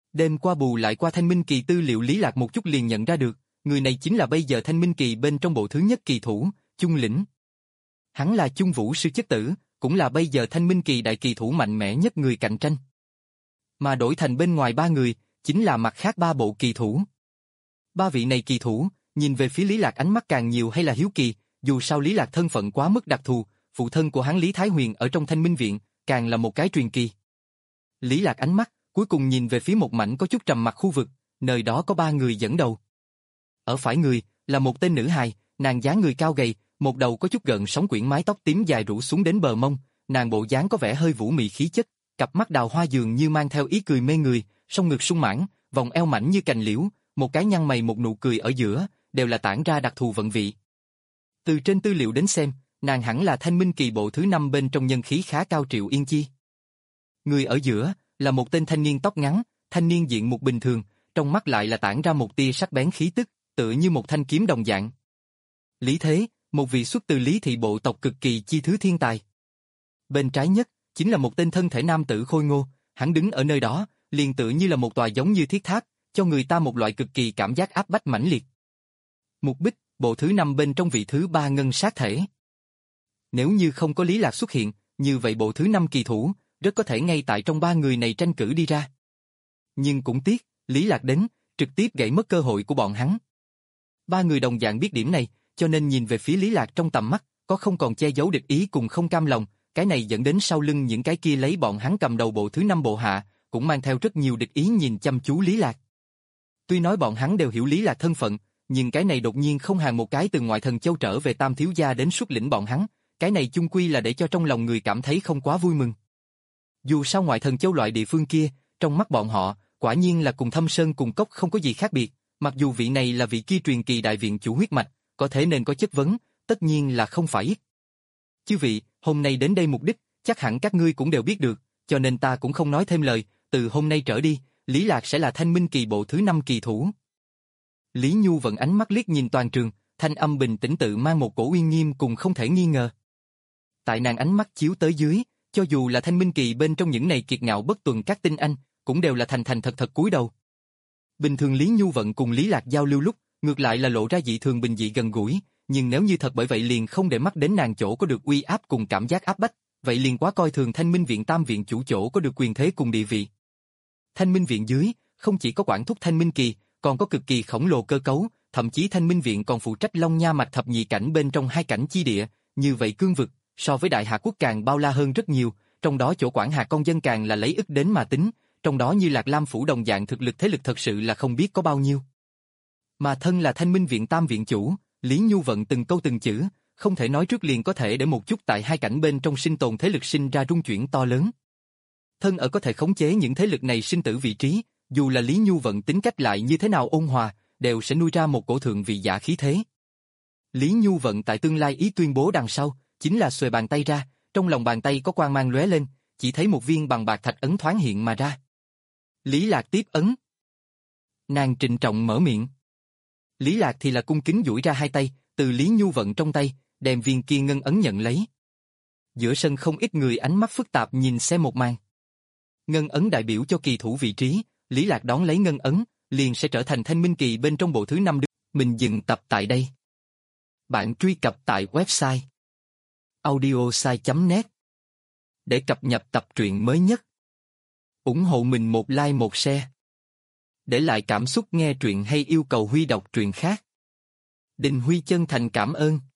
Đêm qua bù lại qua Thanh Minh Kỳ tư liệu Lý Lạc một chút liền nhận ra được, người này chính là bây giờ Thanh Minh Kỳ bên trong bộ thứ nhất kỳ thủ, Chung Lĩnh. Hắn là Chung Vũ sư chất tử, cũng là bây giờ Thanh Minh Kỳ đại kỳ thủ mạnh mẽ nhất người cạnh tranh. Mà đổi thành bên ngoài ba người, chính là mặt khác ba bộ kỳ thủ. Ba vị này kỳ thủ, nhìn về phía Lý Lạc ánh mắt càng nhiều hay là hiếu kỳ, dù sao Lý Lạc thân phận quá mức đặc thù, phụ thân của hắn Lý Thái Huyền ở trong Thanh Minh Viện, càng là một cái truyền kỳ. Lý Lạc ánh mắt, cuối cùng nhìn về phía một mảnh có chút trầm mặc khu vực, nơi đó có ba người dẫn đầu. Ở phải người, là một tên nữ hài, nàng dáng người cao gầy, một đầu có chút gợn sóng quyển mái tóc tím dài rủ xuống đến bờ mông, nàng bộ dáng có vẻ hơi vũ mị khí chất, cặp mắt đào hoa dường như mang theo ý cười mê người, song ngực sung mãn, vòng eo mảnh như cành liễu, một cái nhăn mày một nụ cười ở giữa, đều là tản ra đặc thù vận vị. Từ trên tư liệu đến xem, nàng hẳn là Thanh Minh Kỳ bộ thứ năm bên trong nhân khí khá cao Triệu Yên Chi. Người ở giữa là một tên thanh niên tóc ngắn, thanh niên diện mục bình thường, trong mắt lại là tản ra một tia sắc bén khí tức, tựa như một thanh kiếm đồng dạng. Lý Thế, một vị xuất từ Lý thị bộ tộc cực kỳ chi thứ thiên tài. Bên trái nhất chính là một tên thân thể nam tử khôi ngô, hắn đứng ở nơi đó, liền tựa như là một tòa giống như thiết tháp, cho người ta một loại cực kỳ cảm giác áp bách mãnh liệt. Mục Bích, bộ thứ năm bên trong vị thứ ba ngân sát thể. Nếu như không có Lý Lạc xuất hiện, như vậy bộ thứ năm kỳ thủ, rất có thể ngay tại trong ba người này tranh cử đi ra. Nhưng cũng tiếc, Lý Lạc đến, trực tiếp gãy mất cơ hội của bọn hắn. Ba người đồng dạng biết điểm này, cho nên nhìn về phía Lý Lạc trong tầm mắt, có không còn che giấu địch ý cùng không cam lòng, cái này dẫn đến sau lưng những cái kia lấy bọn hắn cầm đầu bộ thứ năm bộ hạ, cũng mang theo rất nhiều địch ý nhìn chăm chú Lý Lạc. Tuy nói bọn hắn đều hiểu Lý Lạc thân phận, nhưng cái này đột nhiên không hàng một cái từ ngoại thần châu trở về Tam thiếu gia đến xuất lĩnh bọn hắn, cái này chung quy là để cho trong lòng người cảm thấy không quá vui mừng. Dù sao ngoại thần châu loại địa phương kia, trong mắt bọn họ, quả nhiên là cùng Thâm Sơn cùng Cốc không có gì khác biệt, mặc dù vị này là vị kia truyền kỳ đại viện chủ huyết mạch, có thể nên có chất vấn, tất nhiên là không phải ít. Chư vị, hôm nay đến đây mục đích, chắc hẳn các ngươi cũng đều biết được, cho nên ta cũng không nói thêm lời, từ hôm nay trở đi, Lý Lạc sẽ là Thanh Minh Kỳ bộ thứ năm kỳ thủ. Lý Nhu vận ánh mắt liếc nhìn toàn trường, thanh âm bình tĩnh tự mang một cổ uy nghiêm cùng không thể nghi ngờ. Tại nàng ánh mắt chiếu tới dưới, cho dù là Thanh Minh Kỳ bên trong những này kiệt ngạo bất tuần các tinh anh, cũng đều là thành thành thật thật cúi đầu. Bình thường Lý Nhu vận cùng Lý Lạc giao lưu lúc, ngược lại là lộ ra dị thường bình dị gần gũi, nhưng nếu như thật bởi vậy liền không để mắt đến nàng chỗ có được uy áp cùng cảm giác áp bách, vậy liền quá coi thường Thanh Minh Viện tam viện chủ chỗ có được quyền thế cùng địa vị. Thanh Minh Viện dưới, không chỉ có quản thúc Thanh Minh Kỳ, còn có cực kỳ khổng lồ cơ cấu, thậm chí Thanh Minh Viện còn phụ trách Long Nha mạch thập nhị cảnh bên trong hai cảnh chi địa, như vậy cương vực, so với Đại Hà Quốc càng bao la hơn rất nhiều, trong đó chỗ quản hạt con dân càng là lấy ức đến mà tính, trong đó như Lạc Lam phủ đồng dạng thực lực thế lực thật sự là không biết có bao nhiêu. Mà thân là Thanh Minh Viện tam viện chủ, Lý Nhu vận từng câu từng chữ, không thể nói trước liền có thể để một chút tại hai cảnh bên trong sinh tồn thế lực sinh ra rung chuyển to lớn. Thân ở có thể khống chế những thế lực này sinh tử vị trí, dù là Lý Nhu vận tính cách lại như thế nào ôn hòa, đều sẽ nuôi ra một cổ thượng vị giả khí thế. Lý Nhu vận tại tương lai ý tuyên bố đằng sau, chính là xuề bàn tay ra, trong lòng bàn tay có quang mang lóe lên, chỉ thấy một viên bằng bạc thạch ấn thoáng hiện mà ra. Lý Lạc tiếp ấn. Nàng trịnh trọng mở miệng. Lý Lạc thì là cung kính duỗi ra hai tay, từ Lý Nhu vận trong tay, đem viên kia ngân ấn nhận lấy. Giữa sân không ít người ánh mắt phức tạp nhìn xem một màn. Ngân ấn đại biểu cho kỳ thủ vị trí, Lý Lạc đón lấy ngân ấn, liền sẽ trở thành Thanh Minh Kỳ bên trong bộ thứ năm. Mình dừng tập tại đây. Bạn truy cập tại website audiosai chấm net để cập nhật tập truyện mới nhất. Ủng hộ mình một like một share. Để lại cảm xúc nghe truyện hay yêu cầu Huy đọc truyện khác. Đình Huy chân thành cảm ơn.